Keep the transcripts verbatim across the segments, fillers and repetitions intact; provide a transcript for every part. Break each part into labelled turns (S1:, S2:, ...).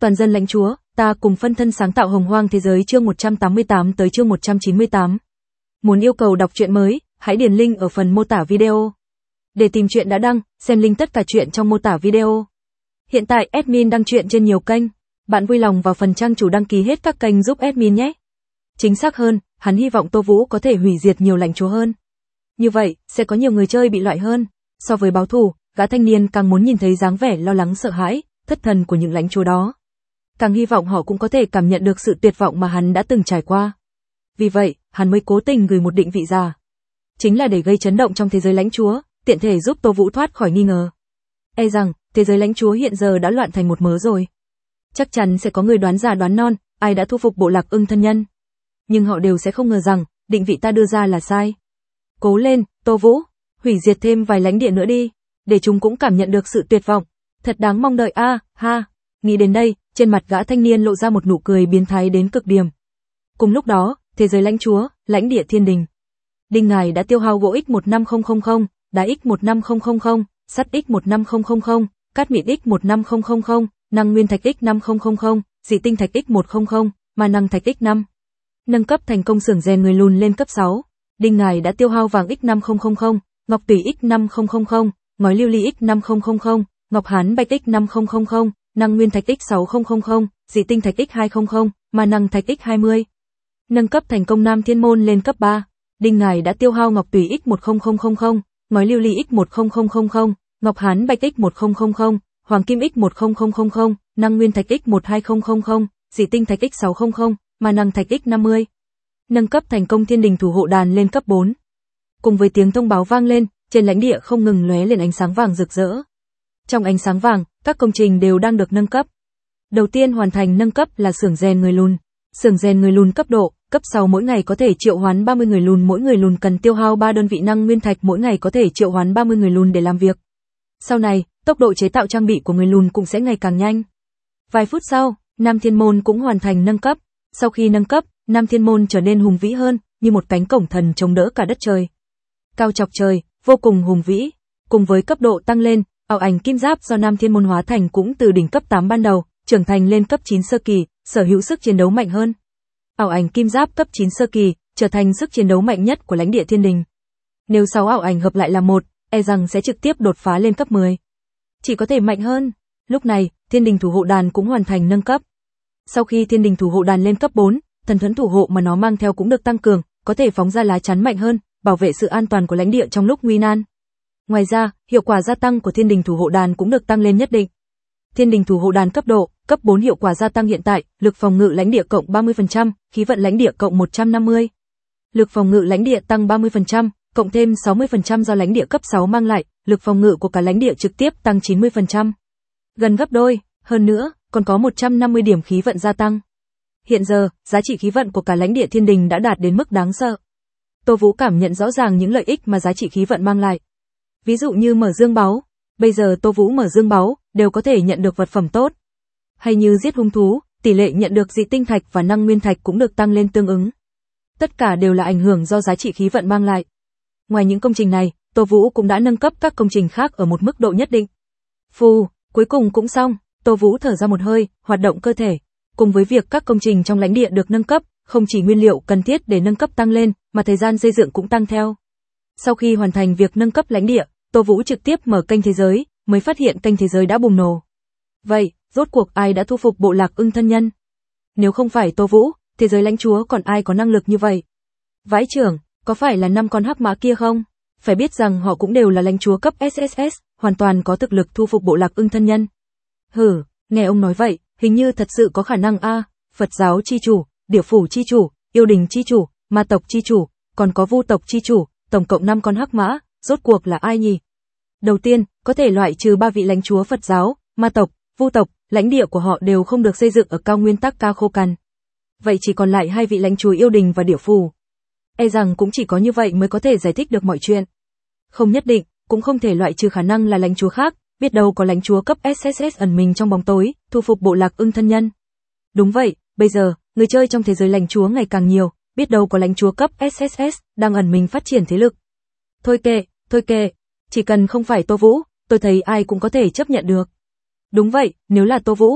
S1: Toàn dân lãnh chúa, ta cùng phân thân sáng tạo hồng hoang thế giới chương một trăm tám mươi tám tới chương một trăm chín mươi tám. Muốn yêu cầu đọc truyện mới, hãy điền link ở phần mô tả video. Để tìm truyện đã đăng, xem link tất cả truyện trong mô tả video. Hiện tại admin đăng truyện trên nhiều kênh, bạn vui lòng vào phần trang chủ đăng ký hết các kênh giúp admin nhé. Chính xác hơn, hắn hy vọng Tô Vũ có thể hủy diệt nhiều lãnh chúa hơn. Như vậy, sẽ có nhiều người chơi bị loại hơn. So với báo thù, gã thanh niên càng muốn nhìn thấy dáng vẻ lo lắng sợ hãi, thất thần của những lãnh chúa đó. Càng hy vọng họ cũng có thể cảm nhận được sự tuyệt vọng mà hắn đã từng trải qua. Vì vậy, hắn mới cố tình gửi một định vị giả. Chính là để gây chấn động trong thế giới lãnh chúa, tiện thể giúp Tô Vũ thoát khỏi nghi ngờ. E rằng, thế giới lãnh chúa hiện giờ đã loạn thành một mớ rồi. Chắc chắn sẽ có người đoán già đoán non, ai đã thu phục bộ lạc ưng thân nhân. Nhưng họ đều sẽ không ngờ rằng, định vị ta đưa ra là sai. Cố lên, Tô Vũ, hủy diệt thêm vài lãnh địa nữa đi, để chúng cũng cảm nhận được sự tuyệt vọng. Thật đáng mong đợi a, à, ha. Nghĩ đến đây, trên mặt gã thanh niên lộ ra một nụ cười biến thái đến cực điểm. Cùng lúc đó, thế giới lãnh chúa, lãnh địa thiên đình. Đinh Ngài đã tiêu hao gỗ x một năm không không không, đá x một năm không không không, sắt x một năm không không không, cát mịn x một năm không không không, năng nguyên thạch x năm không không không, dị tinh thạch x một không không, ma năng thạch x năm. Nâng cấp thành công xưởng rèn người lùn lên cấp sáu. Đinh Ngài đã tiêu hao vàng x năm không không không, ngọc tùy x năm không không không, ngói lưu ly x năm không không không, ngọc hán bạch x năm không không không, năng nguyên thạch x sáu không không không, dị tinh thạch x hai không không, ma năng thạch x hai mươi. Nâng cấp thành công Nam Thiên Môn lên cấp ba. Đinh Ngài đã tiêu hao ngọc tùy x một không không không không, ngói lưu ly x một không không không không, ngọc hán bạch x một không không không, hoàng kim x một không không không không, năng nguyên thạch x một hai không không không, dị tinh thạch x sáu không không, ma năng thạch x năm mươi. Nâng cấp thành công Thiên Đình Thủ Hộ Đàn lên cấp bốn. Cùng với tiếng thông báo vang lên, trên lãnh địa không ngừng lóe lên ánh sáng vàng rực rỡ. Trong ánh sáng vàng, các công trình đều đang được nâng cấp. Đầu tiên hoàn thành nâng cấp là xưởng rèn người lùn. Xưởng rèn người lùn cấp độ, cấp sáu mỗi ngày có thể triệu hoán ba mươi người lùn, mỗi người lùn cần tiêu hao ba đơn vị năng nguyên thạch, mỗi ngày có thể triệu hoán ba mươi người lùn để làm việc. Sau này, tốc độ chế tạo trang bị của người lùn cũng sẽ ngày càng nhanh. Vài phút sau, Nam Thiên Môn cũng hoàn thành nâng cấp. Sau khi nâng cấp, Nam Thiên Môn trở nên hùng vĩ hơn, như một cánh cổng thần chống đỡ cả đất trời. Cao chọc trời, vô cùng hùng vĩ. Cùng với cấp độ tăng lên, ảo ảnh kim giáp do Nam Thiên Môn hóa thành cũng từ đỉnh cấp tám ban đầu, trưởng thành lên cấp chín sơ kỳ, sở hữu sức chiến đấu mạnh hơn. Ảo ảnh kim giáp cấp chín sơ kỳ, trở thành sức chiến đấu mạnh nhất của lãnh địa thiên đình. Nếu sáu ảo ảnh hợp lại là một, e rằng sẽ trực tiếp đột phá lên cấp mười. Chỉ có thể mạnh hơn. Lúc này, Thiên Đình Thủ Hộ Đàn cũng hoàn thành nâng cấp. Sau khi Thiên Đình Thủ Hộ Đàn lên cấp bốn, thần thuẫn thủ hộ mà nó mang theo cũng được tăng cường, có thể phóng ra lá chắn mạnh hơn, bảo vệ sự an toàn của lãnh địa trong lúc nguy nan. Ngoài ra, hiệu quả gia tăng của Thiên Đình Thủ Hộ Đàn cũng được tăng lên nhất định. Thiên Đình Thủ Hộ Đàn cấp độ, cấp bốn hiệu quả gia tăng hiện tại, lực phòng ngự lãnh địa cộng ba mươi phần trăm, khí vận lãnh địa cộng một trăm năm mươi. Lực phòng ngự lãnh địa tăng ba mươi phần trăm, cộng thêm sáu mươi phần trăm do lãnh địa cấp sáu mang lại, lực phòng ngự của cả lãnh địa trực tiếp tăng chín mươi phần trăm. Gần gấp đôi, hơn nữa, còn có một trăm năm mươi điểm khí vận gia tăng. Hiện giờ, giá trị khí vận của cả lãnh địa thiên đình đã đạt đến mức đáng sợ. Tô Vũ cảm nhận rõ ràng những lợi ích mà giá trị khí vận mang lại. Ví dụ như mở dương báu, bây giờ Tô Vũ mở dương báu, đều có thể nhận được vật phẩm tốt. Hay như giết hung thú, tỷ lệ nhận được dị tinh thạch và năng nguyên thạch cũng được tăng lên tương ứng. Tất cả đều là ảnh hưởng do giá trị khí vận mang lại. Ngoài những công trình này, Tô Vũ cũng đã nâng cấp các công trình khác ở một mức độ nhất định. Phù, cuối cùng cũng xong, Tô Vũ thở ra một hơi, hoạt động cơ thể. Cùng với việc các công trình trong lãnh địa được nâng cấp, không chỉ nguyên liệu cần thiết để nâng cấp tăng lên, mà thời gian xây dựng cũng tăng theo. Sau khi hoàn thành việc nâng cấp lãnh địa, Tô Vũ trực tiếp mở kênh thế giới, mới phát hiện kênh thế giới đã bùng nổ. Vậy, rốt cuộc ai đã thu phục bộ lạc ưng thân nhân? Nếu không phải Tô Vũ, thế giới lãnh chúa còn ai có năng lực như vậy? Vãi trưởng, có phải là năm con hắc mã kia không? Phải biết rằng họ cũng đều là lãnh chúa cấp ét ét ét, hoàn toàn có thực lực thu phục bộ lạc ưng thân nhân. Hử, nghe ông nói vậy, hình như thật sự có khả năng a. À, Phật giáo chi chủ, Điểu phủ chi chủ, Yêu đình chi chủ, Ma tộc chi chủ, còn có Vu tộc chi chủ, tổng cộng năm con hắc mã, rốt cuộc là ai nhỉ? Đầu tiên, có thể loại trừ ba vị lãnh chúa Phật giáo, Ma tộc, Vu tộc, lãnh địa của họ đều không được xây dựng ở cao nguyên tắc ca khô cằn. Vậy chỉ còn lại hai vị lãnh chúa Yêu đình và Điểu phủ. E rằng cũng chỉ có như vậy mới có thể giải thích được mọi chuyện. Không nhất định, cũng không thể loại trừ khả năng là lãnh chúa khác, biết đâu có lãnh chúa cấp ét ét ét ẩn mình trong bóng tối, thu phục bộ lạc ưng thân nhân. Đúng vậy, bây giờ, người chơi trong thế giới lãnh chúa ngày càng nhiều, biết đâu có lãnh chúa cấp ét ét ét đang ẩn mình phát triển thế lực. Thôi kệ, thôi kệ, chỉ cần không phải Tô Vũ, tôi thấy ai cũng có thể chấp nhận được. Đúng vậy, nếu là Tô Vũ,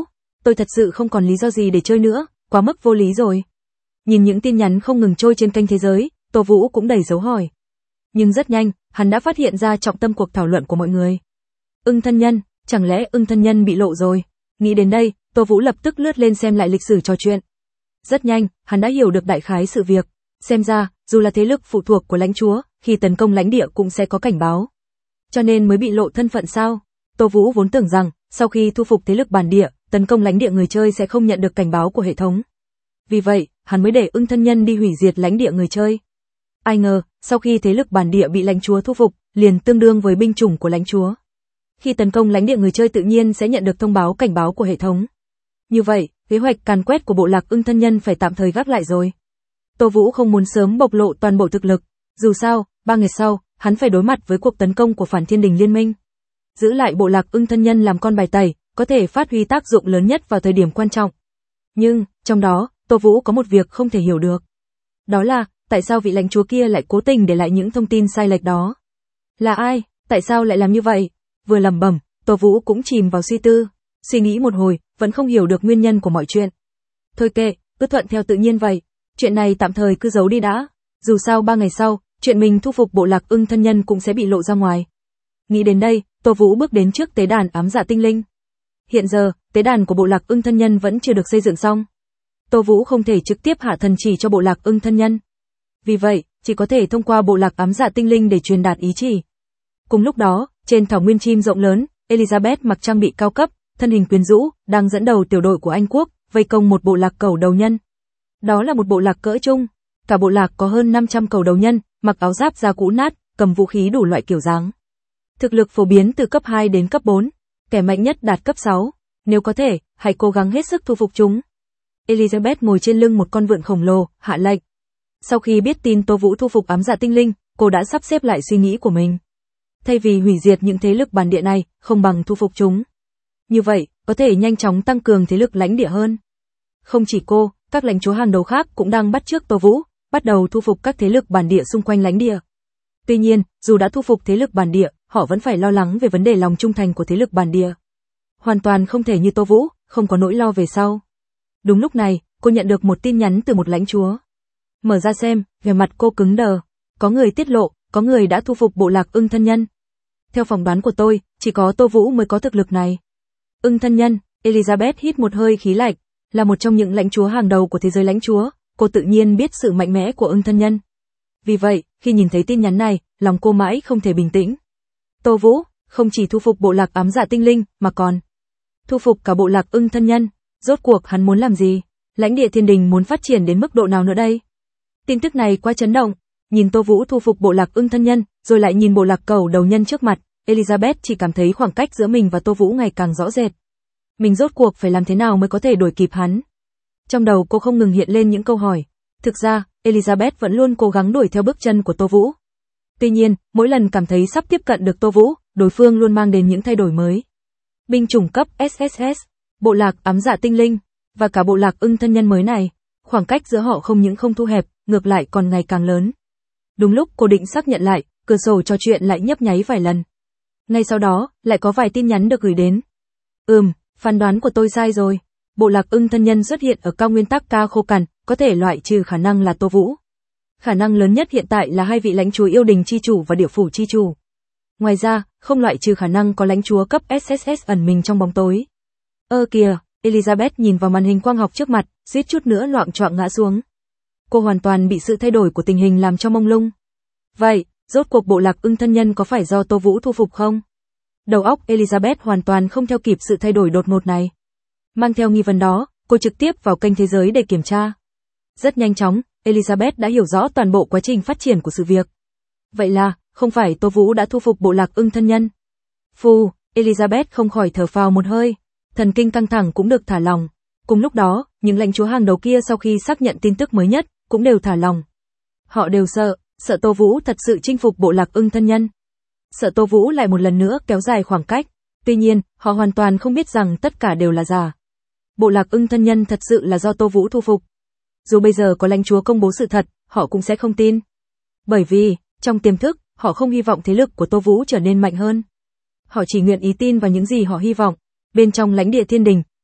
S1: tôi thật sự không còn lý do gì để chơi nữa, quá mức vô lý rồi. Nhìn những tin nhắn không ngừng trôi trên kênh thế giới, Tô Vũ cũng đầy dấu hỏi. Nhưng rất nhanh, hắn đã phát hiện ra trọng tâm cuộc thảo luận của mọi người. Ưng thân nhân, chẳng lẽ Ưng thân nhân bị lộ rồi? Nghĩ đến đây, Tô Vũ lập tức lướt lên xem lại lịch sử trò chuyện. Rất nhanh, hắn đã hiểu được đại khái sự việc. Xem ra, dù là thế lực phụ thuộc của lãnh chúa, khi tấn công lãnh địa cũng sẽ có cảnh báo. Cho nên mới bị lộ thân phận sao? Tô Vũ vốn tưởng rằng, sau khi thu phục thế lực bản địa, tấn công lãnh địa người chơi sẽ không nhận được cảnh báo của hệ thống. Vì vậy, hắn mới để Ưng thân nhân đi hủy diệt lãnh địa người chơi. Ai ngờ, sau khi thế lực bản địa bị lãnh chúa thu phục, liền tương đương với binh chủng của lãnh chúa. Khi tấn công lãnh địa người chơi tự nhiên sẽ nhận được thông báo cảnh báo của hệ thống. Như vậy, kế hoạch càn quét của bộ lạc Ưng thân nhân phải tạm thời gác lại rồi. Tô Vũ không muốn sớm bộc lộ toàn bộ thực lực, dù sao, ba ngày sau, hắn phải đối mặt với cuộc tấn công của phản thiên đình liên minh. Giữ lại bộ lạc Ưng thân nhân làm con bài tẩy, có thể phát huy tác dụng lớn nhất vào thời điểm quan trọng. Nhưng, trong đó, Tô Vũ có một việc không thể hiểu được. Đó là, tại sao vị lãnh chúa kia lại cố tình để lại những thông tin sai lệch đó? Là ai? Tại sao lại làm như vậy? Vừa lẩm bẩm, Tô Vũ cũng chìm vào suy tư. Suy nghĩ một hồi, vẫn không hiểu được nguyên nhân của mọi chuyện. Thôi kệ, cứ thuận theo tự nhiên vậy. Chuyện này tạm thời cứ giấu đi đã. Dù sao ba ngày sau, chuyện mình thu phục bộ lạc Ưng thân nhân cũng sẽ bị lộ ra ngoài. Nghĩ đến đây, Tô Vũ bước đến trước tế đàn ám dạ tinh linh. Hiện giờ, tế đàn của bộ lạc Ưng thân nhân vẫn chưa được xây dựng xong. Tô Vũ không thể trực tiếp hạ thần chỉ cho bộ lạc Ưng thân nhân. Vì vậy, chỉ có thể thông qua bộ lạc ám dạ tinh linh để truyền đạt ý chỉ. Cùng lúc đó, trên thảo nguyên chim rộng lớn, Elizabeth mặc trang bị cao cấp, thân hình quyến rũ, đang dẫn đầu tiểu đội của Anh quốc, vây công một bộ lạc cẩu đầu nhân. Đó là một bộ lạc cỡ trung, cả bộ lạc có hơn năm trăm cẩu đầu nhân, mặc áo giáp da cũ nát, cầm vũ khí đủ loại kiểu dáng. Thực lực phổ biến từ cấp hai đến cấp bốn, kẻ mạnh nhất đạt cấp sáu, nếu có thể, hãy cố gắng hết sức thu phục chúng. Elizabeth ngồi trên lưng một con vượn khổng lồ, hạ lệnh. Sau khi biết tin Tô Vũ thu phục ám dạ tinh linh, cô đã sắp xếp lại suy nghĩ của mình. Thay vì hủy diệt những thế lực bản địa này, không bằng thu phục chúng. Như vậy, có thể nhanh chóng tăng cường thế lực lãnh địa hơn. Không chỉ cô, các lãnh chúa hàng đầu khác cũng đang bắt chước Tô Vũ, bắt đầu thu phục các thế lực bản địa xung quanh lãnh địa. Tuy nhiên, dù đã thu phục thế lực bản địa, họ vẫn phải lo lắng về vấn đề lòng trung thành của thế lực bản địa. Hoàn toàn không thể như Tô Vũ, không có nỗi lo về sau. Đúng lúc này, cô nhận được một tin nhắn từ một lãnh chúa. Mở ra xem, vẻ mặt cô cứng đờ. Có người tiết lộ, có người đã thu phục bộ lạc Ưng thân nhân. Theo phỏng đoán của tôi, chỉ có Tô Vũ mới có thực lực này. Ưng thân nhân, Elizabeth hít một hơi khí lạnh, là một trong những lãnh chúa hàng đầu của thế giới lãnh chúa, cô tự nhiên biết sự mạnh mẽ của Ưng thân nhân. Vì vậy, khi nhìn thấy tin nhắn này, lòng cô mãi không thể bình tĩnh. Tô Vũ, không chỉ thu phục bộ lạc ám dạ tinh linh, mà còn thu phục cả bộ lạc Ưng thân nhân. Rốt cuộc hắn muốn làm gì? Lãnh địa thiên đình muốn phát triển đến mức độ nào nữa đây? Tin tức này quá chấn động. Nhìn Tô Vũ thu phục bộ lạc Ưng thân nhân, rồi lại nhìn bộ lạc cẩu đầu nhân trước mặt, Elizabeth chỉ cảm thấy khoảng cách giữa mình và Tô Vũ ngày càng rõ rệt. Mình rốt cuộc phải làm thế nào mới có thể đuổi kịp hắn? Trong đầu cô không ngừng hiện lên những câu hỏi. Thực ra, Elizabeth vẫn luôn cố gắng đuổi theo bước chân của Tô Vũ. Tuy nhiên, mỗi lần cảm thấy sắp tiếp cận được Tô Vũ, đối phương luôn mang đến những thay đổi mới. Binh chủng cấp ét ét ét, bộ lạc ám dạ tinh linh, và cả bộ lạc Ưng thân nhân mới này, khoảng cách giữa họ không những không thu hẹp, ngược lại còn ngày càng lớn. Đúng lúc cô định xác nhận lại, cửa sổ trò chuyện lại nhấp nháy vài lần. Ngay sau đó, lại có vài tin nhắn được gửi đến. Ừm, phán đoán của tôi sai rồi. Bộ lạc Ưng thân nhân xuất hiện ở cao nguyên tắc ca khô cằn, có thể loại trừ khả năng là Tô Vũ. Khả năng lớn nhất hiện tại là hai vị lãnh chúa yêu đình chi chủ và địa phủ chi chủ. Ngoài ra, không loại trừ khả năng có lãnh chúa cấp ét ét ét ẩn mình trong bóng tối. Ơ kìa, Elizabeth nhìn vào màn hình quang học trước mặt, suýt chút nữa loạng choạng ngã xuống. Cô hoàn toàn bị sự thay đổi của tình hình làm cho mông lung. Vậy, rốt cuộc bộ lạc Ưng thân nhân có phải do Tô Vũ thu phục không? Đầu óc Elizabeth hoàn toàn không theo kịp sự thay đổi đột ngột này. Mang theo nghi vấn đó, cô trực tiếp vào kênh thế giới để kiểm tra. Rất nhanh chóng, Elizabeth đã hiểu rõ toàn bộ quá trình phát triển của sự việc. Vậy là, không phải Tô Vũ đã thu phục bộ lạc Ưng thân nhân. Phù, Elizabeth không khỏi thở phào một hơi. Thần kinh căng thẳng cũng được thả lỏng. Cùng lúc đó, những lãnh chúa hàng đầu kia sau khi xác nhận tin tức mới nhất, cũng đều thả lòng. Họ đều sợ, sợ Tô Vũ thật sự chinh phục bộ lạc Ưng thân nhân. Sợ Tô Vũ lại một lần nữa kéo dài khoảng cách. Tuy nhiên, họ hoàn toàn không biết rằng tất cả đều là giả. Bộ lạc Ưng thân nhân thật sự là do Tô Vũ thu phục. Dù bây giờ có lãnh chúa công bố sự thật, họ cũng sẽ không tin. Bởi vì, trong tiềm thức, họ không hy vọng thế lực của Tô Vũ trở nên mạnh hơn. Họ chỉ nguyện ý tin vào những gì họ hy vọng. Bên trong lãnh địa thiên đình,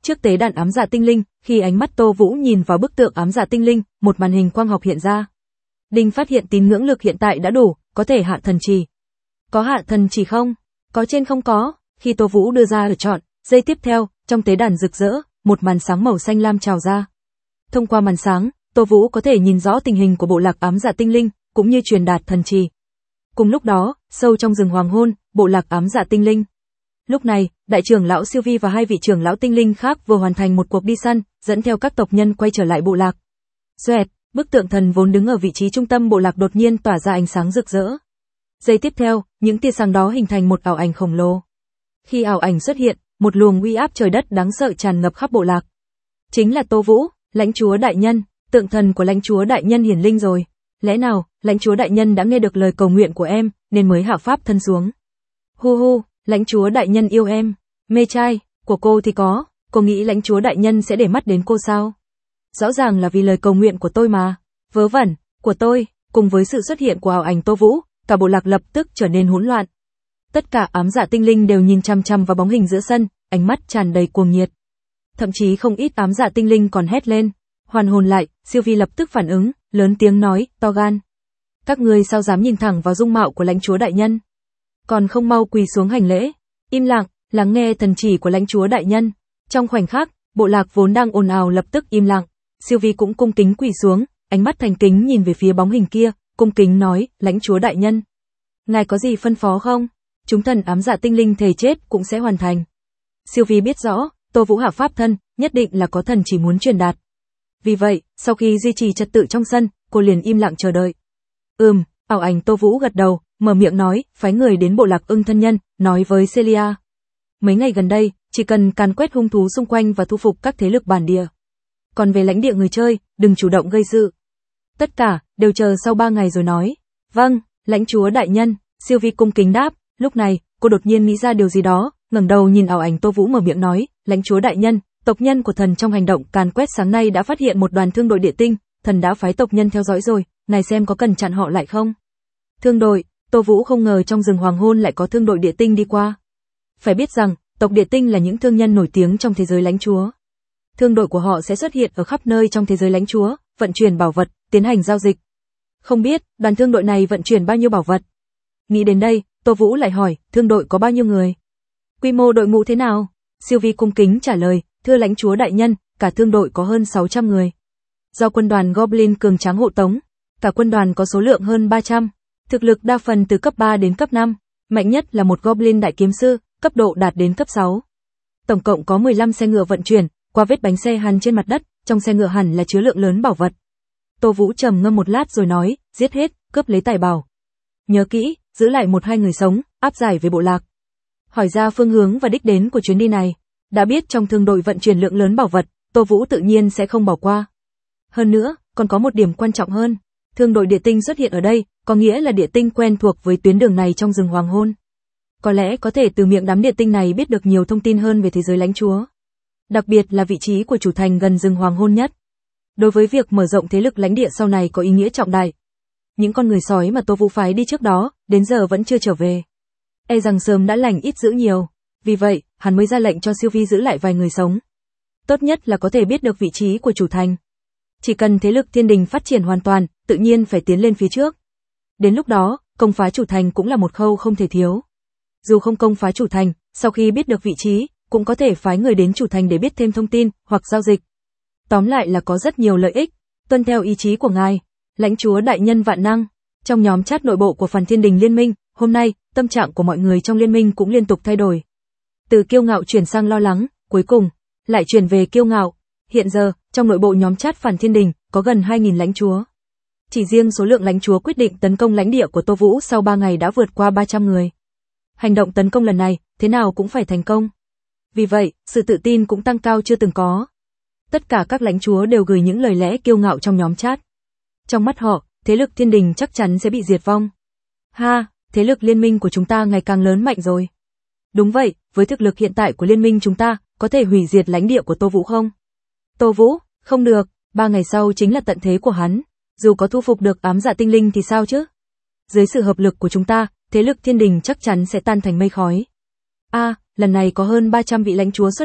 S1: trước tế đàn ám dạ tinh linh, khi ánh mắt Tô Vũ nhìn vào bức tượng ám dạ tinh linh, một màn hình quang học hiện ra. Đinh phát hiện tín ngưỡng lực hiện tại đã đủ, có thể hạ thần chỉ. Có hạ thần chỉ không? Có trên không có. Khi Tô Vũ đưa ra lựa chọn, giây tiếp theo, trong tế đàn rực rỡ, một màn sáng màu xanh lam trào ra. Thông qua màn sáng, Tô Vũ có thể nhìn rõ tình hình của bộ lạc ám dạ tinh linh, cũng như truyền đạt thần chỉ. Cùng lúc đó, sâu trong rừng hoàng hôn, bộ lạc ám dạ tinh linh. Lúc này, đại trưởng lão Siêu Vi và hai vị trưởng lão tinh linh khác vừa hoàn thành một cuộc đi săn, dẫn theo các tộc nhân quay trở lại bộ lạc. Xoẹt, bức tượng thần vốn đứng ở vị trí trung tâm bộ lạc đột nhiên tỏa ra ánh sáng rực rỡ. Giây tiếp theo, những tia sáng đó hình thành một ảo ảnh khổng lồ. Khi ảo ảnh xuất hiện, một luồng uy áp trời đất đáng sợ tràn ngập khắp bộ lạc. Chính là Tô Vũ, lãnh chúa đại nhân, tượng thần của lãnh chúa đại nhân hiển linh rồi. Lẽ nào, lãnh chúa đại nhân đã nghe được lời cầu nguyện của em, nên mới hạ pháp thân xuống. Hu hu, lãnh chúa đại nhân yêu em, mê trai, của cô thì có, cô nghĩ lãnh chúa đại nhân sẽ để mắt đến cô sao? Rõ ràng là vì lời cầu nguyện của tôi mà, vớ vẩn, của tôi, cùng với sự xuất hiện của ảo ảnh Tô Vũ, cả bộ lạc lập tức trở nên hỗn loạn. Tất cả ám dạ tinh linh đều nhìn chăm chăm vào bóng hình giữa sân, ánh mắt tràn đầy cuồng nhiệt. Thậm chí không ít ám dạ tinh linh còn hét lên. Hoàn hồn lại, Siêu Vi lập tức phản ứng, lớn tiếng nói, to gan. Các ngươi sao dám nhìn thẳng vào dung mạo của lãnh chúa đại nhân? Còn không mau quỳ xuống hành lễ, im lặng, lắng nghe thần chỉ của lãnh chúa đại nhân. Trong khoảnh khắc, bộ lạc vốn đang ồn ào lập tức im lặng. Siêu Vi cũng cung kính quỳ xuống, ánh mắt thành kính nhìn về phía bóng hình kia, cung kính nói, lãnh chúa đại nhân. Ngài có gì phân phó không? Chúng thần ám dạ tinh linh thề chết cũng sẽ hoàn thành. Siêu Vi biết rõ, Tô Vũ hạ pháp thân, nhất định là có thần chỉ muốn truyền đạt. Vì vậy, sau khi duy trì trật tự trong sân, cô liền im lặng chờ đợi. Ừm, ảo ảnh Tô Vũ gật đầu, mở miệng nói, phái người đến bộ lạc Ưng thân nhân, nói với Celia. Mấy ngày gần đây, chỉ cần càn quét hung thú xung quanh và thu phục các thế lực bản địa. Còn về lãnh địa người chơi, đừng chủ động gây sự. Tất cả, đều chờ sau ba ngày rồi nói. Vâng, lãnh chúa đại nhân, Siêu Vi cung kính đáp. Lúc này, cô đột nhiên nghĩ ra điều gì đó, ngẩng đầu nhìn ảo ảnh Tô Vũ mở miệng nói, lãnh chúa đại nhân, tộc nhân của thần trong hành động càn quét sáng nay đã phát hiện một đoàn thương đội địa tinh, thần đã phái tộc nhân theo dõi rồi, ngài xem có cần chặn họ lại không? Thương đội, Tô Vũ không ngờ trong rừng hoàng hôn lại có thương đội địa tinh đi qua. Phải biết rằng, tộc địa tinh là những thương nhân nổi tiếng trong thế giới lãnh chúa. Thương đội của họ sẽ xuất hiện ở khắp nơi trong thế giới lãnh chúa, vận chuyển bảo vật, tiến hành giao dịch. Không biết, đoàn thương đội này vận chuyển bao nhiêu bảo vật? Nghĩ đến đây, Tô Vũ lại hỏi, thương đội có bao nhiêu người? Quy mô đội ngũ thế nào? Siêu Vi cung kính trả lời, thưa lãnh chúa đại nhân, cả thương đội có hơn sáu trăm người. Do quân đoàn Goblin cường tráng hộ tống, cả quân đoàn có số lượng hơn ba trăm. Thực lực đa phần từ cấp ba đến cấp năm, mạnh nhất là một Goblin đại kiếm sư, cấp độ đạt đến cấp sáu. Tổng cộng có mười lăm xe ngựa vận chuyển, qua vết bánh xe hằn trên mặt đất, trong xe ngựa hẳn là chứa lượng lớn bảo vật. Tô Vũ trầm ngâm một lát rồi nói, giết hết, cướp lấy tài bảo. Nhớ kỹ, giữ lại một hai người sống, áp giải về bộ lạc. Hỏi ra phương hướng và đích đến của chuyến đi này. Đã biết trong thương đội vận chuyển lượng lớn bảo vật, Tô Vũ tự nhiên sẽ không bỏ qua. Hơn nữa, còn có một điểm quan trọng hơn. Thương đội địa tinh xuất hiện ở đây, có nghĩa là địa tinh quen thuộc với tuyến đường này trong rừng hoàng hôn. Có lẽ có thể từ miệng đám địa tinh này biết được nhiều thông tin hơn về thế giới lãnh chúa. Đặc biệt là vị trí của chủ thành gần rừng hoàng hôn nhất. Đối với việc mở rộng thế lực lãnh địa sau này có ý nghĩa trọng đại. Những con người sói mà Tô Vũ phái đi trước đó, đến giờ vẫn chưa trở về. E rằng sớm đã lành ít dữ nhiều. Vì vậy, hắn mới ra lệnh cho Siêu Vi giữ lại vài người sống. Tốt nhất là có thể biết được vị trí của chủ thành. Chỉ cần thế lực thiên đình phát triển hoàn toàn, tự nhiên phải tiến lên phía trước. Đến lúc đó, công phá chủ thành cũng là một khâu không thể thiếu. Dù không công phá chủ thành, sau khi biết được vị trí, cũng có thể phái người đến chủ thành để biết thêm thông tin, hoặc giao dịch. Tóm lại là có rất nhiều lợi ích, tuân theo ý chí của ngài, lãnh chúa đại nhân vạn năng. Trong nhóm chat nội bộ của Phản Thiên Đình Liên minh, hôm nay, tâm trạng của mọi người trong liên minh cũng liên tục thay đổi. Từ kiêu ngạo chuyển sang lo lắng, cuối cùng, lại chuyển về kiêu ngạo. Hiện giờ, trong nội bộ nhóm chat Phản Thiên Đình, có gần hai nghìn lãnh chúa. Chỉ riêng số lượng lãnh chúa quyết định tấn công lãnh địa của Tô Vũ sau ba ngày đã vượt qua ba trăm người. Hành động tấn công lần này, thế nào cũng phải thành công. Vì vậy, sự tự tin cũng tăng cao chưa từng có. Tất cả các lãnh chúa đều gửi những lời lẽ kiêu ngạo trong nhóm chat. Trong mắt họ, thế lực thiên đình chắc chắn sẽ bị diệt vong. Ha, thế lực liên minh của chúng ta ngày càng lớn mạnh rồi. Đúng vậy, với thực lực hiện tại của liên minh chúng ta, có thể hủy diệt lãnh địa của Tô Vũ không? Tô Vũ, không được, ba ngày sau chính là tận thế của hắn. Dù có thu phục được ám dạ tinh linh thì sao chứ? Dưới sự hợp lực của chúng ta, thế lực thiên đình chắc chắn sẽ tan thành mây khói. A, à, lần này có hơn ba trăm vị lãnh chúa xuất động,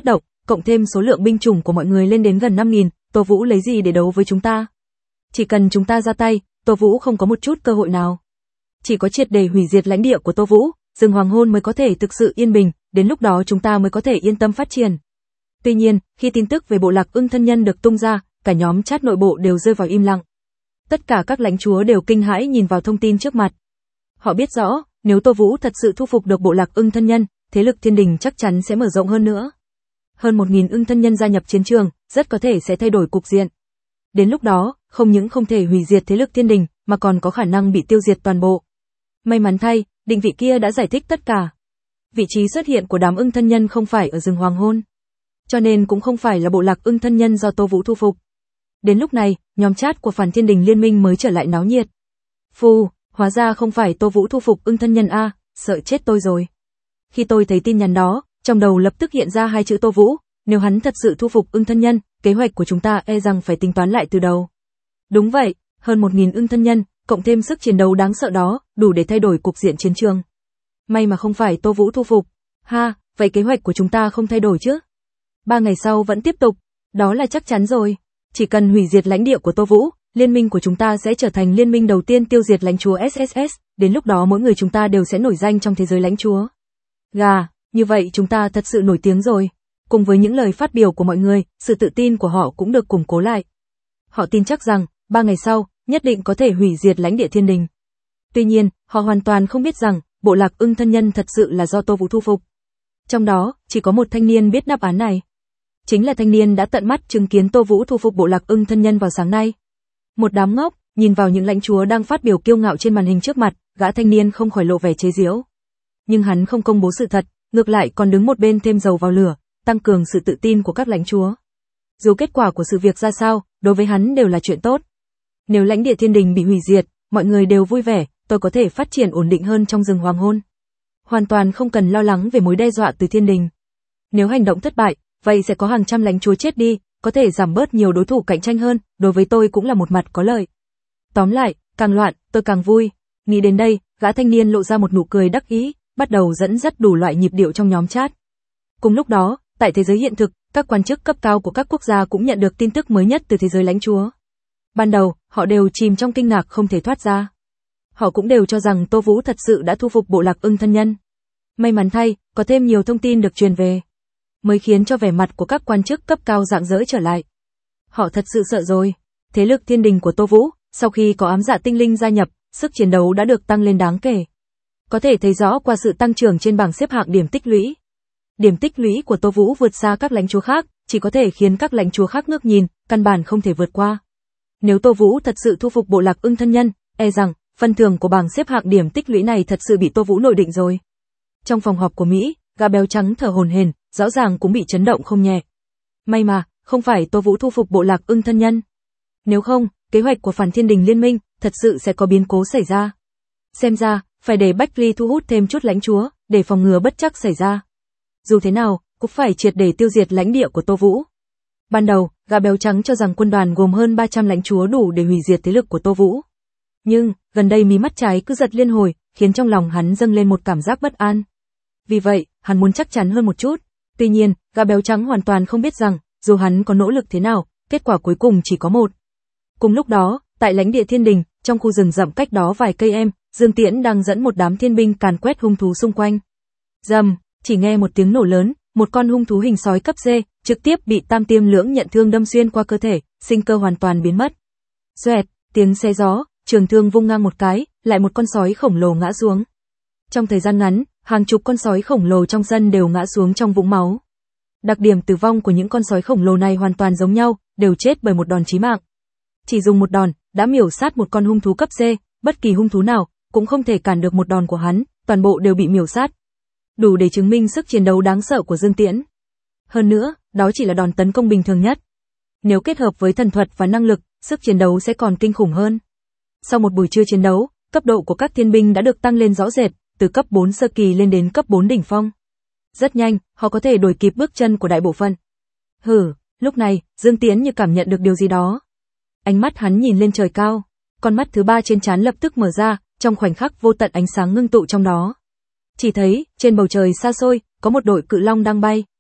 S1: cộng thêm số lượng binh chủng của mọi người lên đến gần năm nghìn, Tô Vũ lấy gì để đấu với chúng ta? Chỉ cần chúng ta ra tay, Tô Vũ không có một chút cơ hội nào. Chỉ có triệt để hủy diệt lãnh địa của Tô Vũ, rừng hoàng hôn mới có thể thực sự yên bình, đến lúc đó chúng ta mới có thể yên tâm phát triển. Tuy nhiên, khi tin tức về bộ lạc Ưng thân nhân được tung ra, cả nhóm chat nội bộ đều rơi vào im lặng. Tất cả các lãnh chúa đều kinh hãi nhìn vào thông tin trước mặt. Họ biết rõ, nếu Tô Vũ thật sự thu phục được bộ lạc Ưng thân nhân, thế lực thiên đình chắc chắn sẽ mở rộng hơn nữa. Hơn một nghìn Ưng thân nhân gia nhập chiến trường, rất có thể sẽ thay đổi cục diện. Đến lúc đó, không những không thể hủy diệt thế lực thiên đình, mà còn có khả năng bị tiêu diệt toàn bộ. May mắn thay, định vị kia đã giải thích tất cả. Vị trí xuất hiện của đám Ưng thân nhân không phải ở rừng hoàng hôn, cho nên cũng không phải là bộ lạc Ưng thân nhân do Tô Vũ thu phục. Đến lúc này, nhóm chat của Phản Thiên Đình Liên minh mới trở lại náo nhiệt. Phù, hóa ra không phải Tô Vũ thu phục Ưng thân nhân a, sợ chết tôi rồi. Khi tôi thấy tin nhắn đó, trong đầu lập tức hiện ra hai chữ Tô Vũ, nếu hắn thật sự thu phục Ưng thân nhân, kế hoạch của chúng ta e rằng phải tính toán lại từ đầu. Đúng vậy, hơn một nghìn Ưng thân nhân, cộng thêm sức chiến đấu đáng sợ đó, đủ để thay đổi cục diện chiến trường. May mà không phải Tô Vũ thu phục. Ha, vậy kế hoạch của chúng ta không thay đổi chứ? Ba ngày sau vẫn tiếp tục, đó là chắc chắn rồi. Chỉ cần hủy diệt lãnh địa của Tô Vũ, liên minh của chúng ta sẽ trở thành liên minh đầu tiên tiêu diệt lãnh chúa ét ét ét, đến lúc đó mỗi người chúng ta đều sẽ nổi danh trong thế giới lãnh chúa. Gà, như vậy chúng ta thật sự nổi tiếng rồi. Cùng với những lời phát biểu của mọi người, sự tự tin của họ cũng được củng cố lại. Họ tin chắc rằng, ba ngày sau, nhất định có thể hủy diệt lãnh địa thiên đình. Tuy nhiên, họ hoàn toàn không biết rằng, bộ lạc Ưng thân nhân thật sự là do Tô Vũ thu phục. Trong đó, chỉ có một thanh niên biết đáp án này. Chính là thanh niên đã tận mắt chứng kiến Tô Vũ thu phục bộ lạc Ưng thân nhân vào sáng nay. Một đám ngốc, nhìn vào những lãnh chúa đang phát biểu kiêu ngạo trên màn hình trước mặt, gã thanh niên không khỏi lộ vẻ chế giễu. Nhưng hắn không công bố sự thật, ngược lại còn đứng một bên thêm dầu vào lửa, tăng cường sự tự tin của các lãnh chúa. Dù kết quả của sự việc ra sao, đối với hắn đều là chuyện tốt. Nếu lãnh địa thiên đình bị hủy diệt, mọi người đều vui vẻ, tôi có thể phát triển ổn định hơn trong rừng hoàng hôn. Hoàn toàn không cần lo lắng về mối đe dọa từ thiên đình. Nếu hành động thất bại, vậy sẽ có hàng trăm lãnh chúa chết đi, có thể giảm bớt nhiều đối thủ cạnh tranh hơn, đối với tôi cũng là một mặt có lợi. Tóm lại, càng loạn, tôi càng vui. Nghĩ đến đây, gã thanh niên lộ ra một nụ cười đắc ý, bắt đầu dẫn dắt đủ loại nhịp điệu trong nhóm chat. Cùng lúc đó, tại thế giới hiện thực, các quan chức cấp cao của các quốc gia cũng nhận được tin tức mới nhất từ thế giới lãnh chúa. Ban đầu, họ đều chìm trong kinh ngạc không thể thoát ra. Họ cũng đều cho rằng Tô Vũ thật sự đã thu phục bộ lạc Ưng thân nhân. May mắn thay, có thêm nhiều thông tin được truyền về, mới khiến cho vẻ mặt của các quan chức cấp cao rạng rỡ trở lại. Họ thật sự sợ rồi. Thế lực thiên đình của Tô Vũ, sau khi có ám dạ tinh linh gia nhập, sức chiến đấu đã được tăng lên đáng kể. Có thể thấy rõ qua sự tăng trưởng trên bảng xếp hạng điểm tích lũy. Điểm tích lũy của Tô Vũ vượt xa các lãnh chúa khác, chỉ có thể khiến các lãnh chúa khác ngước nhìn, căn bản không thể vượt qua. Nếu Tô Vũ thật sự thu phục bộ lạc Ưng thân nhân, e rằng phần thưởng của bảng xếp hạng điểm tích lũy này thật sự bị Tô Vũ nội định rồi. Trong phòng họp của Mỹ, gà béo trắng thở hổn hển, rõ ràng cũng bị chấn động không nhẹ. May mà, không phải Tô Vũ thu phục bộ lạc Ưng thân nhân. Nếu không, kế hoạch của Phản Thiên Đình Liên minh thật sự sẽ có biến cố xảy ra. Xem ra, phải để Bách Ly thu hút thêm chút lãnh chúa, để phòng ngừa bất trắc xảy ra. Dù thế nào, cũng phải triệt để tiêu diệt lãnh địa của Tô Vũ. Ban đầu, gà béo trắng cho rằng quân đoàn gồm hơn ba trăm lãnh chúa đủ để hủy diệt thế lực của Tô Vũ. Nhưng, gần đây mí mắt trái cứ giật liên hồi, khiến trong lòng hắn dâng lên một cảm giác bất an. Vì vậy, hắn muốn chắc chắn hơn một chút. Tuy nhiên, gà béo trắng hoàn toàn không biết rằng, dù hắn có nỗ lực thế nào, kết quả cuối cùng chỉ có một. Cùng lúc đó, tại lãnh địa thiên đình, trong khu rừng rậm cách đó vài cây em, Dương Tiễn đang dẫn một đám thiên binh càn quét hung thú xung quanh. Rầm, chỉ nghe một tiếng nổ lớn, một con hung thú hình sói cấp D, trực tiếp bị Tam Tiêm Lưỡng nhận thương đâm xuyên qua cơ thể, sinh cơ hoàn toàn biến mất. Xoẹt, tiếng xé gió, trường thương vung ngang một cái, lại một con sói khổng lồ ngã xuống. Trong thời gian ngắn, hàng chục con sói khổng lồ trong sân đều ngã xuống trong vũng máu. Đặc điểm tử vong của những con sói khổng lồ này hoàn toàn giống nhau, đều chết bởi một đòn chí mạng. Chỉ dùng một đòn, đã miểu sát một con hung thú cấp C, bất kỳ hung thú nào cũng không thể cản được một đòn của hắn, toàn bộ đều bị miểu sát. Đủ để chứng minh sức chiến đấu đáng sợ của Dương Tiễn. Hơn nữa, đó chỉ là đòn tấn công bình thường nhất. Nếu kết hợp với thần thuật và năng lực, sức chiến đấu sẽ còn kinh khủng hơn. Sau một buổi trưa chiến đấu, cấp độ của các thiên binh đã được tăng lên rõ rệt, từ cấp bốn sơ kỳ lên đến cấp bốn đỉnh phong. Rất nhanh, họ có thể đuổi kịp bước chân của đại bộ phận. Hử, lúc này, Dương Tiễn như cảm nhận được điều gì đó. Ánh mắt hắn nhìn lên trời cao, con mắt thứ ba trên trán lập tức mở ra, trong khoảnh khắc vô tận ánh sáng ngưng tụ trong đó. Chỉ thấy, trên bầu trời xa xôi, có một đội cự long đang bay.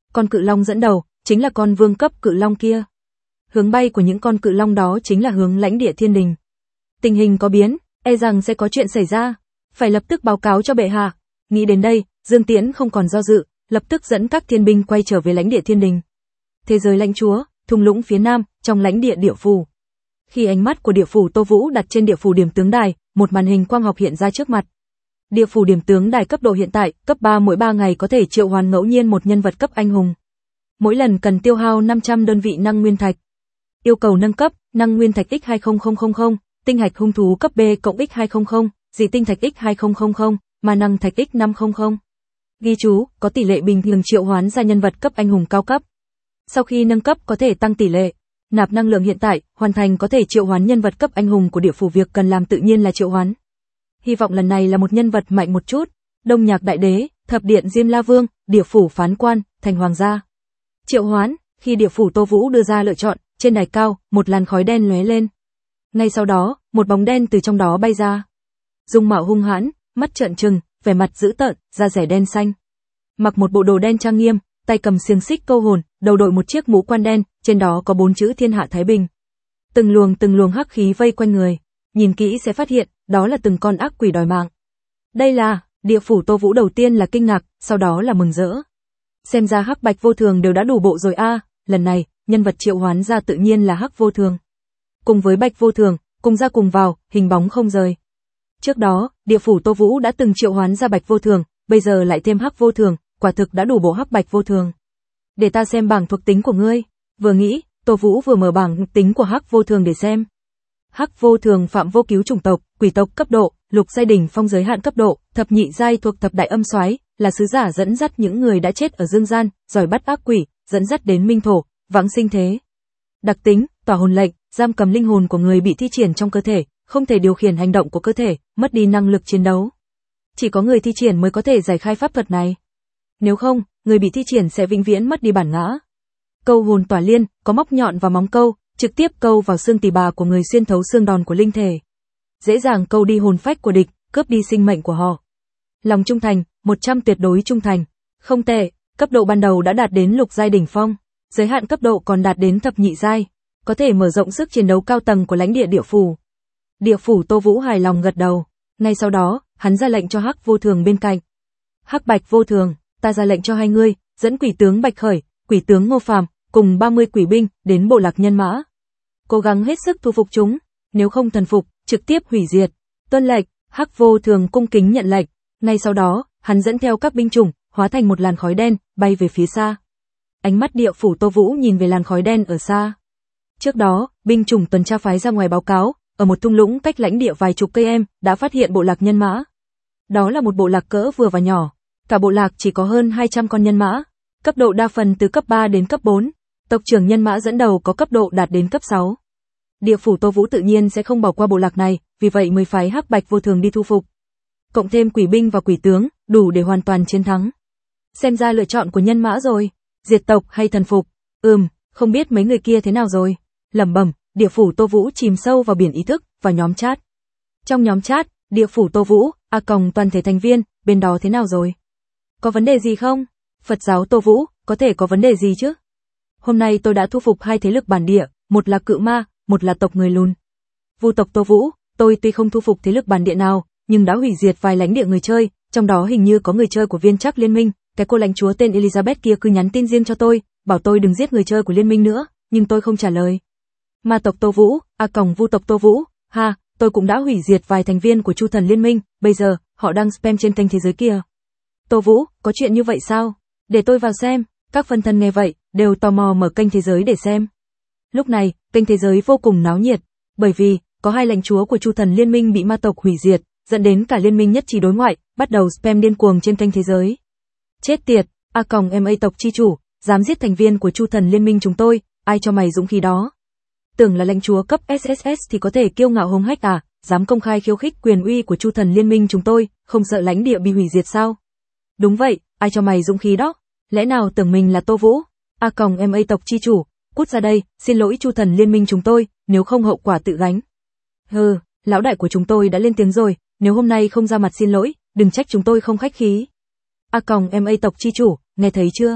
S1: Con cự long dẫn đầu, chính là con vương cấp cự long kia. Hướng bay của những con cự long đó chính là hướng lãnh địa thiên đình. Tình hình có biến, e rằng sẽ có chuyện xảy ra. Phải lập tức báo cáo cho bệ hạ. Nghĩ đến đây, Dương Tiễn không còn do dự, lập tức dẫn các thiên binh quay trở về lãnh địa thiên đình. Thế giới lãnh chúa, thung lũng phía nam, trong lãnh địa địa phủ. Khi ánh mắt của địa phủ Tô Vũ đặt trên địa phủ điểm tướng đài, một màn hình quang học hiện ra trước mặt. Địa phủ điểm tướng đài cấp độ hiện tại, cấp ba mỗi ba ngày có thể triệu hoán ngẫu nhiên một nhân vật cấp anh hùng. Mỗi lần cần tiêu hao năm trăm đơn vị năng nguyên thạch. Yêu cầu nâng cấp, năng nguyên thạch x hai không không không không, tinh hạch hung thú cấp B cộng x hai trăm, dị tinh thạch x hai không không không, ma năng thạch x năm trăm. Ghi chú, có tỷ lệ bình thường triệu hoán ra nhân vật cấp anh hùng cao cấp. Sau khi nâng cấp có thể tăng tỷ lệ. Nạp năng lượng hiện tại, hoàn thành có thể triệu hoán nhân vật cấp anh hùng của địa phủ, việc cần làm tự nhiên là triệu hoán. Hy vọng lần này là một nhân vật mạnh một chút. Đông Nhạc Đại Đế, Thập Điện Diêm La Vương, địa phủ Phán Quan, thành hoàng gia. Triệu hoán, khi địa phủ Tô Vũ đưa ra lựa chọn, trên đài cao, một làn khói đen lóe lên. Ngay sau đó, một bóng đen từ trong đó bay ra. Dung mạo hung hãn, mắt trợn trừng, vẻ mặt dữ tợn, da rẻ đen xanh. Mặc một bộ đồ đen trang nghiêm, tay cầm xiềng xích câu hồn, đầu đội một chiếc mũ quan đen, trên đó có bốn chữ Thiên Hạ Thái Bình. Từng luồng từng luồng hắc khí vây quanh người, nhìn kỹ sẽ phát hiện, đó là từng con ác quỷ đòi mạng. Đây là, địa phủ Tô Vũ đầu tiên là kinh ngạc, sau đó là mừng rỡ. Xem ra Hắc Bạch Vô Thường đều đã đủ bộ rồi a, à, lần này, nhân vật triệu hoán ra tự nhiên là Hắc Vô Thường. Cùng với Bạch Vô Thường, cùng ra cùng vào, hình bóng không rời. Trước đó, địa phủ Tô Vũ đã từng triệu hoán ra Bạch Vô Thường, bây giờ lại thêm Hắc Vô Thường, quả thực đã đủ bộ Hắc Bạch Vô Thường. Để ta xem bảng thuộc tính của ngươi. Vừa nghĩ, Tô Vũ vừa mở bảng thuộc tính của Hắc Vô Thường để xem. Hắc Vô Thường phạm vô cứu chủng tộc, quỷ tộc cấp độ, lục giai đỉnh phong giới hạn cấp độ, thập nhị giai thuộc thập đại âm soái, là sứ giả dẫn dắt những người đã chết ở dương gian, giỏi bắt ác quỷ, dẫn dắt đến minh thổ, vãng sinh thế. Đặc tính, tỏa hồn lệnh, giam cầm linh hồn của người bị thi triển trong cơ thể, không thể điều khiển hành động của cơ thể, mất đi năng lực chiến đấu. Chỉ có người thi triển mới có thể giải khai pháp thuật này. Nếu không, người bị thi triển sẽ vĩnh viễn mất đi bản ngã. Câu hồn tỏa liên, có móc nhọn và móng câu, trực tiếp câu vào xương tỳ bà của người, xuyên thấu xương đòn của linh thể. Dễ dàng câu đi hồn phách của địch, cướp đi sinh mệnh của họ. Lòng trung thành, một trăm tuyệt đối trung thành. Không tệ, cấp độ ban đầu đã đạt đến lục giai đỉnh phong, giới hạn cấp độ còn đạt đến thập nhị giai, có thể mở rộng sức chiến đấu cao tầng của lãnh địa địa phủ. Địa phủ Tô Vũ hài lòng gật đầu, ngay sau đó, hắn ra lệnh cho Hắc Vô Thường bên cạnh. Hắc Bạch Vô Thường, ta ra lệnh cho hai ngươi, dẫn quỷ tướng Bạch Khởi, quỷ tướng Ngô Phàm cùng ba mươi quỷ binh đến bộ lạc nhân mã. Cố gắng hết sức thu phục chúng, nếu không thần phục, trực tiếp hủy diệt. Tuân lệnh, Hắc Vô Thường cung kính nhận lệnh, ngay sau đó, hắn dẫn theo các binh chủng, hóa thành một làn khói đen, bay về phía xa. Ánh mắt địa phủ Tô Vũ nhìn về làn khói đen ở xa. Trước đó, binh chủng tuần tra phái ra ngoài báo cáo, ở một thung lũng cách lãnh địa vài chục cây em, đã phát hiện bộ lạc nhân mã. Đó là một bộ lạc cỡ vừa và nhỏ, cả bộ lạc chỉ có hơn hai trăm con nhân mã, cấp độ đa phần từ cấp ba đến cấp bốn, tộc trưởng nhân mã dẫn đầu có cấp độ đạt đến cấp sáu. Địa phủ Tô Vũ tự nhiên sẽ không bỏ qua bộ lạc này, vì vậy mới phái Hắc Bạch Vô Thường đi thu phục. Cộng thêm quỷ binh và quỷ tướng, đủ để hoàn toàn chiến thắng. Xem ra lựa chọn của nhân mã rồi, diệt tộc hay thần phục. Ừm, không biết mấy người kia thế nào rồi. Lẩm bẩm, địa phủ Tô Vũ chìm sâu vào biển ý thức, vào nhóm chat. Trong nhóm chat, địa phủ Tô Vũ, a còng toàn thể thành viên, bên đó thế nào rồi? Có vấn đề gì không? Phật giáo Tô Vũ, có thể có vấn đề gì chứ? Hôm nay tôi đã thu phục hai thế lực bản địa, một là cự ma, một là tộc người lùn. Vu tộc Tô Vũ, tôi tuy không thu phục thế lực bản địa nào, nhưng đã hủy diệt vài lãnh địa người chơi, trong đó hình như có người chơi của viên trắc liên minh, cái cô lãnh chúa tên Elizabeth kia cứ nhắn tin riêng cho tôi, bảo tôi đừng giết người chơi của liên minh nữa, nhưng tôi không trả lời. Ma tộc Tô Vũ, a còng Vu tộc Tô Vũ, ha, tôi cũng đã hủy diệt vài thành viên của Chu Thần Liên minh, bây giờ, họ đang spam trên kênh thế giới kia. Tô Vũ, có chuyện như vậy sao? Để tôi vào xem, các phân thân nghe vậy, đều tò mò mở kênh thế giới để xem. Lúc này, kênh thế giới vô cùng náo nhiệt, bởi vì, có hai lãnh chúa của Chu Thần Liên minh bị ma tộc hủy diệt, dẫn đến cả liên minh nhất trí đối ngoại, bắt đầu spam điên cuồng trên kênh thế giới. Chết tiệt, a còng em a tộc chi chủ, dám giết thành viên của Chu Thần Liên minh chúng tôi, ai cho mày dũng khí đó? Tưởng là lãnh chúa cấp ét ét ét thì có thể kiêu ngạo hống hách à, dám công khai khiêu khích quyền uy của Chu Thần Liên minh chúng tôi, không sợ lãnh địa bị hủy diệt sao? Đúng vậy, ai cho mày dũng khí đó? Lẽ nào tưởng mình là Tô Vũ? A còng em a tộc chi chủ, cút ra đây, xin lỗi Chu Thần Liên minh chúng tôi, nếu không hậu quả tự gánh. Hừ, lão đại của chúng tôi đã lên tiếng rồi, nếu hôm nay không ra mặt xin lỗi, đừng trách chúng tôi không khách khí. A còng em a tộc chi chủ, nghe thấy chưa?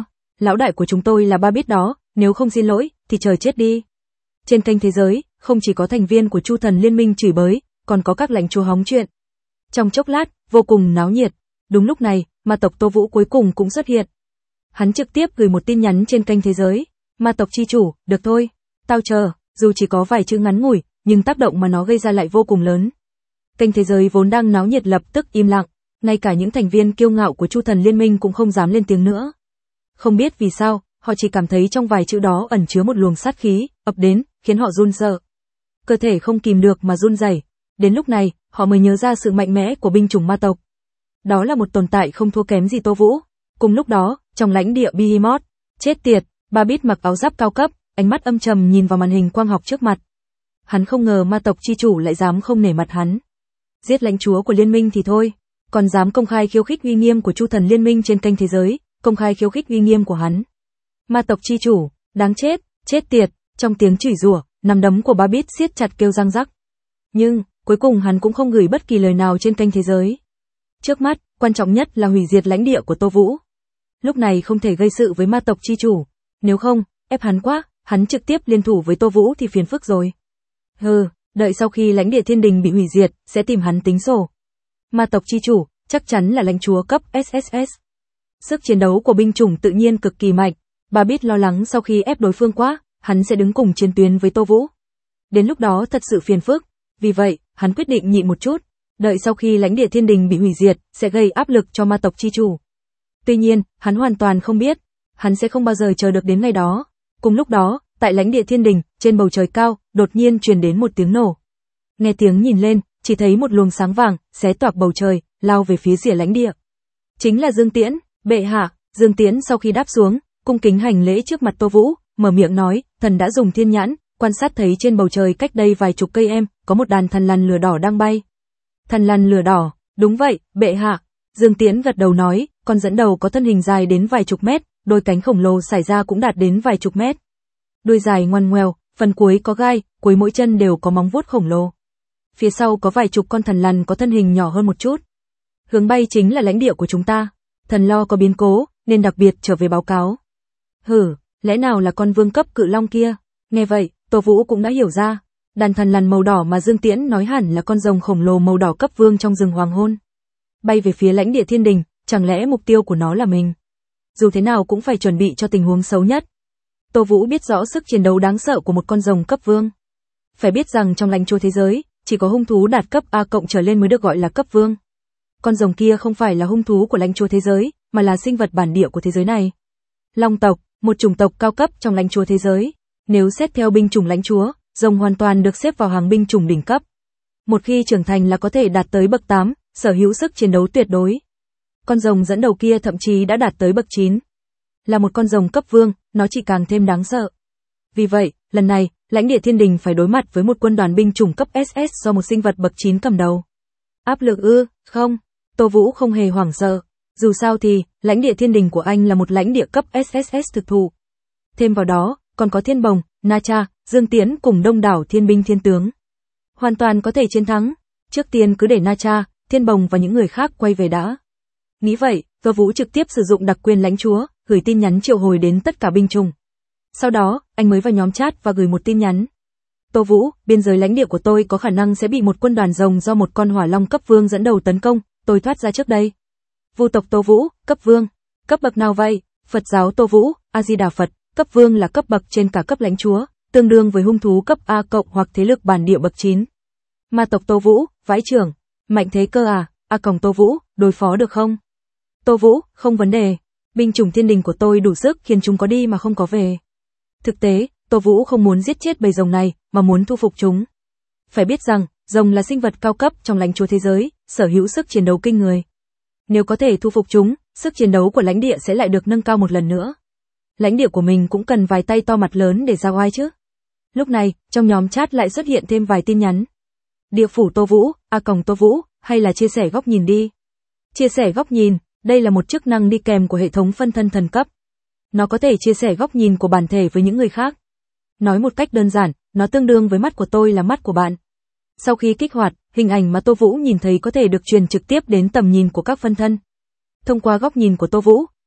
S1: lão đại của chúng tôi là ba biết đó, nếu không xin lỗi, thì trời chết đi. Trên kênh Thế Giới, không chỉ có thành viên của Chu Thần Liên Minh chửi bới, còn có các lãnh chúa hóng chuyện. Trong chốc lát, vô cùng náo nhiệt. Đúng lúc này, ma tộc Tô Vũ cuối cùng cũng xuất hiện. Hắn trực tiếp gửi một tin nhắn trên kênh Thế Giới. Ma tộc chi chủ, được thôi, tao chờ, dù chỉ có vài chữ ngắn ngủi, nhưng tác động mà nó gây ra lại vô cùng lớn. Kênh Thế Giới vốn đang náo nhiệt lập tức im lặng, ngay cả những thành viên kiêu ngạo của Chu Thần Liên Minh cũng không dám lên tiếng nữa. Không biết vì sao, họ chỉ cảm thấy trong vài chữ đó ẩn chứa một luồng sát khí, ập đến, khiến họ run sợ. Cơ thể không kìm được mà run rẩy. Đến lúc này, họ mới nhớ ra sự mạnh mẽ của binh chủng ma tộc. Đó là một tồn tại không thua kém gì Tô Vũ. Cùng lúc đó, trong lãnh địa Behemoth, chết tiệt, Ba Bít mặc áo giáp cao cấp, ánh mắt âm trầm nhìn vào màn hình quang học trước mặt. Hắn không ngờ ma tộc chi chủ lại dám không nể mặt hắn. Giết lãnh chúa của liên minh thì thôi, còn dám công khai khiêu khích uy nghiêm của Chu Thần Liên Minh trên kênh Thế Giới, công khai khiêu khích uy nghiêm của hắn. Ma tộc chi chủ, đáng chết, chết tiệt, trong tiếng chửi rủa, nắm đấm của Ba Bít siết chặt kêu răng rắc. Nhưng, cuối cùng hắn cũng không gửi bất kỳ lời nào trên kênh Thế Giới. Trước mắt, quan trọng nhất là hủy diệt lãnh địa của Tô Vũ. Lúc này không thể gây sự với ma tộc chi chủ, nếu không, ép hắn quá, hắn trực tiếp liên thủ với Tô Vũ thì phiền phức rồi. Hừ, đợi sau khi lãnh địa thiên đình bị hủy diệt, sẽ tìm hắn tính sổ. Ma tộc chi chủ, chắc chắn là lãnh chúa cấp ét ét ét. Sức chiến đấu của binh chủng tự nhiên cực kỳ mạnh, Ba Bít lo lắng sau khi ép đối phương quá, hắn sẽ đứng cùng chiến tuyến với Tô Vũ. Đến lúc đó thật sự phiền phức, vì vậy, hắn quyết định nhịn một chút, đợi sau khi lãnh địa thiên đình bị hủy diệt, sẽ gây áp lực cho ma tộc chi chủ. Tuy nhiên, hắn hoàn toàn không biết, hắn sẽ không bao giờ chờ được đến ngày đó. Cùng lúc đó, tại lãnh địa thiên đình, trên bầu trời cao, đột nhiên truyền đến một tiếng nổ. Nghe tiếng nhìn lên, chỉ thấy một luồng sáng vàng, xé toạc bầu trời, lao về phía rìa lãnh địa. Chính là Dương Tiễn, bệ hạ. Dương Tiễn sau khi đáp xuống, cung kính hành lễ trước mặt Tô Vũ, mở miệng nói, thần đã dùng thiên nhãn, quan sát thấy trên bầu trời cách đây vài chục cây em, có một đàn thần lằn lửa đỏ đang bay. Thần lằn lửa đỏ, đúng vậy, bệ hạ. Dương Tiễn gật đầu nói, con dẫn đầu có thân hình dài đến vài chục mét, đôi cánh khổng lồ xải ra cũng đạt đến vài chục mét. Đuôi dài ngoằn ngoèo, phần cuối có gai, cuối mỗi chân đều có móng vuốt khổng lồ. Phía sau có vài chục con thần lằn có thân hình nhỏ hơn một chút. Hướng bay chính là lãnh địa của chúng ta. Thần lo có biến cố, nên đặc biệt trở về báo cáo. Hử, lẽ nào là con vương cấp cự long kia? Nghe vậy, Tô Vũ cũng đã hiểu ra. Đàn thần lằn màu đỏ mà Dương Tiễn nói hẳn là con rồng khổng lồ màu đỏ cấp vương trong rừng hoàng hôn. Bay về phía lãnh địa thiên đình, chẳng lẽ mục tiêu của nó là mình? Dù thế nào cũng phải chuẩn bị cho tình huống xấu nhất. Tô Vũ biết rõ sức chiến đấu đáng sợ của một con rồng cấp vương. Phải biết rằng trong lãnh chúa thế giới, chỉ có hung thú đạt cấp A cộng trở lên mới được gọi là cấp vương. Con rồng kia không phải là hung thú của lãnh chúa thế giới, mà là sinh vật bản địa của thế giới này. Long tộc, một chủng tộc cao cấp trong lãnh chúa thế giới. Nếu xét theo binh chủng lãnh chúa, rồng hoàn toàn được xếp vào hàng binh chủng đỉnh cấp. Một khi trưởng thành là có thể đạt tới bậc tám, sở hữu sức chiến đấu tuyệt đối. Con rồng dẫn đầu kia thậm chí đã đạt tới bậc chín. Là một con rồng cấp vương, nó chỉ càng thêm đáng sợ. Vì vậy, lần này, lãnh địa thiên đình phải đối mặt với một quân đoàn binh chủng cấp ét ét do một sinh vật bậc chín cầm đầu. Áp lực ư, không, Tô Vũ không hề hoảng sợ. Dù sao thì, lãnh địa thiên đình của anh là một lãnh địa cấp ét ét ét thực thụ. Thêm vào đó, còn có Thiên Bồng, Na Cha, Dương Tiễn cùng đông đảo thiên binh thiên tướng. Hoàn toàn có thể chiến thắng. Trước tiên cứ để Na Cha, Thiên Bồng và những người khác quay về đã. Nghĩ vậy, Tô Vũ trực tiếp sử dụng đặc quyền lãnh chúa, gửi tin nhắn triệu hồi đến tất cả binh chủng. Sau đó, anh mới vào nhóm chat và gửi một tin nhắn. Tô Vũ, biên giới lãnh địa của tôi có khả năng sẽ bị một quân đoàn rồng do một con hỏa long cấp vương dẫn đầu tấn công, tôi thoát ra trước đây. Vu tộc Tô Vũ, cấp vương. Cấp bậc nào vậy? Phật giáo Tô Vũ, A Di Đà Phật, cấp vương là cấp bậc trên cả cấp lãnh chúa, tương đương với hung thú cấp A cộng hoặc thế lực bản địa bậc chín. Ma tộc Tô Vũ, vãi trưởng. Mạnh thế cơ à? A còng Tô Vũ, đối phó được không? Tô Vũ, không vấn đề. Binh chủng thiên đình của tôi đủ sức khiến chúng có đi mà không có về. Thực tế, Tô Vũ không muốn giết chết bầy rồng này, mà muốn thu phục chúng. Phải biết rằng, rồng là sinh vật cao cấp trong lãnh chúa thế giới, sở hữu sức chiến đấu kinh người. Nếu có thể thu phục chúng, sức chiến đấu của lãnh địa sẽ lại được nâng cao một lần nữa. Lãnh địa của mình cũng cần vài tay to mặt lớn để ra oai chứ. Lúc này, trong nhóm chat lại xuất hiện thêm vài tin nhắn. Địa phủ Tô Vũ, A còng Tô Vũ, hay là chia sẻ góc nhìn đi. Chia sẻ góc nhìn, đây là một chức năng đi kèm của hệ thống phân thân thần cấp. Nó có thể chia sẻ góc nhìn của bản thể với những người khác. Nói một cách đơn giản, nó tương đương với mắt của tôi là mắt của bạn. Sau khi kích hoạt, hình ảnh mà Tô Vũ nhìn thấy có thể được truyền trực tiếp đến tầm nhìn của các phân thân. Thông qua góc nhìn của Tô Vũ,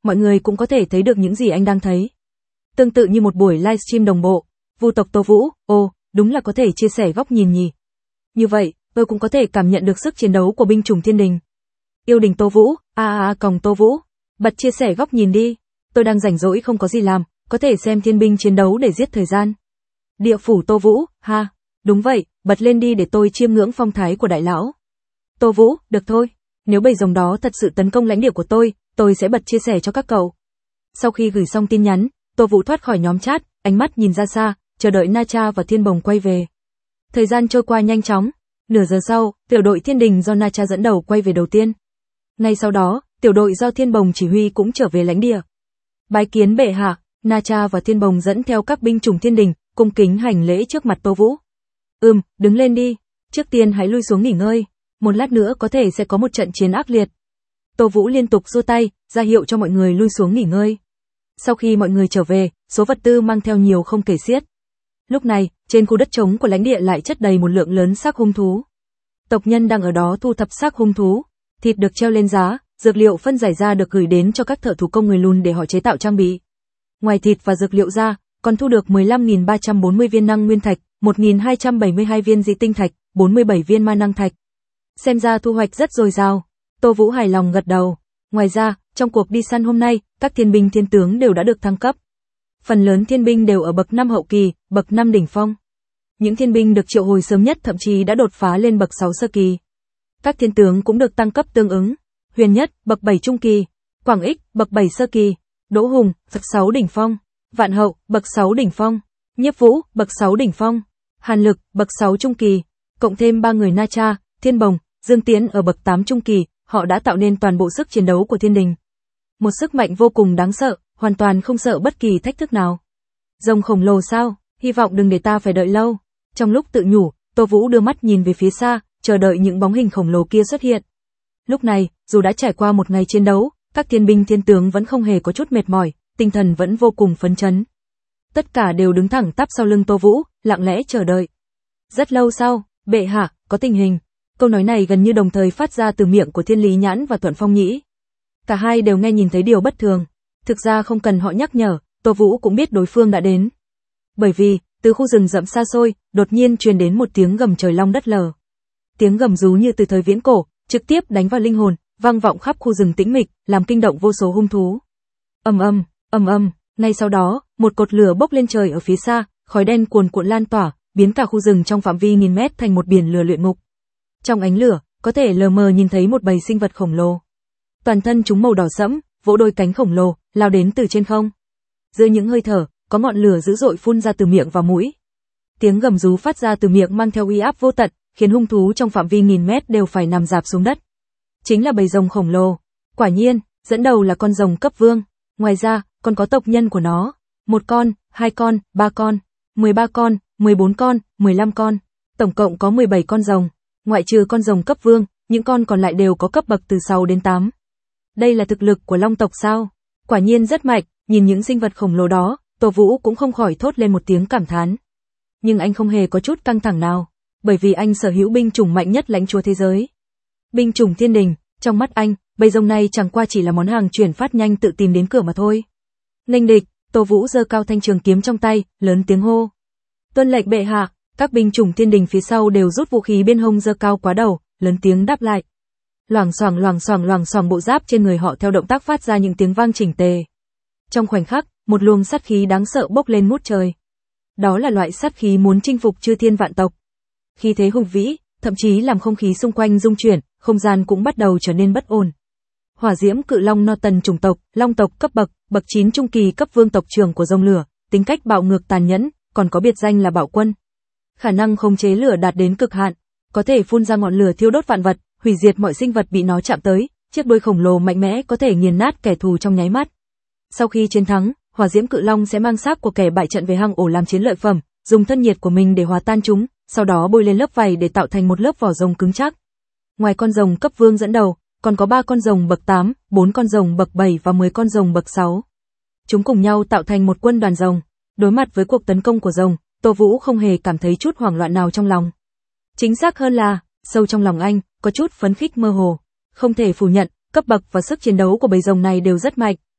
S1: mọi người cũng có thể thấy được những gì anh đang thấy. Tương tự như một buổi livestream đồng bộ, Vu tộc Tô Vũ, ồ, đúng là có thể chia sẻ góc nhìn nhỉ. Như vậy, tôi cũng có thể cảm nhận được sức chiến đấu của binh chủng thiên đình. Yêu đình Tô Vũ, a a a còng Tô Vũ, bật chia sẻ góc nhìn đi. Tôi đang rảnh rỗi không có gì làm, có thể xem thiên binh chiến đấu để giết thời gian. Địa phủ Tô Vũ, ha, đúng vậy, bật lên đi để tôi chiêm ngưỡng phong thái của đại lão. Tô Vũ, được thôi, nếu bầy rồng đó thật sự tấn công lãnh địa của tôi, tôi sẽ bật chia sẻ cho các cậu. Sau khi gửi xong tin nhắn, Tô Vũ thoát khỏi nhóm chat, ánh mắt nhìn ra xa, chờ đợi Na Cha và Thiên Bồng quay về. Thời gian trôi qua nhanh chóng, nửa giờ sau, tiểu đội Thiên Đình do Na Cha dẫn đầu quay về đầu tiên. Ngay sau đó, tiểu đội do Thiên Bồng chỉ huy cũng trở về lãnh địa. Bái kiến bệ hạ, Na Cha và Thiên Bồng dẫn theo các binh chủng Thiên Đình, cung kính hành lễ trước mặt Tô Vũ. Ừm, đứng lên đi, trước tiên hãy lui xuống nghỉ ngơi, một lát nữa có thể sẽ có một trận chiến ác liệt. Tô Vũ liên tục giơ tay, ra hiệu cho mọi người lui xuống nghỉ ngơi. Sau khi mọi người trở về, số vật tư mang theo nhiều không kể xiết. Lúc này, trên khu đất trống của lãnh địa lại chất đầy một lượng lớn xác hung thú. Tộc nhân đang ở đó thu thập xác hung thú, thịt được treo lên giá, dược liệu phân giải ra được gửi đến cho các thợ thủ công người lùn để họ chế tạo trang bị. Ngoài thịt và dược liệu ra, còn thu được mười lăm nghìn ba trăm bốn mươi viên năng nguyên thạch, một nghìn hai trăm bảy mươi hai viên dị tinh thạch, bốn mươi bảy viên ma năng thạch. Xem ra thu hoạch rất dồi dào. Tô Vũ hài lòng gật đầu. Ngoài ra, trong cuộc đi săn hôm nay, các thiên binh thiên tướng đều đã được thăng cấp. Phần lớn thiên binh đều ở bậc năm hậu kỳ, bậc năm đỉnh phong. Những thiên binh được triệu hồi sớm nhất thậm chí đã đột phá lên bậc sáu sơ kỳ. Các thiên tướng cũng được tăng cấp tương ứng. Huyền Nhất, bậc bảy trung kỳ, Quảng Ích, bậc bảy sơ kỳ, Đỗ Hùng, bậc sáu đỉnh phong, Vạn Hậu, bậc sáu đỉnh phong, Nhiếp Vũ, bậc sáu đỉnh phong, Hàn Lực, bậc sáu trung kỳ, cộng thêm ba người Na Cha, Thiên Bồng, Dương Tiến ở bậc tám trung kỳ, họ đã tạo nên toàn bộ sức chiến đấu của thiên đình. Một sức mạnh vô cùng đáng sợ, hoàn toàn không sợ bất kỳ thách thức nào. Rồng khổng lồ sao, hy vọng đừng để ta phải đợi lâu. Trong lúc tự nhủ, Tô Vũ đưa mắt nhìn về phía xa, chờ đợi những bóng hình khổng lồ kia xuất hiện. Lúc này, dù đã trải qua một ngày chiến đấu, các thiên binh thiên tướng vẫn không hề có chút mệt mỏi, tinh thần vẫn vô cùng phấn chấn. Tất cả đều đứng thẳng tắp sau lưng Tô Vũ, lặng lẽ chờ đợi. Rất lâu sau, bệ hạ, có tình hình. Câu nói này gần như đồng thời phát ra từ miệng của Thiên Lý Nhãn và Thuận Phong Nhĩ. Cả hai đều nghe nhìn thấy điều bất thường. Thực ra không cần họ nhắc nhở, Tô Vũ cũng biết đối phương đã đến. Bởi vì, từ khu rừng rậm xa xôi, đột nhiên truyền đến một tiếng gầm trời long đất lở. Tiếng gầm rú như từ thời viễn cổ, trực tiếp đánh vào linh hồn, vang vọng khắp khu rừng tĩnh mịch, làm kinh động vô số hung thú. Ầm ầm, ầm ầm, ngay sau đó, một cột lửa bốc lên trời ở phía xa, khói đen cuồn cuộn lan tỏa, biến cả khu rừng trong phạm vi nghìn mét thành một biển lửa luyện ngục. Trong ánh lửa, có thể lờ mờ nhìn thấy một bầy sinh vật khổng lồ. Toàn thân chúng màu đỏ sẫm, vỗ đôi cánh khổng lồ, lao đến từ trên không. Giữa những hơi thở, có ngọn lửa dữ dội phun ra từ miệng và mũi. Tiếng gầm rú phát ra từ miệng mang theo uy áp vô tận, khiến hung thú trong phạm vi nghìn mét đều phải nằm rạp xuống đất. Chính là bầy rồng khổng lồ. Quả nhiên, dẫn đầu là con rồng cấp vương. Ngoài ra, còn có tộc nhân của nó. Một con, hai con, ba con, mười ba con, mười bốn con, mười lăm con. Tổng cộng có mười bảy con rồng. Ngoại trừ con rồng cấp vương, những con còn lại đều có cấp bậc từ sáu đến tám. Đây là thực lực của long tộc sao? Quả nhiên rất mạnh, nhìn những sinh vật khổng lồ đó, Tô Vũ cũng không khỏi thốt lên một tiếng cảm thán. Nhưng anh không hề có chút căng thẳng nào, bởi vì anh sở hữu binh chủng mạnh nhất lãnh chúa thế giới. Binh chủng thiên đình, trong mắt anh, bầy rồng này chẳng qua chỉ là món hàng chuyển phát nhanh tự tìm đến cửa mà thôi. Nghênh địch, Tô Vũ giơ cao thanh trường kiếm trong tay, lớn tiếng hô. Tuân lệnh bệ hạ. Các binh chủng thiên đình phía sau đều rút vũ khí bên hông giơ cao quá đầu, lớn tiếng đáp lại. Loảng xoảng loảng xoảng loảng xoảng bộ giáp trên người họ theo động tác phát ra những tiếng vang chỉnh tề. Trong khoảnh khắc, một luồng sát khí đáng sợ bốc lên ngút trời. Đó là loại sát khí muốn chinh phục chư thiên vạn tộc. Khí thế hùng vĩ, thậm chí làm không khí xung quanh rung chuyển, không gian cũng bắt đầu trở nên bất ổn. Hỏa diễm cự long no tần chủng tộc, long tộc cấp bậc, bậc chín trung kỳ cấp vương tộc trưởng của rồng lửa, tính cách bạo ngược tàn nhẫn, còn có biệt danh là bạo quân. Khả năng khống chế lửa đạt đến cực hạn, có thể phun ra ngọn lửa thiêu đốt vạn vật, hủy diệt mọi sinh vật bị nó chạm tới, chiếc đuôi khổng lồ mạnh mẽ có thể nghiền nát kẻ thù trong nháy mắt. Sau khi chiến thắng, hỏa diễm cự long sẽ mang xác của kẻ bại trận về hang ổ làm chiến lợi phẩm, dùng thân nhiệt của mình để hòa tan chúng, sau đó bôi lên lớp vảy để tạo thành một lớp vỏ rồng cứng chắc. Ngoài con rồng cấp vương dẫn đầu, còn có ba con rồng bậc tám, bốn con rồng bậc bảy và mười con rồng bậc sáu. Chúng cùng nhau tạo thành một quân đoàn rồng. Đối mặt với cuộc tấn công của rồng, Tô Vũ không hề cảm thấy chút hoảng loạn nào trong lòng. Chính xác hơn là, sâu trong lòng anh, có chút phấn khích mơ hồ. Không thể phủ nhận, cấp bậc và sức chiến đấu của bầy rồng này đều rất mạnh.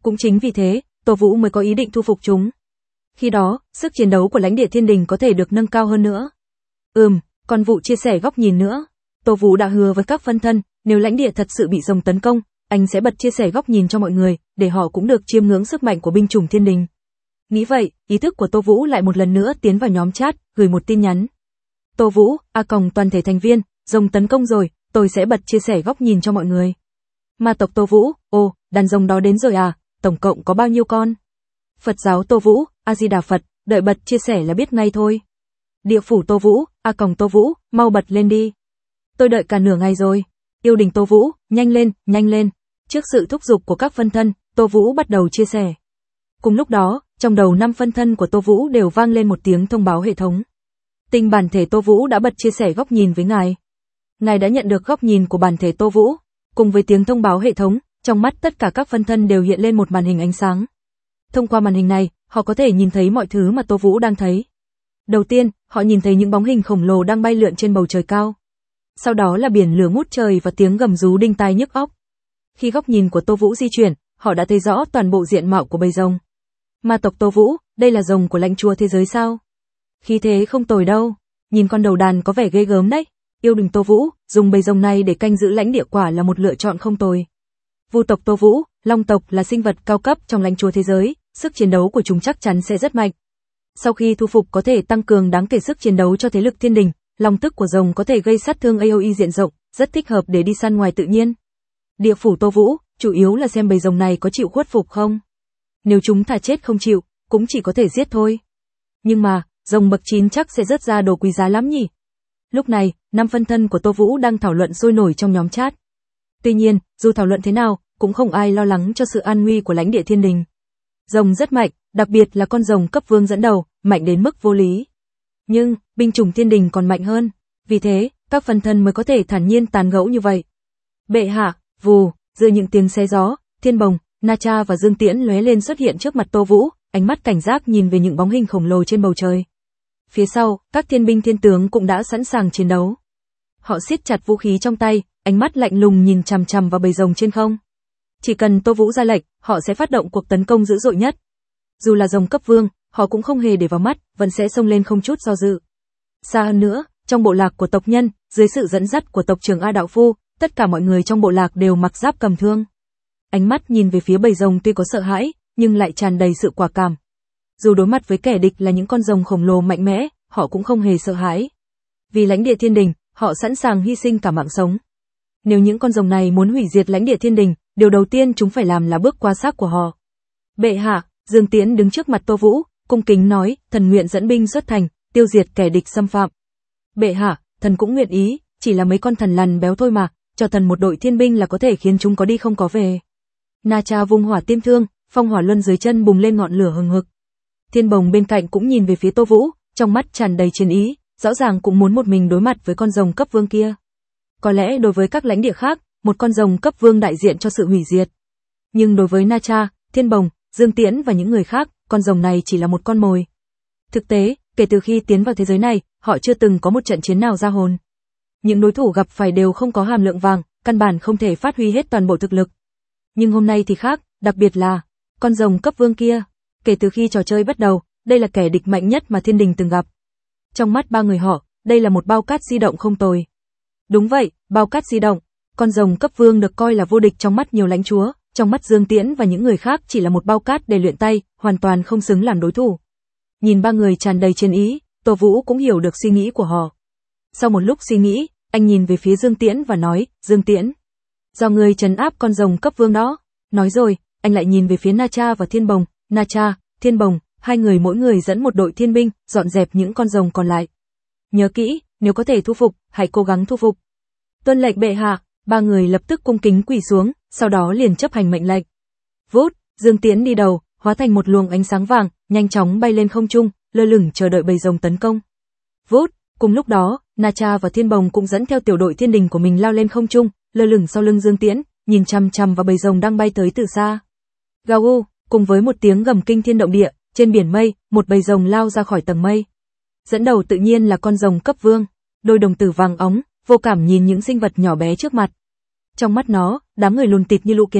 S1: Cũng chính vì thế, Tô Vũ mới có ý định thu phục chúng. Khi đó, sức chiến đấu của lãnh địa thiên đình có thể được nâng cao hơn nữa. Ừm, còn vụ chia sẻ góc nhìn nữa. Tô Vũ đã hứa với các phân thân, nếu lãnh địa thật sự bị rồng tấn công, anh sẽ bật chia sẻ góc nhìn cho mọi người, để họ cũng được chiêm ngưỡng sức mạnh của binh chủng thiên đình. Nghĩ vậy, ý thức của Tô Vũ lại một lần nữa tiến vào nhóm chat, gửi một tin nhắn. Tô Vũ, a còng toàn thể thành viên, rồng tấn công rồi, tôi sẽ bật chia sẻ góc nhìn cho mọi người. Ma tộc Tô Vũ, ồ, đàn rồng đó đến rồi à, tổng cộng có bao nhiêu con? Phật giáo Tô Vũ, A Di Đà Phật, đợi bật chia sẻ là biết ngay thôi. Địa phủ Tô Vũ, a còng Tô Vũ, mau bật lên đi. Tôi đợi cả nửa ngày rồi. Yêu đình Tô Vũ, nhanh lên, nhanh lên. Trước sự thúc giục của các phân thân, Tô Vũ bắt đầu chia sẻ. Cùng lúc đó, trong đầu năm phân thân của Tô Vũ đều vang lên một tiếng thông báo hệ thống. Tinh bản thể Tô Vũ đã bật chia sẻ góc nhìn với ngài. Ngài đã nhận được góc nhìn của bản thể Tô Vũ. Cùng với tiếng thông báo hệ thống, trong mắt tất cả các phân thân đều hiện lên một màn hình ánh sáng. Thông qua màn hình này, họ có thể nhìn thấy mọi thứ mà Tô Vũ đang thấy. Đầu tiên, họ nhìn thấy những bóng hình khổng lồ đang bay lượn trên bầu trời cao. Sau đó là biển lửa ngút trời và tiếng gầm rú đinh tai nhức óc. Khi góc nhìn của Tô Vũ di chuyển, họ đã thấy rõ toàn bộ diện mạo của bầy rồng. Ma tộc Tô Vũ, đây là rồng của lãnh chúa thế giới sao? Khí thế không tồi đâu, nhìn con đầu đàn có vẻ ghê gớm đấy. Yêu đình Tô Vũ, dùng bầy rồng này để canh giữ lãnh địa quả là một lựa chọn không tồi. Vu tộc Tô Vũ, Long tộc là sinh vật cao cấp trong lãnh chúa thế giới, sức chiến đấu của chúng chắc chắn sẽ rất mạnh. Sau khi thu phục có thể tăng cường đáng kể sức chiến đấu cho thế lực thiên đình, long tức của rồng có thể gây sát thương a o e diện rộng, rất thích hợp để đi săn ngoài tự nhiên. Địa phủ Tô Vũ, chủ yếu là xem bầy rồng này có chịu khuất phục không. Nếu chúng thà chết không chịu, cũng chỉ có thể giết thôi. Nhưng mà, rồng bậc chín chắc sẽ rớt ra đồ quý giá lắm nhỉ. Lúc này, năm phân thân của Tô Vũ đang thảo luận sôi nổi trong nhóm chat. Tuy nhiên, dù thảo luận thế nào, cũng không ai lo lắng cho sự an nguy của lãnh địa thiên đình. Rồng rất mạnh, đặc biệt là con rồng cấp vương dẫn đầu, mạnh đến mức vô lý. Nhưng, binh chủng thiên đình còn mạnh hơn, vì thế, các phân thân mới có thể thản nhiên tán gẫu như vậy. Bệ hạ, vù, giữa những tiếng xé gió, Thiên Bồng, Na Cha và Dương Tiễn lóe lên xuất hiện trước mặt Tô Vũ, ánh mắt cảnh giác nhìn về những bóng hình khổng lồ trên bầu trời. Phía sau, các thiên binh thiên tướng cũng đã sẵn sàng chiến đấu. Họ siết chặt vũ khí trong tay, ánh mắt lạnh lùng nhìn chằm chằm vào bầy rồng trên không. Chỉ cần Tô Vũ ra lệnh, họ sẽ phát động cuộc tấn công dữ dội nhất. Dù là rồng cấp vương, họ cũng không hề để vào mắt, vẫn sẽ xông lên không chút do dự. Xa hơn nữa, trong bộ lạc của tộc nhân, dưới sự dẫn dắt của tộc trưởng A Đạo Phu, tất cả mọi người trong bộ lạc đều mặc giáp cầm thương. Ánh mắt nhìn về phía bầy rồng tuy có sợ hãi, nhưng lại tràn đầy sự quả cảm. Dù đối mặt với kẻ địch là những con rồng khổng lồ mạnh mẽ, họ cũng không hề sợ hãi. Vì lãnh địa thiên đình, họ sẵn sàng hy sinh cả mạng sống. Nếu những con rồng này muốn hủy diệt lãnh địa thiên đình, điều đầu tiên chúng phải làm là bước qua xác của họ. Bệ hạ, Dương Tiễn đứng trước mặt Tô Vũ, cung kính nói, thần nguyện dẫn binh xuất thành, tiêu diệt kẻ địch xâm phạm. Bệ hạ, thần cũng nguyện ý, chỉ là mấy con thần lằn béo thôi mà, cho thần một đội thiên binh là có thể khiến chúng có đi không có về. Na Cha vung hỏa tiêm thương, phong hỏa luân dưới chân bùng lên ngọn lửa hừng hực. Thiên Bồng bên cạnh cũng nhìn về phía Tô Vũ, trong mắt tràn đầy chiến ý, rõ ràng cũng muốn một mình đối mặt với con rồng cấp vương kia. Có lẽ đối với các lãnh địa khác, một con rồng cấp vương đại diện cho sự hủy diệt. Nhưng đối với Na Cha, Thiên Bồng, Dương Tiễn và những người khác, con rồng này chỉ là một con mồi. Thực tế, kể từ khi tiến vào thế giới này, họ chưa từng có một trận chiến nào ra hồn. Những đối thủ gặp phải đều không có hàm lượng vàng, căn bản không thể phát huy hết toàn bộ thực lực. Nhưng hôm nay thì khác, đặc biệt là con rồng cấp vương kia. Kể từ khi trò chơi bắt đầu, đây là kẻ địch mạnh nhất mà thiên đình từng gặp. Trong mắt ba người họ, đây là một bao cát di động không tồi. Đúng vậy, bao cát di động. Con rồng cấp vương được coi là vô địch trong mắt nhiều lãnh chúa, trong mắt Dương Tiễn và những người khác chỉ là một bao cát để luyện tay, hoàn toàn không xứng làm đối thủ. Nhìn ba người tràn đầy chiến ý, Tô Vũ cũng hiểu được suy nghĩ của họ. Sau một lúc suy nghĩ, anh nhìn về phía Dương Tiễn và nói, Dương Tiễn, do người trấn áp con rồng cấp vương đó. Nói rồi, anh lại nhìn về phía Na Cha và Thiên Bồng, Na Cha, Thiên Bồng, hai người mỗi người dẫn một đội thiên binh, dọn dẹp những con rồng còn lại. Nhớ kỹ, nếu có thể thu phục, hãy cố gắng thu phục. Tuân lệnh bệ hạ, ba người lập tức cung kính quỳ xuống, sau đó liền chấp hành mệnh lệnh. Vút, Dương Tiễn đi đầu, hóa thành một luồng ánh sáng vàng, nhanh chóng bay lên không trung, lơ lửng chờ đợi bầy rồng tấn công. Vút, cùng lúc đó, Na Cha và Thiên Bồng cũng dẫn theo tiểu đội thiên đình của mình lao lên không trung, lơ lửng sau lưng Dương Tiễn, nhìn chằm chằm vào bầy rồng đang bay tới từ xa. Gào u, cùng với một tiếng gầm kinh thiên động địa, trên biển mây, một bầy rồng lao ra khỏi tầng mây. Dẫn đầu tự nhiên là con rồng cấp vương, đôi đồng tử vàng óng, vô cảm nhìn những sinh vật nhỏ bé trước mặt. Trong mắt nó, đám người lùn tịt như lũ kiến này,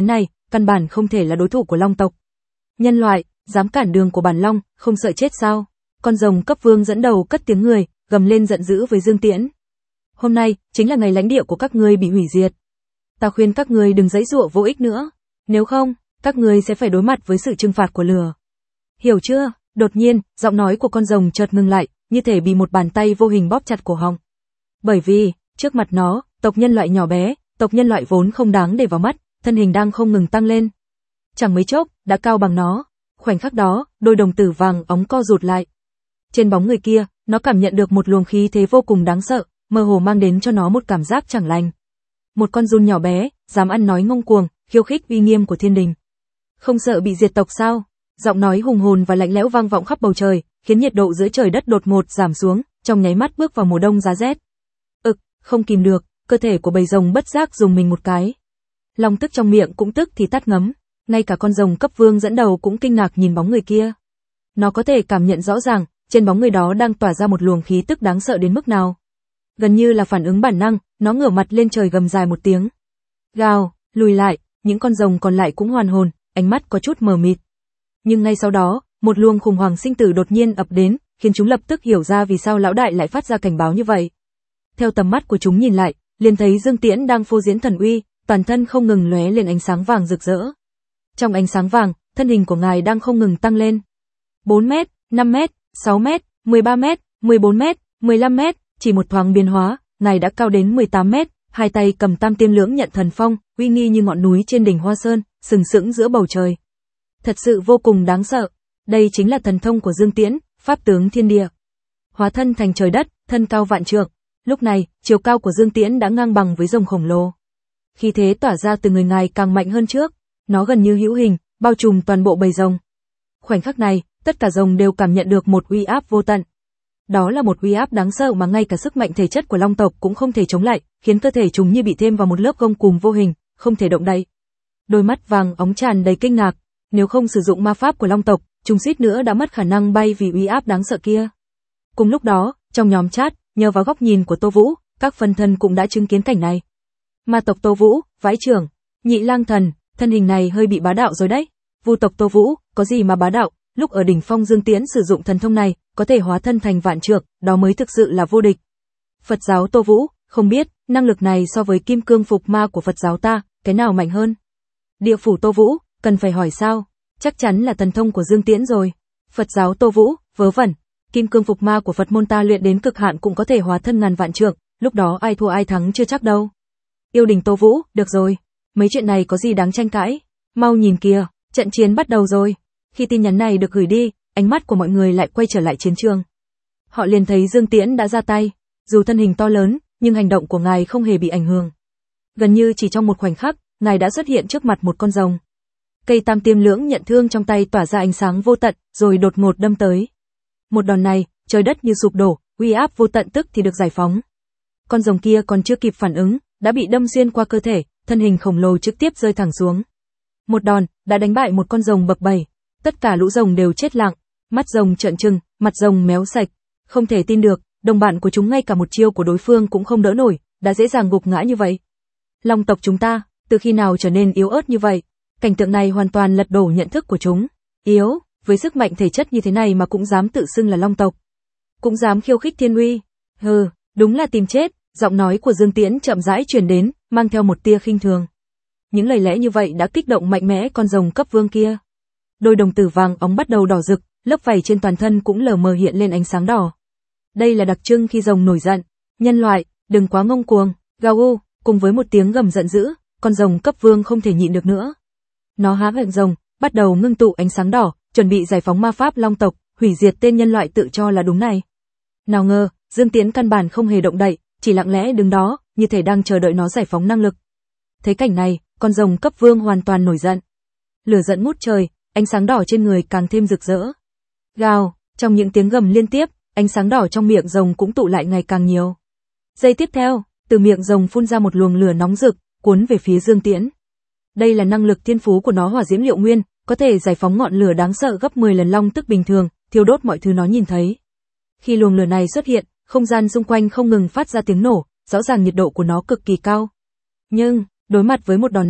S1: căn bản không thể là đối thủ của Long tộc. Nhân loại, dám cản đường của bản Long, không sợ chết sao? Con rồng cấp vương dẫn đầu cất tiếng người, gầm lên giận dữ với Dương Tiễn. Hôm nay, chính là ngày lãnh địa của các ngươi bị hủy diệt. Ta khuyên các ngươi đừng giãy giụa vô ích nữa. Nếu không, các ngươi sẽ phải đối mặt với sự trừng phạt của lửa. Hiểu chưa? Đột nhiên, giọng nói của con rồng chợt ngừng lại, như thể bị một bàn tay vô hình bóp chặt cổ họng. Bởi vì, trước mặt nó, tộc nhân loại nhỏ bé, tộc nhân loại vốn không đáng để vào mắt, thân hình đang không ngừng tăng lên. Chẳng mấy chốc, đã cao bằng nó. Khoảnh khắc đó, đôi đồng tử vàng óng co rụt lại. Trên bóng người kia, nó cảm nhận được một luồng khí thế vô cùng đáng sợ, mơ hồ mang đến cho nó một cảm giác chẳng lành. Một con giun nhỏ bé, dám ăn nói ngông cuồng, khiêu khích uy nghiêm của thiên đình. Không sợ bị diệt tộc sao? Giọng nói hùng hồn và lạnh lẽo vang vọng khắp bầu trời, khiến nhiệt độ giữa trời đất đột ngột giảm xuống, trong nháy mắt bước vào mùa đông giá rét. Ực, không kìm được, cơ thể của bầy rồng bất giác dùng mình một cái. Long tức trong miệng cũng tức thì tắt ngấm, ngay cả con rồng cấp vương dẫn đầu cũng kinh ngạc nhìn bóng người kia. Nó có thể cảm nhận rõ ràng, trên bóng người đó đang tỏa ra một luồng khí tức đáng sợ đến mức nào. Gần như là phản ứng bản năng, nó ngửa mặt lên trời gầm dài một tiếng. Gào, lùi lại, những con rồng còn lại cũng hoàn hồn, ánh mắt có chút mờ mịt. Nhưng ngay sau đó, một luồng khủng hoảng sinh tử đột nhiên ập đến, khiến chúng lập tức hiểu ra vì sao lão đại lại phát ra cảnh báo như vậy. Theo tầm mắt của chúng nhìn lại, liền thấy Dương Tiễn đang phô diễn thần uy, toàn thân không ngừng lóe lên ánh sáng vàng rực rỡ. Trong ánh sáng vàng, thân hình của ngài đang không ngừng tăng lên. bốn mét, năm mét, sáu mét, mười ba mét, mười bốn mét, mười lăm mét, chỉ một thoáng biến hóa, ngài đã cao đến mười tám mét, hai tay cầm tam tiêm lưỡng nhận thần phong, uy nghi như ngọn núi trên đỉnh Hoa Sơn, sừng sững giữa bầu trời. Thật sự vô cùng đáng sợ. Đây chính là thần thông của Dương Tiễn, pháp tướng thiên địa. Hóa thân thành trời đất, thân cao vạn trượng. Lúc này, chiều cao của Dương Tiễn đã ngang bằng với rồng khổng lồ. Khí thế tỏa ra từ người ngài càng mạnh hơn trước, nó gần như hữu hình, bao trùm toàn bộ bầy rồng. Khoảnh khắc này, tất cả rồng đều cảm nhận được một uy áp vô tận. Đó là một uy áp đáng sợ mà ngay cả sức mạnh thể chất của Long tộc cũng không thể chống lại, khiến cơ thể chúng như bị thêm vào một lớp gông cùm vô hình, không thể động đậy. Đôi mắt vàng óng tràn đầy kinh ngạc, nếu không sử dụng ma pháp của Long tộc, chúng suýt nữa đã mất khả năng bay vì uy áp đáng sợ kia. Cùng lúc đó, trong nhóm chat, nhờ vào góc nhìn của Tô Vũ, các phân thân cũng đã chứng kiến cảnh này. Ma tộc Tô Vũ, vãi trưởng, Nhị Lang Thần, thân hình này hơi bị bá đạo rồi đấy. Vu tộc Tô Vũ, có gì mà bá đạo, lúc ở đỉnh phong Dương Tiễn sử dụng thần thông này, có thể hóa thân thành vạn trượng, đó mới thực sự là vô địch. Phật giáo Tô Vũ, không biết, năng lực này so với kim cương phục ma của Phật giáo ta, cái nào mạnh hơn? Địa phủ Tô Vũ, cần phải hỏi sao? Chắc chắn là thần thông của Dương Tiễn rồi. Phật giáo Tô Vũ, vớ vẩn, kim cương phục ma của Phật môn ta luyện đến cực hạn cũng có thể hóa thân ngàn vạn trượng, lúc đó ai thua ai thắng chưa chắc đâu. Yêu đình Tô Vũ, được rồi, mấy chuyện này có gì đáng tranh cãi, mau nhìn kìa, trận chiến bắt đầu rồi. Khi tin nhắn này được gửi đi, ánh mắt của mọi người lại quay trở lại chiến trường. Họ liền thấy Dương Tiễn đã ra tay, dù thân hình to lớn, nhưng hành động của ngài không hề bị ảnh hưởng. Gần như chỉ trong một khoảnh khắc, ngài đã xuất hiện trước mặt một con rồng. Cây tam tiêm lưỡng nhận thương trong tay tỏa ra ánh sáng vô tận, rồi đột ngột đâm tới. Một đòn này, trời đất như sụp đổ, uy áp vô tận tức thì được giải phóng. Con rồng kia còn chưa kịp phản ứng, đã bị đâm xuyên qua cơ thể, thân hình khổng lồ trực tiếp rơi thẳng xuống. Một đòn, đã đánh bại một con rồng bậc bảy. Tất cả lũ rồng đều chết lặng, mắt rồng trợn trừng, mặt rồng méo sạch. Không thể tin được, đồng bạn của chúng ngay cả một chiêu của đối phương cũng không đỡ nổi, đã dễ dàng gục ngã như vậy. Long tộc chúng ta, từ khi nào trở nên yếu ớt như vậy? Cảnh tượng này hoàn toàn lật đổ nhận thức của chúng. Yếu, với sức mạnh thể chất như thế này mà cũng dám tự xưng là Long tộc. Cũng dám khiêu khích thiên uy. Hừ, đúng là tìm chết. Giọng nói của Dương Tiễn chậm rãi truyền đến, mang theo một tia khinh thường. Những lời lẽ như vậy đã kích động mạnh mẽ con rồng cấp vương kia. Đôi đồng tử vàng óng bắt đầu đỏ rực, lớp vảy trên toàn thân cũng lờ mờ hiện lên ánh sáng đỏ. Đây là đặc trưng khi rồng nổi giận. Nhân loại, đừng quá ngông cuồng. Gào u, cùng với một tiếng gầm giận dữ, con rồng cấp vương không thể nhịn được nữa. Nó há miệng rồng, bắt đầu ngưng tụ ánh sáng đỏ, chuẩn bị giải phóng ma pháp Long tộc, hủy diệt tên nhân loại tự cho là đúng này. Nào ngờ, Dương Tiễn căn bản không hề động đậy, chỉ lặng lẽ đứng đó, như thể đang chờ đợi nó giải phóng năng lực. Thấy cảnh này, con rồng cấp vương hoàn toàn nổi giận. Lửa giận ngút trời, ánh sáng đỏ trên người càng thêm rực rỡ. Gào, trong những tiếng gầm liên tiếp, ánh sáng đỏ trong miệng rồng cũng tụ lại ngày càng nhiều. Giây tiếp theo, từ miệng rồng phun ra một luồng lửa nóng rực, cuốn về phía Dương Tiễn. Đây là năng lực thiên phú của nó hỏa diễm liệu nguyên, có thể giải phóng ngọn lửa đáng sợ gấp mười lần long tức bình thường, thiêu đốt mọi thứ nó nhìn thấy. Khi luồng lửa này xuất hiện, không gian xung quanh không ngừng phát ra tiếng nổ, rõ ràng nhiệt độ của nó cực kỳ cao. Nhưng, đối mặt với một đòn này,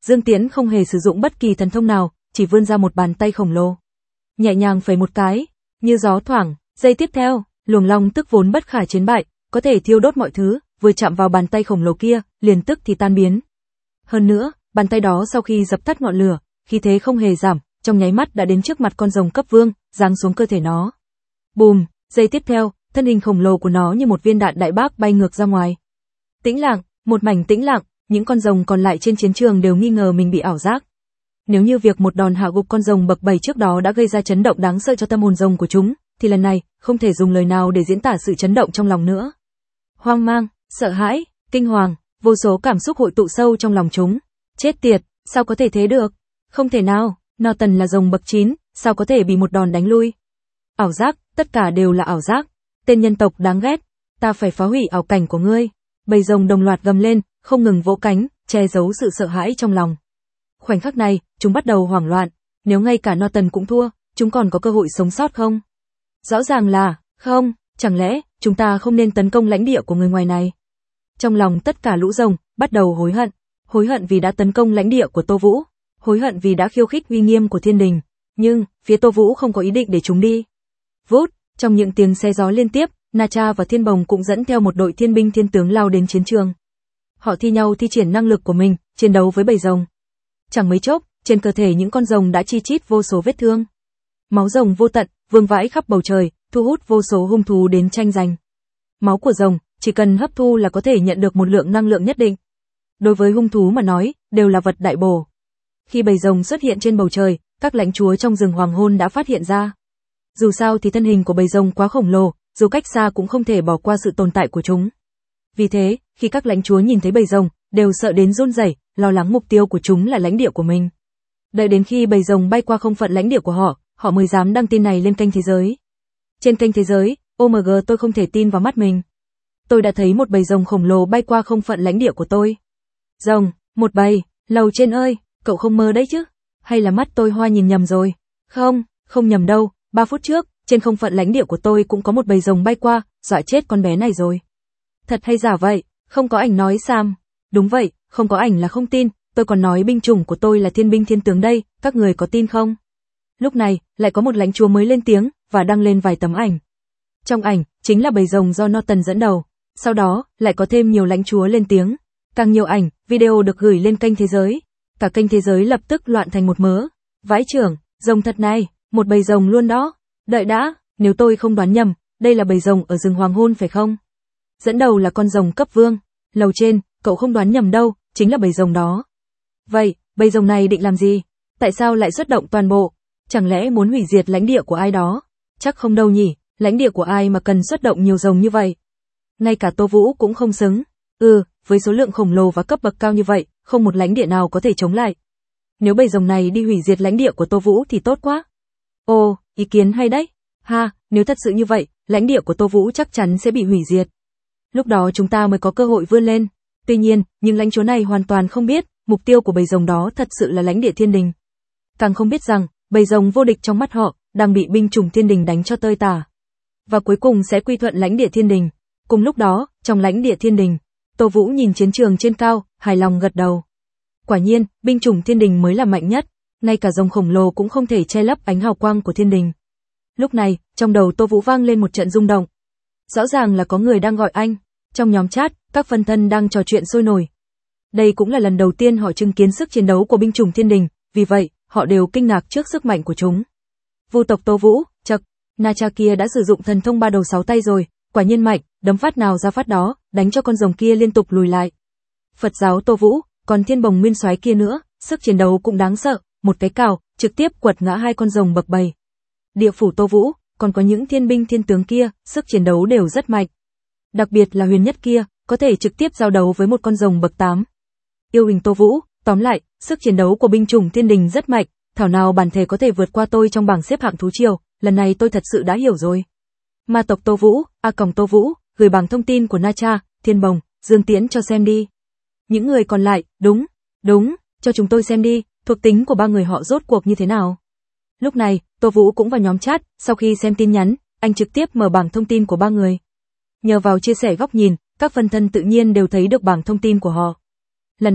S1: Dương Tiễn không hề sử dụng bất kỳ thần thông nào, chỉ vươn ra một bàn tay khổng lồ. Nhẹ nhàng phẩy một cái, như gió thoảng, giây tiếp theo, luồng long tức vốn bất khả chiến bại, có thể thiêu đốt mọi thứ, vừa chạm vào bàn tay khổng lồ kia, liền tức thì tan biến. Hơn nữa, bàn tay đó sau khi dập tắt ngọn lửa, khí thế không hề giảm, trong nháy mắt đã đến trước mặt con rồng cấp vương, giáng xuống cơ thể nó. Bùm, giây tiếp theo, thân hình khổng lồ của nó như một viên đạn đại bác bay ngược ra ngoài. Tĩnh lặng, một mảnh tĩnh lặng, những con rồng còn lại trên chiến trường đều nghi ngờ mình bị ảo giác. Nếu như việc một đòn hạ gục con rồng bậc bảy trước đó đã gây ra chấn động đáng sợ cho tâm hồn rồng của chúng, thì lần này, không thể dùng lời nào để diễn tả sự chấn động trong lòng nữa. Hoang mang, sợ hãi, kinh hoàng, vô số cảm xúc hội tụ sâu trong lòng chúng. Chết tiệt, sao có thể thế được? Không thể nào, Norton là rồng bậc chín, sao có thể bị một đòn đánh lui? Ảo giác, tất cả đều là ảo giác. Tên nhân tộc đáng ghét, ta phải phá hủy ảo cảnh của ngươi. Bầy rồng đồng loạt gầm lên, không ngừng vỗ cánh, che giấu sự sợ hãi trong lòng. Khoảnh khắc này, chúng bắt đầu hoảng loạn, nếu ngay cả Norton cũng thua, chúng còn có cơ hội sống sót không? Rõ ràng là, không, chẳng lẽ, chúng ta không nên tấn công lãnh địa của người ngoài này? Trong lòng tất cả lũ rồng, bắt đầu hối hận, hối hận vì đã tấn công lãnh địa của Tô Vũ, hối hận vì đã khiêu khích uy nghiêm của thiên đình, nhưng, phía Tô Vũ không có ý định để chúng đi. Vút, trong những tiếng xe gió liên tiếp, Na Cha và Thiên Bồng cũng dẫn theo một đội thiên binh thiên tướng lao đến chiến trường. Họ thi nhau thi triển năng lực của mình, chiến đấu với bầy rồng. Chẳng mấy chốc, trên cơ thể những con rồng đã chi chít vô số vết thương. Máu rồng vô tận, vương vãi khắp bầu trời, thu hút vô số hung thú đến tranh giành. Máu của rồng, chỉ cần hấp thu là có thể nhận được một lượng năng lượng nhất định. Đối với hung thú mà nói, đều là vật đại bổ. Khi bầy rồng xuất hiện trên bầu trời, các lãnh chúa trong rừng hoàng hôn đã phát hiện ra. Dù sao thì thân hình của bầy rồng quá khổng lồ, dù cách xa cũng không thể bỏ qua sự tồn tại của chúng. Vì thế, khi các lãnh chúa nhìn thấy bầy rồng, đều sợ đến run rẩy, lo lắng mục tiêu của chúng là lãnh địa của mình. Đợi đến khi bầy rồng bay qua không phận lãnh địa của họ, họ mới dám đăng tin này lên kênh thế giới. Trên kênh thế giới, ô em giê tôi không thể tin vào mắt mình. Tôi đã thấy một bầy rồng khổng lồ bay qua không phận lãnh địa của tôi. Rồng, một bầy, lầu trên ơi, cậu không mơ đấy chứ? Hay là mắt tôi hoa nhìn nhầm rồi? Không, không nhầm đâu, ba phút trước, trên không phận lãnh địa của tôi cũng có một bầy rồng bay qua, dọa chết con bé này rồi. Thật hay giả vậy? Không có ảnh nói Sam. Đúng vậy, không có ảnh là không tin, tôi còn nói binh chủng của tôi là thiên binh thiên tướng đây, các người có tin không? Lúc này, lại có một lãnh chúa mới lên tiếng, và đăng lên vài tấm ảnh. Trong ảnh, chính là bầy rồng do Norton dẫn đầu. Sau đó, lại có thêm nhiều lãnh chúa lên tiếng. Càng nhiều ảnh, video được gửi lên kênh thế giới. Cả kênh thế giới lập tức loạn thành một mớ. Vãi trưởng, rồng thật này, một bầy rồng luôn đó. Đợi đã, nếu tôi không đoán nhầm, đây là bầy rồng ở rừng hoàng hôn phải không? Dẫn đầu là con rồng cấp vương. Lầu trên, cậu không đoán nhầm đâu, chính là bầy rồng đó. Vậy, bầy rồng này định làm gì? Tại sao lại xuất động toàn bộ? Chẳng lẽ muốn hủy diệt lãnh địa của ai đó? Chắc không đâu nhỉ, lãnh địa của ai mà cần xuất động nhiều rồng như vậy? Ngay cả Tô Vũ cũng không xứng. Ừ, với số lượng khổng lồ và cấp bậc cao như vậy, không một lãnh địa nào có thể chống lại. Nếu bầy rồng này đi hủy diệt lãnh địa của Tô Vũ thì tốt quá. Ồ, ý kiến hay đấy. Ha, nếu thật sự như vậy, lãnh địa của Tô Vũ chắc chắn sẽ bị hủy diệt. Lúc đó chúng ta mới có cơ hội vươn lên. Tuy nhiên, những lãnh chúa này hoàn toàn không biết, mục tiêu của bầy rồng đó thật sự là lãnh địa thiên đình. Càng không biết rằng, bầy rồng vô địch trong mắt họ, đang bị binh chủng thiên đình đánh cho tơi tả. Và cuối cùng sẽ quy thuận lãnh địa thiên đình. Cùng lúc đó, trong lãnh địa thiên đình, Tô Vũ nhìn chiến trường trên cao, hài lòng gật đầu. Quả nhiên, binh chủng thiên đình mới là mạnh nhất, ngay cả rồng khổng lồ cũng không thể che lấp ánh hào quang của thiên đình. Lúc này, trong đầu Tô Vũ vang lên một trận rung động. Rõ ràng là có người đang gọi anh. Trong nhóm chat, các phân thân đang trò chuyện sôi nổi. Đây cũng là lần đầu tiên họ chứng kiến sức chiến đấu của binh chủng thiên đình, vì vậy, họ đều kinh ngạc trước sức mạnh của chúng. Vu tộc Tô Vũ, chậc, Na Cha kia đã sử dụng thần thông ba đầu sáu tay rồi, quả nhiên mạnh, đấm phát nào ra phát đó, đánh cho con rồng kia liên tục lùi lại. Phật giáo Tô Vũ, còn Thiên Bồng Nguyên Soái kia nữa, sức chiến đấu cũng đáng sợ, một cái cào, trực tiếp quật ngã hai con rồng bậc bảy. Địa phủ Tô Vũ, còn có những thiên binh thiên tướng kia, sức chiến đấu đều rất mạnh. Đặc biệt là huyền nhất kia, có thể trực tiếp giao đấu với một con rồng bậc tám. Yêu hình Tô Vũ, tóm lại, sức chiến đấu của binh chủng thiên đình rất mạnh, thảo nào bản thể có thể vượt qua tôi trong bảng xếp hạng thú triều, lần này tôi thật sự đã hiểu rồi. Ma tộc Tô Vũ, A Còng Tô Vũ, gửi bảng thông tin của Na Cha, Thiên Bồng, Dương Tiễn cho xem đi. Những người còn lại, đúng, đúng, cho chúng tôi xem đi, thuộc tính của ba người họ rốt cuộc như thế nào. Lúc này, Tô Vũ cũng vào nhóm chat, sau khi xem tin nhắn, anh trực tiếp mở bảng thông tin của ba người. Nhờ vào chia sẻ góc nhìn, các phân thân tự nhiên đều thấy được bảng thông tin của họ. Lần này,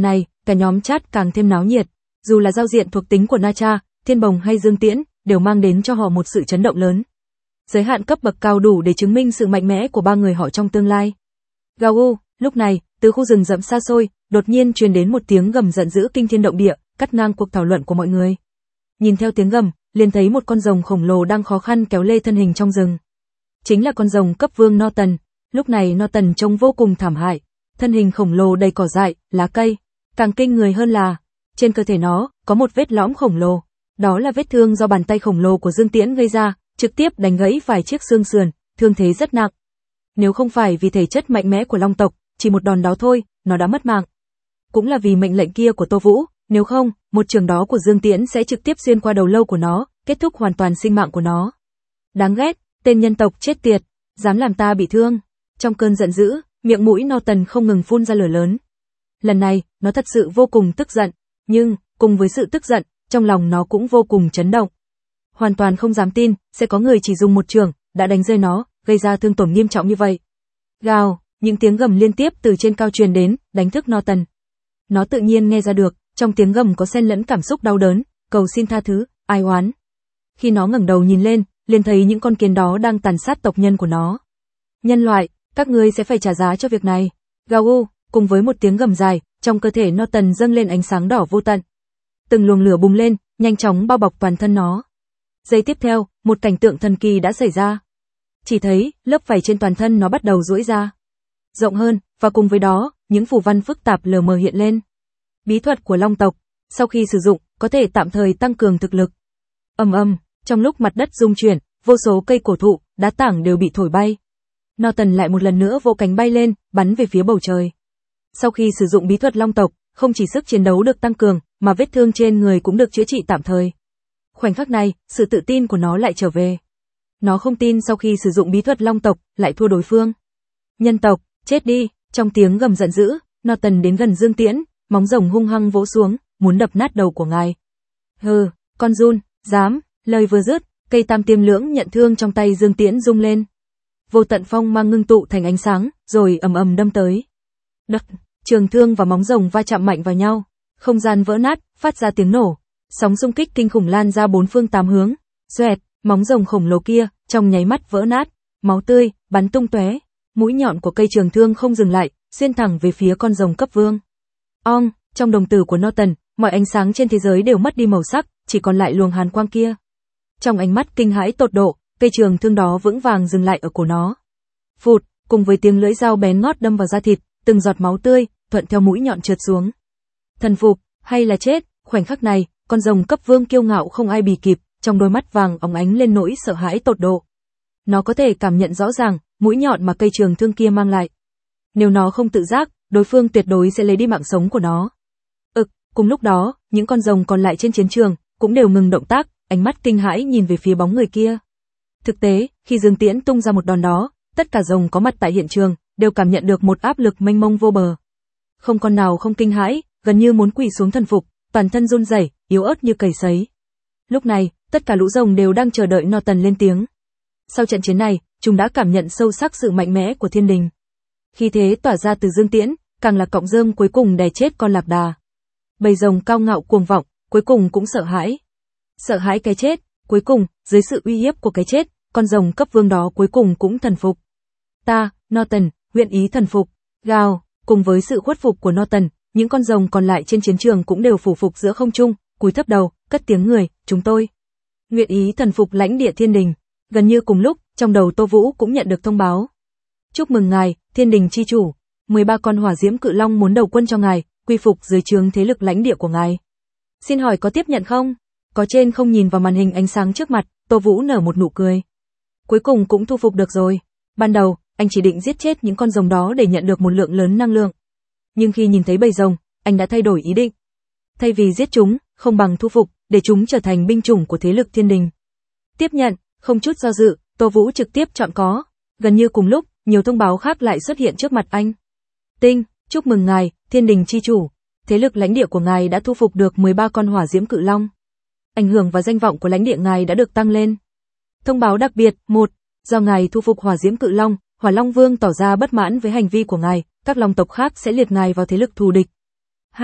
S1: cả nhóm chat càng thêm náo nhiệt. Dù là giao diện thuộc tính của Na Cha, Thiên Bồng hay Dương Tiễn, đều mang đến cho họ một sự chấn động lớn. Giới hạn cấp bậc cao đủ để chứng minh sự mạnh mẽ của ba người họ trong tương lai. Gào u, lúc này, từ khu rừng rậm xa xôi, đột nhiên truyền đến một tiếng gầm giận dữ kinh thiên động địa, cắt ngang cuộc thảo luận của mọi người. Nhìn theo tiếng gầm, liền thấy một con rồng khổng lồ đang khó khăn kéo lê thân hình trong rừng. Chính là con rồng cấp vương Norton. Lúc này Norton trông vô cùng thảm hại, thân hình khổng lồ đầy cỏ dại, lá cây. Càng kinh người hơn là, trên cơ thể nó, có một vết lõm khổng lồ. Đó là vết thương do bàn tay khổng lồ của Dương Tiễn gây ra, trực tiếp đánh gãy vài chiếc xương sườn, thương thế rất nặng. Nếu không phải vì thể chất mạnh mẽ của Long tộc, chỉ một đòn đó thôi, nó đã mất mạng. Cũng là vì mệnh lệnh kia của Tô Vũ, nếu không, một trường đó của Dương Tiễn sẽ trực tiếp xuyên qua đầu lâu của nó, kết thúc hoàn toàn sinh mạng của nó. Đáng ghét, tên nhân tộc chết tiệt, dám làm ta bị thương. Trong cơn giận dữ, miệng mũi Norton không ngừng phun ra lửa lớn. Lần này, nó thật sự vô cùng tức giận, nhưng, cùng với sự tức giận, trong lòng nó cũng vô cùng chấn động. Hoàn toàn không dám tin, sẽ có người chỉ dùng một trường, đã đánh rơi nó, gây ra thương tổn nghiêm trọng như vậy. Gào, những tiếng gầm liên tiếp từ trên cao truyền đến, đánh thức Norton. Nó tự nhiên nghe ra được, trong tiếng gầm có xen lẫn cảm xúc đau đớn, cầu xin tha thứ, ai oán. Khi nó ngẩng đầu nhìn lên, liền thấy những con kiến đó đang tàn sát tộc nhân của nó. Nhân loại, các ngươi sẽ phải trả giá cho việc này. Gào u, cùng với một tiếng gầm dài, trong cơ thể Norton dâng lên ánh sáng đỏ vô tận. Từng luồng lửa bùng lên, nhanh chóng bao bọc toàn thân nó. Giây tiếp theo, một cảnh tượng thần kỳ đã xảy ra. Chỉ thấy, lớp vảy trên toàn thân nó bắt đầu duỗi ra. Rộng hơn, và cùng với đó, những phù văn phức tạp lờ mờ hiện lên. Bí thuật của Long tộc, sau khi sử dụng, có thể tạm thời tăng cường thực lực. Ầm ầm, trong lúc mặt đất rung chuyển, vô số cây cổ thụ, đá tảng đều bị thổi bay. Norton lại một lần nữa vỗ cánh bay lên, bắn về phía bầu trời. Sau khi sử dụng bí thuật Long tộc, không chỉ sức chiến đấu được tăng cường, mà vết thương trên người cũng được chữa trị tạm thời. Khoảnh khắc này, sự tự tin của nó lại trở về. Nó không tin sau khi sử dụng bí thuật Long tộc, lại thua đối phương. Nhân tộc, chết đi, trong tiếng gầm giận dữ, Norton đến gần Dương Tiễn, móng rồng hung hăng vỗ xuống, muốn đập nát đầu của ngài. Hừ, con giun, dám, lời vừa dứt, cây tam tiêm lưỡng nhận thương trong tay Dương Tiễn rung lên. Vô tận phong mang ngưng tụ thành ánh sáng, rồi ầm ầm đâm tới. Đắc, trường thương và móng rồng va chạm mạnh vào nhau, không gian vỡ nát, phát ra tiếng nổ. Sóng xung kích kinh khủng lan ra bốn phương tám hướng. Xoẹt, móng rồng khổng lồ kia, trong nháy mắt vỡ nát, máu tươi bắn tung tóe. Mũi nhọn của cây trường thương không dừng lại, xuyên thẳng về phía con rồng cấp vương. Ong, trong đồng tử của Norton, mọi ánh sáng trên thế giới đều mất đi màu sắc, chỉ còn lại luồng hàn quang kia. Trong ánh mắt kinh hãi tột độ, cây trường thương đó vững vàng dừng lại ở cổ nó. Phụt, cùng với tiếng lưỡi dao bén ngót đâm vào da thịt, từng giọt máu tươi thuận theo mũi nhọn trượt xuống. Thần phục, hay là chết? Khoảnh khắc này, con rồng cấp vương kiêu ngạo không ai bì kịp, trong đôi mắt vàng óng ánh lên nỗi sợ hãi tột độ. Nó có thể cảm nhận rõ ràng mũi nhọn mà cây trường thương kia mang lại. Nếu nó không tự giác, đối phương tuyệt đối sẽ lấy đi mạng sống của nó. Ực, cùng lúc đó, những con rồng còn lại trên chiến trường cũng đều ngừng động tác, ánh mắt kinh hãi nhìn về phía bóng người kia. Thực tế, khi Dương Tiễn tung ra một đòn đó, tất cả rồng có mặt tại hiện trường đều cảm nhận được một áp lực mênh mông vô bờ. Không con nào không kinh hãi, gần như muốn quỳ xuống thần phục, toàn thân run rẩy, yếu ớt như cầy sấy. Lúc này, tất cả lũ rồng đều đang chờ đợi Norton lên tiếng. Sau trận chiến này, chúng đã cảm nhận sâu sắc sự mạnh mẽ của thiên đình. Khi thế tỏa ra từ Dương Tiễn, càng là cọng rơm cuối cùng đè chết con lạc đà. Bầy rồng cao ngạo cuồng vọng, cuối cùng cũng sợ hãi. Sợ hãi cái chết, cuối cùng, dưới sự uy hiếp của cái chết, con rồng cấp vương đó cuối cùng cũng thần phục. Ta, Norton, nguyện ý thần phục. Gào, cùng với sự khuất phục của Norton, những con rồng còn lại trên chiến trường cũng đều phủ phục giữa không trung, cúi thấp đầu, cất tiếng người, chúng tôi nguyện ý thần phục lãnh địa thiên đình. Gần như cùng lúc, trong đầu Tô Vũ cũng nhận được thông báo. Chúc mừng ngài, thiên đình chi chủ, mười ba con hỏa diễm cự long muốn đầu quân cho ngài, quy phục dưới trướng thế lực lãnh địa của ngài. Xin hỏi có tiếp nhận không? Có trên không nhìn vào màn hình ánh sáng trước mặt, Tô Vũ nở một nụ cười. Cuối cùng cũng thu phục được rồi. Ban đầu, anh chỉ định giết chết những con rồng đó để nhận được một lượng lớn năng lượng. Nhưng khi nhìn thấy bầy rồng, anh đã thay đổi ý định. Thay vì giết chúng, không bằng thu phục, để chúng trở thành binh chủng của thế lực thiên đình. Tiếp nhận, không chút do dự, Tô Vũ trực tiếp chọn có. Gần như cùng lúc, nhiều thông báo khác lại xuất hiện trước mặt anh. Tinh, chúc mừng ngài, thiên đình chi chủ. Thế lực lãnh địa của ngài đã thu phục được mười ba con hỏa diễm cự long. Ảnh hưởng và danh vọng của lãnh địa ngài đã được tăng lên. Thông báo đặc biệt, một. Do ngài thu phục hỏa diễm cự long, Hỏa Long Vương tỏ ra bất mãn với hành vi của ngài, các long tộc khác sẽ liệt ngài vào thế lực thù địch. hai.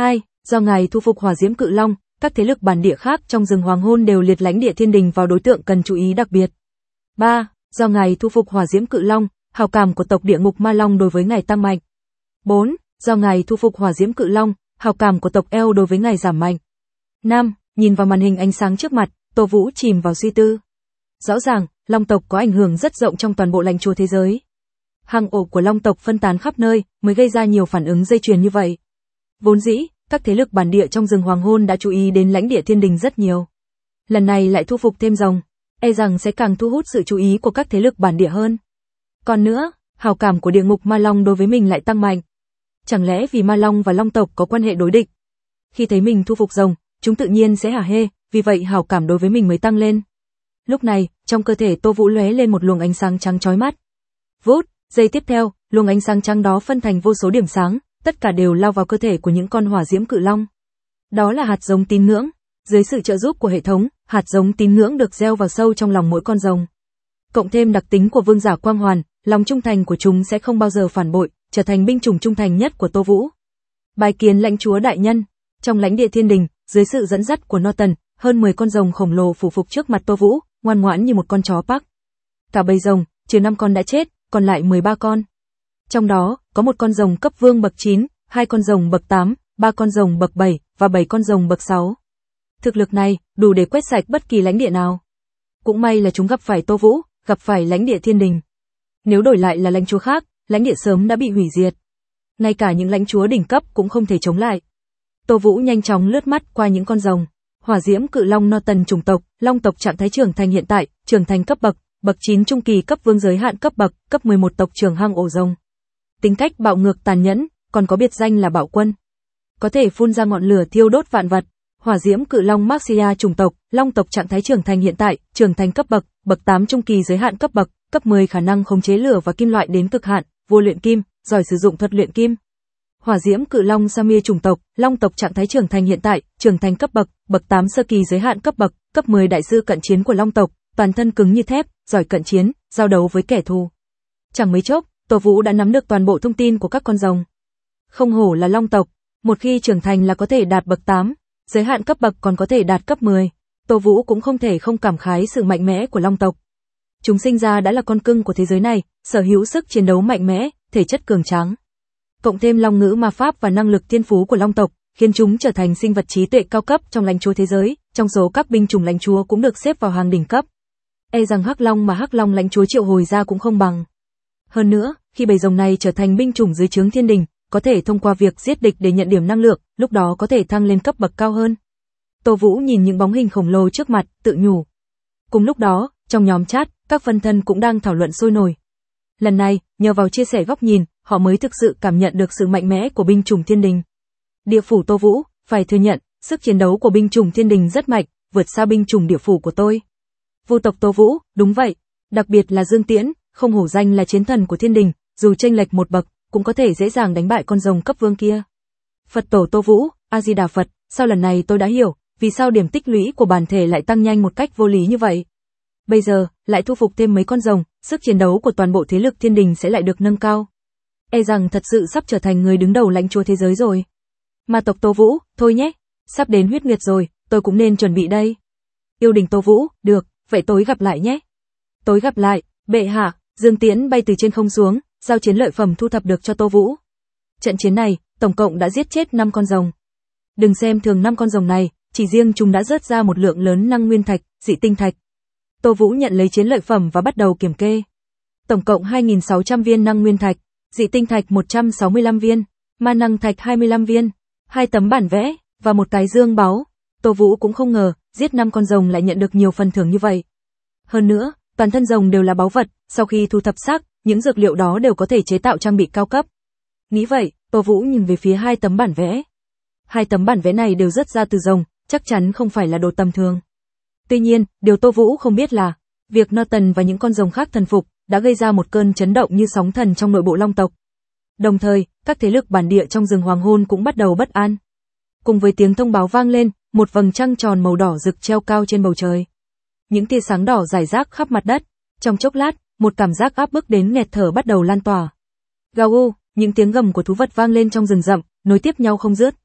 S1: Do ngài thu phục hỏa diễm cự long, các thế lực bản địa khác trong rừng hoàng hôn đều liệt lãnh địa thiên đình vào đối tượng cần chú ý đặc biệt. ba. Do ngài thu phục hỏa diễm cự long, hào cảm của tộc địa ngục ma long đối với ngài tăng mạnh. bốn. Do ngài thu phục hỏa diễm cự long, hào cảm của tộc eo đối với ngài giảm mạnh. năm. Nhìn vào màn hình ánh sáng trước mặt, Tô Vũ chìm vào suy tư. Rõ ràng, long tộc có ảnh hưởng rất rộng trong toàn bộ lãnh chúa thế giới. Hang ổ của long tộc phân tán khắp nơi, mới gây ra nhiều phản ứng dây chuyền như vậy. Vốn dĩ, các thế lực bản địa trong rừng hoàng hôn đã chú ý đến lãnh địa thiên đình rất nhiều. Lần này lại thu phục thêm rồng, e rằng sẽ càng thu hút sự chú ý của các thế lực bản địa hơn. Còn nữa, hào cảm của địa ngục ma long đối với mình lại tăng mạnh. Chẳng lẽ vì ma long và long tộc có quan hệ đối địch? Khi thấy mình thu phục rồng, chúng tự nhiên sẽ hả hê, vì vậy hào cảm đối với mình mới tăng lên. Lúc này, trong cơ thể Tô Vũ lóe lên một luồng ánh sáng trắng chói mắt. Vút, giây tiếp theo, luồng ánh sáng trắng đó phân thành vô số điểm sáng, tất cả đều lao vào cơ thể của những con hỏa diễm cự long. Đó là hạt giống tín ngưỡng. Dưới sự trợ giúp của hệ thống, hạt giống tín ngưỡng được gieo vào sâu trong lòng mỗi con rồng. Cộng thêm đặc tính của vương giả quang hoàn, lòng trung thành của chúng sẽ không bao giờ phản bội, trở thành binh chủng trung thành nhất của Tô Vũ. Bái kiến lãnh chúa đại nhân. Trong lãnh địa thiên đình, dưới sự dẫn dắt của Norton, hơn mười con rồng khổng lồ phủ phục trước mặt Tô Vũ, ngoan ngoãn như một con chó Park. Cả bầy rồng, trừ năm con đã chết, còn lại mười ba con. Trong đó, có một con rồng cấp vương bậc chín, hai con rồng bậc tám, ba con rồng bậc bảy và bảy con rồng bậc sáu. Thực lực này đủ để quét sạch bất kỳ lãnh địa nào. Cũng may là chúng gặp phải Tô Vũ, gặp phải lãnh địa thiên đình. Nếu đổi lại là lãnh chúa khác, lãnh địa sớm đã bị hủy diệt. Ngay cả những lãnh chúa đỉnh cấp cũng không thể chống lại. Tô Vũ nhanh chóng lướt mắt qua những con rồng. Hỏa diễm cự long Norton chủng tộc, long tộc trạng thái trưởng thành hiện tại, trưởng thành cấp bậc, bậc chín trung kỳ cấp vương giới hạn cấp bậc, cấp mười một tộc trưởng hang ổ rồng. Tính cách bạo ngược tàn nhẫn, còn có biệt danh là bạo quân. Có thể phun ra ngọn lửa thiêu đốt vạn vật. Hỏa diễm cự long Marcia chủng tộc, long tộc trạng thái trưởng thành hiện tại, trưởng thành cấp bậc, bậc tám trung kỳ giới hạn cấp bậc, cấp mười khả năng khống chế lửa và kim loại đến cực hạn, vua luyện kim, giỏi sử dụng thuật luyện kim. Hỏa diễm cự long Samir chủng tộc, long tộc trạng thái trưởng thành hiện tại, trưởng thành cấp bậc, bậc tám sơ kỳ giới hạn cấp bậc, cấp mười đại sư cận chiến của long tộc, toàn thân cứng như thép, giỏi cận chiến, giao đấu với kẻ thù. Chẳng mấy chốc, Tô Vũ đã nắm được toàn bộ thông tin của các con rồng. Không hổ là long tộc, một khi trưởng thành là có thể đạt bậc tám, giới hạn cấp bậc còn có thể đạt cấp mười. Tô Vũ cũng không thể không cảm khái sự mạnh mẽ của long tộc. Chúng sinh ra đã là con cưng của thế giới này, sở hữu sức chiến đấu mạnh mẽ, thể chất cường tráng. Cộng thêm long ngữ ma pháp và năng lực thiên phú của long tộc, khiến chúng trở thành sinh vật trí tuệ cao cấp trong lãnh chúa thế giới, trong số các binh chủng lãnh chúa cũng được xếp vào hàng đỉnh cấp. E rằng Hắc Long mà Hắc Long lãnh chúa triệu hồi ra cũng không bằng. Hơn nữa, khi bầy rồng này trở thành binh chủng dưới trướng thiên đình, có thể thông qua việc giết địch để nhận điểm năng lượng, lúc đó có thể thăng lên cấp bậc cao hơn. Tô Vũ nhìn những bóng hình khổng lồ trước mặt, tự nhủ. Cùng lúc đó, trong nhóm chat, các phân thân cũng đang thảo luận sôi nổi. Lần này, nhờ vào chia sẻ góc nhìn, họ mới thực sự cảm nhận được sự mạnh mẽ của binh chủng thiên đình. Địa phủ Tô Vũ, phải thừa nhận, sức chiến đấu của binh chủng thiên đình rất mạnh, vượt xa binh chủng địa phủ của tôi. Vu tộc Tô Vũ, đúng vậy, đặc biệt là Dương Tiễn, không hổ danh là chiến thần của thiên đình, dù chênh lệch một bậc, cũng có thể dễ dàng đánh bại con rồng cấp vương kia. Phật tổ Tô Vũ, A Di Đà Phật, sau lần này tôi đã hiểu, vì sao điểm tích lũy của bản thể lại tăng nhanh một cách vô lý như vậy. Bây giờ, lại thu phục thêm mấy con rồng, sức chiến đấu của toàn bộ thế lực thiên đình sẽ lại được nâng cao. E rằng thật sự sắp trở thành người đứng đầu lãnh chúa thế giới rồi. Ma tộc Tô Vũ, thôi nhé, sắp đến huyết nguyệt rồi, tôi cũng nên chuẩn bị đây. Yêu đình Tô Vũ, được, vậy tối gặp lại nhé. Tối gặp lại, bệ hạ. Dương Tiễn bay từ trên không xuống, giao chiến lợi phẩm thu thập được cho Tô Vũ. Trận chiến này, tổng cộng đã giết chết năm con rồng. Đừng xem thường năm con rồng này, chỉ riêng chúng đã rớt ra một lượng lớn năng nguyên thạch, dị tinh thạch. Tô Vũ nhận lấy chiến lợi phẩm và bắt đầu kiểm kê. Tổng cộng hai nghìn sáu trăm viên năng nguyên thạch, dị tinh thạch một trăm sáu mươi lăm viên, ma năng thạch hai mươi lăm viên, hai tấm bản vẽ và một cái dương báu. Tô Vũ cũng không ngờ, giết năm con rồng lại nhận được nhiều phần thưởng như vậy. Hơn nữa, toàn thân rồng đều là báu vật, sau khi thu thập xác, những dược liệu đó đều có thể chế tạo trang bị cao cấp. Nghĩ vậy, Tô Vũ nhìn về phía hai tấm bản vẽ. Hai tấm bản vẽ này đều rớt ra từ rồng, chắc chắn không phải là đồ tầm thường. Tuy nhiên, điều Tô Vũ không biết là, việc Norton và những con rồng khác thần phục, đã gây ra một cơn chấn động như sóng thần trong nội bộ long tộc. Đồng thời, các thế lực bản địa trong rừng hoàng hôn cũng bắt đầu bất an. Cùng với tiếng thông báo vang lên, một vầng trăng tròn màu đỏ rực treo cao trên bầu trời. Những tia sáng đỏ rải rác khắp mặt đất. Trong chốc lát, một cảm giác áp bức đến nghẹt thở bắt đầu lan tỏa. Gào u, những tiếng gầm của thú vật vang lên trong rừng rậm, nối tiếp nhau không dứt.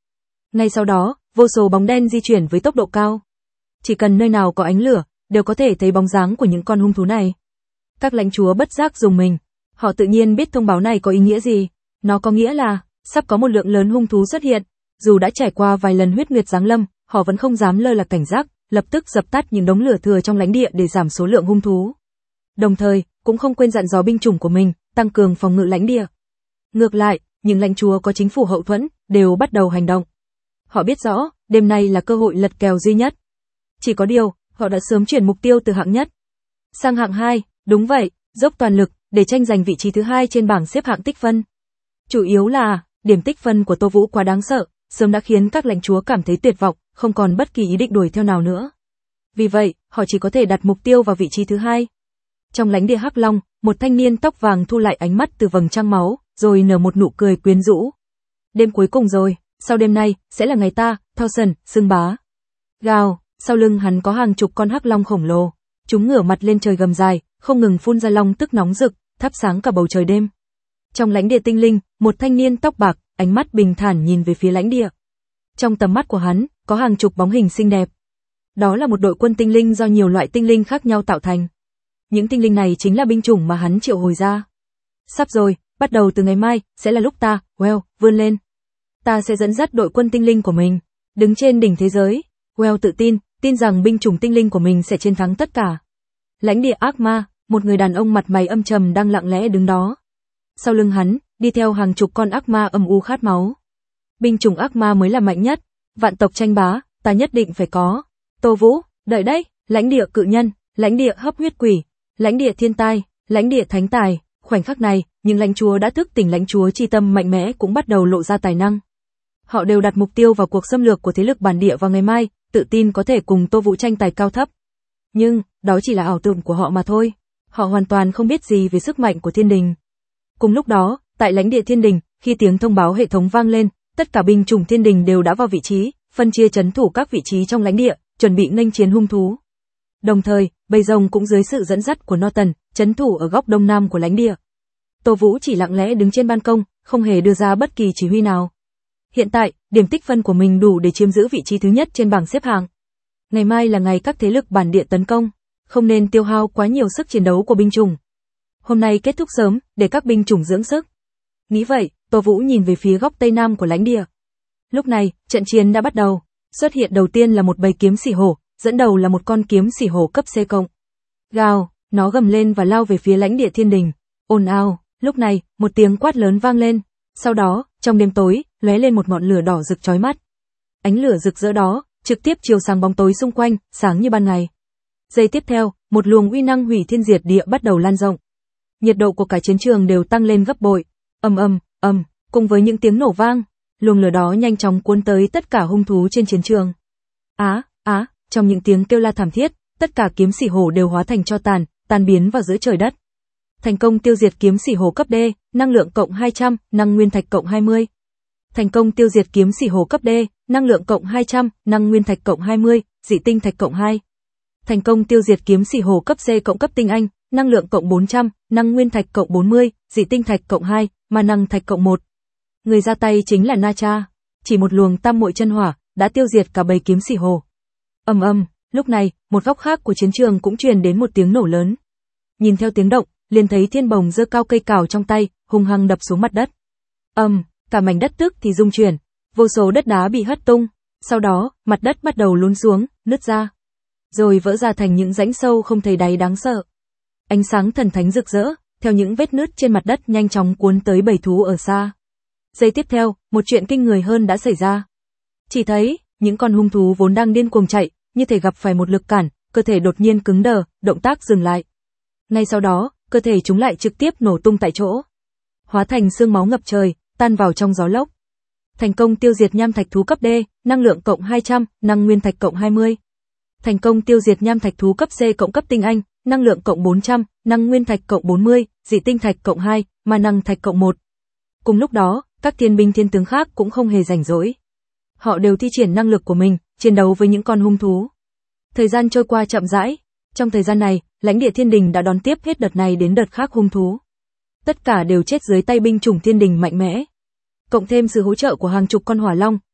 S1: Ngay sau đó, vô số bóng đen di chuyển với tốc độ cao. Chỉ cần nơi nào có ánh lửa, đều có thể thấy bóng dáng của những con hung thú này. Các lãnh chúa bất giác rùng mình. Họ tự nhiên biết thông báo này có ý nghĩa gì. Nó có nghĩa là, sắp có một lượng lớn hung thú xuất hiện. Dù đã trải qua vài lần huyết nguyệt giáng lâm, họ vẫn không dám lơ là cảnh giác, lập tức dập tắt những đống lửa thừa trong lãnh địa để giảm số lượng hung thú. Đồng thời, cũng không quên dặn dò binh chủng của mình, tăng cường phòng ngự lãnh địa. Ngược lại, những lãnh chúa có chính phủ hậu thuẫn, đều bắt đầu hành động. Họ biết rõ, đêm nay là cơ hội lật kèo duy nhất. Chỉ có điều, họ đã sớm chuyển mục tiêu từ hạng nhất sang hạng hai, đúng vậy, dốc toàn lực, để tranh giành vị trí thứ hai trên bảng xếp hạng tích phân. Chủ yếu là, điểm tích phân của Tô Vũ quá đáng sợ, sớm đã khiến các lãnh chúa cảm thấy tuyệt vọng, không còn bất kỳ ý định đuổi theo nào nữa. Vì vậy, họ chỉ có thể đặt mục tiêu vào vị trí thứ hai. Trong lãnh địa Hắc Long, một thanh niên tóc vàng thu lại ánh mắt từ vầng trăng máu, rồi nở một nụ cười quyến rũ. Đêm cuối cùng rồi, sau đêm nay, sẽ là ngày ta, Thorson, xưng bá. Gào, sau lưng hắn có hàng chục con hắc long khổng lồ. Chúng ngửa mặt lên trời gầm dài, không ngừng phun ra long tức nóng rực, thắp sáng cả bầu trời đêm. Trong lãnh địa tinh linh, một thanh niên tóc bạc, ánh mắt bình thản nhìn về phía lãnh địa. Trong tầm mắt của hắn, có hàng chục bóng hình xinh đẹp. Đó là một đội quân tinh linh do nhiều loại tinh linh khác nhau tạo thành. Những tinh linh này chính là binh chủng mà hắn triệu hồi ra. Sắp rồi, bắt đầu từ ngày mai, sẽ là lúc ta, Well, vươn lên. Ta sẽ dẫn dắt đội quân tinh linh của mình, đứng trên đỉnh thế giới. Well tự tin, tin rằng binh chủng tinh linh của mình sẽ chiến thắng tất cả. Lãnh địa ác ma, một người đàn ông mặt mày âm trầm đang lặng lẽ đứng đó. Sau lưng hắn, đi theo hàng chục con ác ma âm u khát máu. Binh chủng ác ma mới là mạnh nhất, vạn tộc tranh bá, ta nhất định phải có. Tô Vũ, đợi đấy, lãnh địa cự nhân, lãnh địa hấp huyết quỷ, lãnh địa thiên tai, lãnh địa thánh tài. Khoảnh khắc này, những lãnh chúa đã thức tỉnh lãnh chúa chi tâm mạnh mẽ cũng bắt đầu lộ ra tài năng. Họ đều đặt mục tiêu vào cuộc xâm lược của thế lực bản địa vào ngày mai, tự tin có thể cùng Tô Vũ tranh tài cao thấp. Nhưng, đó chỉ là ảo tưởng của họ mà thôi. Họ hoàn toàn không biết gì về sức mạnh của thiên đình. Cùng lúc đó, tại lãnh địa thiên đình, khi tiếng thông báo hệ thống vang lên, tất cả binh chủng thiên đình đều đã vào vị trí, phân chia trấn thủ các vị trí trong lãnh địa, chuẩn bị nghênh chiến hung thú. Đồng thời, bầy rồng cũng dưới sự dẫn dắt của Norton, trấn thủ ở góc đông nam của lãnh địa. Tô Vũ chỉ lặng lẽ đứng trên ban công, không hề đưa ra bất kỳ chỉ huy nào. Hiện tại, điểm tích phân của mình đủ để chiếm giữ vị trí thứ nhất trên bảng xếp hạng. Ngày mai là ngày các thế lực bản địa tấn công, không nên tiêu hao quá nhiều sức chiến đấu của binh chủng. Hôm nay kết thúc sớm, để các binh chủng dưỡng sức. Nghĩ vậy, Tô Vũ nhìn về phía góc tây nam của lãnh địa. Lúc này, trận chiến đã bắt đầu. Xuất hiện đầu tiên là một bầy kiếm xỉ hổ, dẫn đầu là một con kiếm xỉ hổ cấp C cộng. Gào, nó gầm lên và lao về phía lãnh địa thiên đình. Ồn ào, lúc này, một tiếng quát lớn vang lên. Sau đó, trong đêm tối, lóe lên một ngọn lửa đỏ rực chói mắt. Ánh lửa rực rỡ đó, trực tiếp chiếu sáng bóng tối xung quanh, sáng như ban ngày. Giây tiếp theo, một luồng uy năng hủy thiên diệt địa bắt đầu lan rộng. Nhiệt độ của cả chiến trường đều tăng lên gấp bội. Ầm ầm, ầm, cùng với những tiếng nổ vang, luồng lửa đó nhanh chóng cuốn tới tất cả hung thú trên chiến trường. Á, á, trong những tiếng kêu la thảm thiết, tất cả kiếm xỉ hổ đều hóa thành tro tàn, tan biến vào giữa trời đất. Thành công tiêu diệt kiếm xỉ hổ cấp D, năng lượng cộng hai trăm, năng nguyên thạch cộng hai mươi. Thành công tiêu diệt kiếm xỉ hổ cấp D, năng lượng cộng hai trăm, năng nguyên thạch cộng hai mươi, dị tinh thạch cộng hai. Thành công tiêu diệt kiếm xỉ hổ cấp C cộng cấp tinh anh, năng lượng cộng bốn trăm, năng nguyên thạch cộng bốn mươi, dị tinh thạch cộng hai, ma năng thạch cộng một. Người ra tay chính là Na Cha, chỉ một luồng tam muội chân hỏa đã tiêu diệt cả bầy kiếm xỉ hổ. Ầm ầm, lúc này, một góc khác của chiến trường cũng truyền đến một tiếng nổ lớn. Nhìn theo tiếng động, liền thấy Thiên Bồng giơ cao cây cào trong tay, hung hăng đập xuống mặt đất. Ầm, um, cả mảnh đất tức thì rung chuyển, vô số đất đá bị hất tung, sau đó, mặt đất bắt đầu lún xuống, nứt ra, rồi vỡ ra thành những rãnh sâu không thấy đáy đáng sợ. Ánh sáng thần thánh rực rỡ, theo những vết nứt trên mặt đất nhanh chóng cuốn tới bầy thú ở xa. Giây tiếp theo, một chuyện kinh người hơn đã xảy ra. Chỉ thấy, những con hung thú vốn đang điên cuồng chạy, như thể gặp phải một lực cản, cơ thể đột nhiên cứng đờ, động tác dừng lại. Ngay sau đó, cơ thể chúng lại trực tiếp nổ tung tại chỗ, hóa thành xương máu ngập trời, tan vào trong gió lốc. Thành công tiêu diệt nham thạch thú cấp D, năng lượng cộng hai trăm, năng nguyên thạch cộng hai mươi. Thành công tiêu diệt nham thạch thú cấp C cộng cấp tinh anh, năng lượng cộng bốn trăm, năng nguyên thạch cộng bốn mươi, dị tinh thạch cộng hai, ma năng thạch cộng một. Cùng lúc đó, các thiên binh thiên tướng khác cũng không hề rảnh rỗi. Họ đều thi triển năng lực của mình, chiến đấu với những con hung thú. Thời gian trôi qua chậm rãi. Trong thời gian này, lãnh địa thiên đình đã đón tiếp hết đợt này đến đợt khác hung thú. Tất cả đều chết dưới tay binh chủng thiên đình mạnh mẽ. Cộng thêm sự hỗ trợ của hàng chục con hỏa long,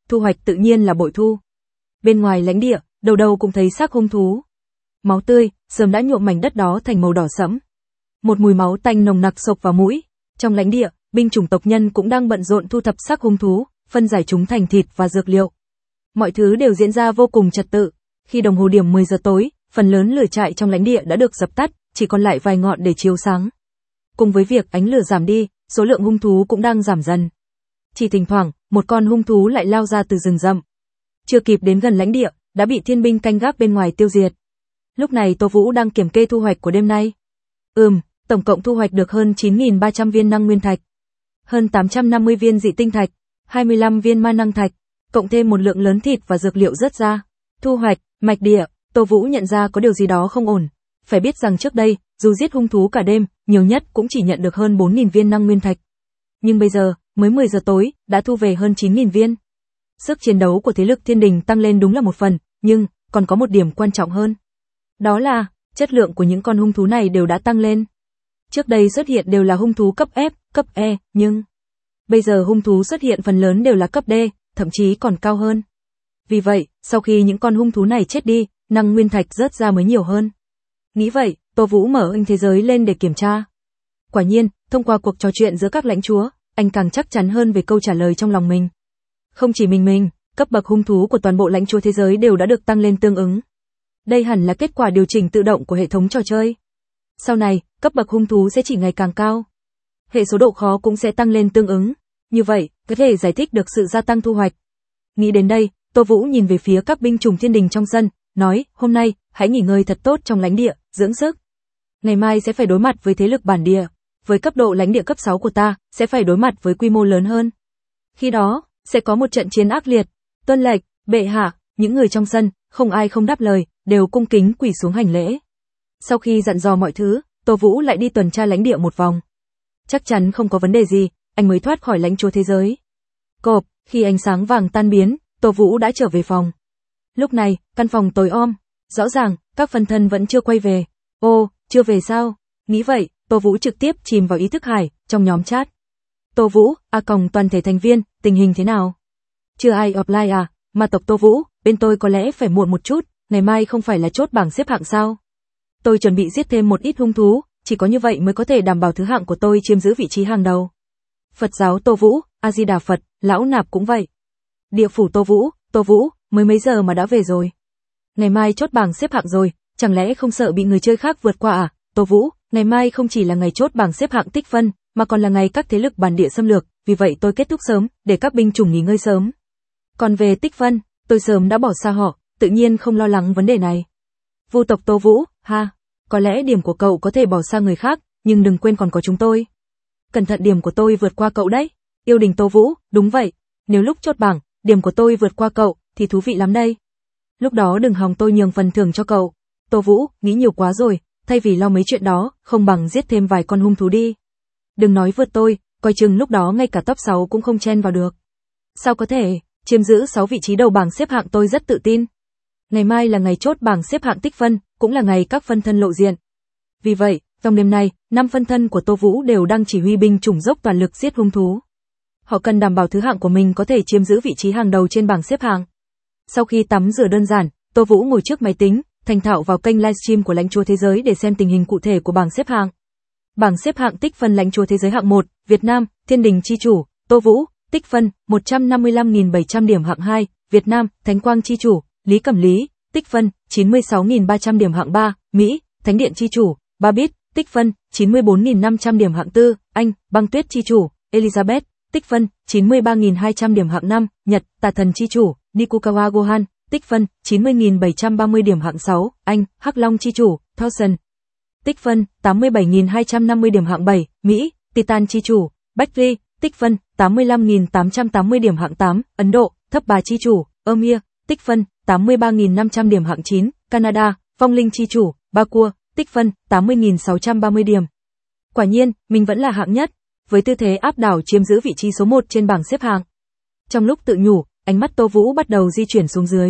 S1: thu hoạch tự nhiên là bội thu. Bên ngoài lãnh địa, đầu đầu cũng thấy xác hung thú. Máu tươi, sớm đã nhuộm mảnh đất đó thành màu đỏ sẫm. Một mùi máu tanh nồng nặc xộc vào mũi. Trong lãnh địa, binh chủng tộc nhân cũng đang bận rộn thu thập xác hung thú, phân giải chúng thành thịt và dược liệu. Mọi thứ đều diễn ra vô cùng trật tự. Khi đồng hồ điểm mười giờ tối, phần lớn lửa trại trong lãnh địa đã được dập tắt, chỉ còn lại vài ngọn để chiếu sáng. Cùng với việc ánh lửa giảm đi, số lượng hung thú cũng đang giảm dần. Chỉ thỉnh thoảng, một con hung thú lại lao ra từ rừng rậm. Chưa kịp đến gần lãnh địa, đã bị thiên binh canh gác bên ngoài tiêu diệt. Lúc này Tô Vũ đang kiểm kê thu hoạch của đêm nay. Ừm, tổng cộng thu hoạch được hơn chín nghìn ba trăm viên năng nguyên thạch, hơn tám trăm năm mươi viên dị tinh thạch, hai mươi lăm viên ma năng thạch, cộng thêm một lượng lớn thịt và dược liệu rớt ra. Thu hoạch, mạch địa, Tô Vũ nhận ra có điều gì đó không ổn. Phải biết rằng trước đây, dù giết hung thú cả đêm, nhiều nhất cũng chỉ nhận được hơn bốn nghìn viên năng nguyên thạch. Nhưng bây giờ, mới mười giờ tối, đã thu về hơn chín nghìn viên. Sức chiến đấu của thế lực thiên đình tăng lên đúng là một phần, nhưng, còn có một điểm quan trọng hơn. Đó là, chất lượng của những con hung thú này đều đã tăng lên. Trước đây xuất hiện đều là hung thú cấp F, cấp E, nhưng bây giờ hung thú xuất hiện phần lớn đều là cấp D, thậm chí còn cao hơn. Vì vậy, sau khi những con hung thú này chết đi, năng nguyên thạch rớt ra mới nhiều hơn. Nghĩ vậy, Tô Vũ mở kênh thế giới lên để kiểm tra. Quả nhiên, thông qua cuộc trò chuyện giữa các lãnh chúa, anh càng chắc chắn hơn về câu trả lời trong lòng mình. Không chỉ mình mình, cấp bậc hung thú của toàn bộ lãnh chúa thế giới đều đã được tăng lên tương ứng. Đây hẳn là kết quả điều chỉnh tự động của hệ thống trò chơi. Sau này, cấp bậc hung thú sẽ chỉ ngày càng cao. Hệ số độ khó cũng sẽ tăng lên tương ứng. Như vậy, có thể giải thích được sự gia tăng thu hoạch. Nghĩ đến đây, Tô Vũ nhìn về phía các binh chủng thiên đình trong sân, nói, hôm nay, hãy nghỉ ngơi thật tốt trong lãnh địa, dưỡng sức. Ngày mai sẽ phải đối mặt với thế lực bản địa. Với cấp độ lãnh địa cấp sáu của ta, sẽ phải đối mặt với quy mô lớn hơn. Khi đó, sẽ có một trận chiến ác liệt. Tuân lệnh, bệ hạ, những người trong sân, không ai không đáp lời, đều cung kính quỳ xuống hành lễ. Sau khi dặn dò mọi thứ, Tô Vũ lại đi tuần tra lãnh địa một vòng. Chắc chắn không có vấn đề gì, anh mới thoát khỏi lãnh chúa thế giới. Cộp, khi ánh sáng vàng tan biến, Tô Vũ đã trở về phòng. Lúc này, căn phòng tối om. Rõ ràng, các phân thân vẫn chưa quay về. Ô, chưa về sao? Nghĩ vậy, Tô Vũ trực tiếp chìm vào ý thức hải, trong nhóm chat. Tô Vũ, a còng toàn thể thành viên, tình hình thế nào? Chưa ai offline à? Ma tộc Tô Vũ, bên tôi có lẽ phải muộn một chút, ngày mai không phải là chốt bảng xếp hạng sao? Tôi chuẩn bị giết thêm một ít hung thú, chỉ có như vậy mới có thể đảm bảo thứ hạng của tôi chiếm giữ vị trí hàng đầu. Phật giáo Tô Vũ, A-di-đà Phật, lão nạp cũng vậy. Địa phủ Tô Vũ, Tô Vũ, mới mấy giờ mà đã về rồi? Ngày mai chốt bảng xếp hạng rồi, chẳng lẽ không sợ bị người chơi khác vượt qua à? Tô Vũ, ngày mai không chỉ là ngày chốt bảng xếp hạng tích phân, mà còn là ngày các thế lực bản địa xâm lược, vì vậy tôi kết thúc sớm, để các binh chủng nghỉ ngơi sớm. Còn về tích phân, tôi sớm đã bỏ xa họ, tự nhiên không lo lắng vấn đề này. Vu tộc Tô Vũ, ha, có lẽ điểm của cậu có thể bỏ xa người khác, nhưng đừng quên còn có chúng tôi. Cẩn thận điểm của tôi vượt qua cậu đấy. Yêu đình Tô Vũ, đúng vậy, nếu lúc chốt bảng, điểm của tôi vượt qua cậu, thì thú vị lắm đây. Lúc đó đừng hòng tôi nhường phần thưởng cho cậu. Tô Vũ, nghĩ nhiều quá rồi, thay vì lo mấy chuyện đó, không bằng giết thêm vài con hung thú đi. Đừng nói vượt tôi, coi chừng lúc đó ngay cả top sáu cũng không chen vào được. Sao có thể, chiếm giữ sáu vị trí đầu bảng xếp hạng tôi rất tự tin. Ngày mai là ngày chốt bảng xếp hạng tích phân, cũng là ngày các phân thân lộ diện. Vì vậy, trong đêm nay, năm phân thân của Tô Vũ đều đang chỉ huy binh chủng dốc toàn lực giết hung thú. Họ cần đảm bảo thứ hạng của mình có thể chiếm giữ vị trí hàng đầu trên bảng xếp hạng. Sau khi tắm rửa đơn giản, Tô Vũ ngồi trước máy tính, thành thạo vào kênh livestream của lãnh chúa thế giới để xem tình hình cụ thể của bảng xếp hạng. Bảng xếp hạng tích phân lãnh chúa thế giới hạng một, Việt Nam, Thiên Đình chi chủ, Tô Vũ, tích phân một trăm năm mươi lăm nghìn bảy trăm điểm hạng hai, Việt Nam, Thánh Quang chi chủ, Lý Cẩm Lý, tích phân chín mươi sáu nghìn ba trăm điểm hạng ba, Mỹ, Thánh Điện chi chủ, Ba Bit, tích phân chín mươi bốn nghìn năm trăm điểm hạng tư, Anh, Băng Tuyết chi chủ, Elizabeth, tích phân chín mươi ba nghìn hai trăm điểm hạng năm, Nhật, Tà Thần chi chủ, Nikukawa Gohan, tích phân chín mươi nghìn bảy trăm ba mươi điểm hạng sáu, Anh, Hắc Long chi chủ, Thousand, tích phân tám mươi bảy nghìn hai trăm năm mươi điểm hạng bảy, Mỹ, Titan chi chủ, Bactri, tích phân tám mươi lăm nghìn tám trăm tám mươi điểm hạng tám, Ấn Độ, Thấp Bà chi chủ, Amir, tích phân tám mươi ba nghìn năm trăm điểm hạng chín, Canada, Vong Linh chi chủ, Bakua, tích phân tám mươi nghìn sáu trăm ba mươi điểm. Quả nhiên, mình vẫn là hạng nhất, với tư thế áp đảo chiếm giữ vị trí số một trên bảng xếp hạng. Trong lúc tự nhủ, ánh mắt Tô Vũ bắt đầu di chuyển xuống dưới.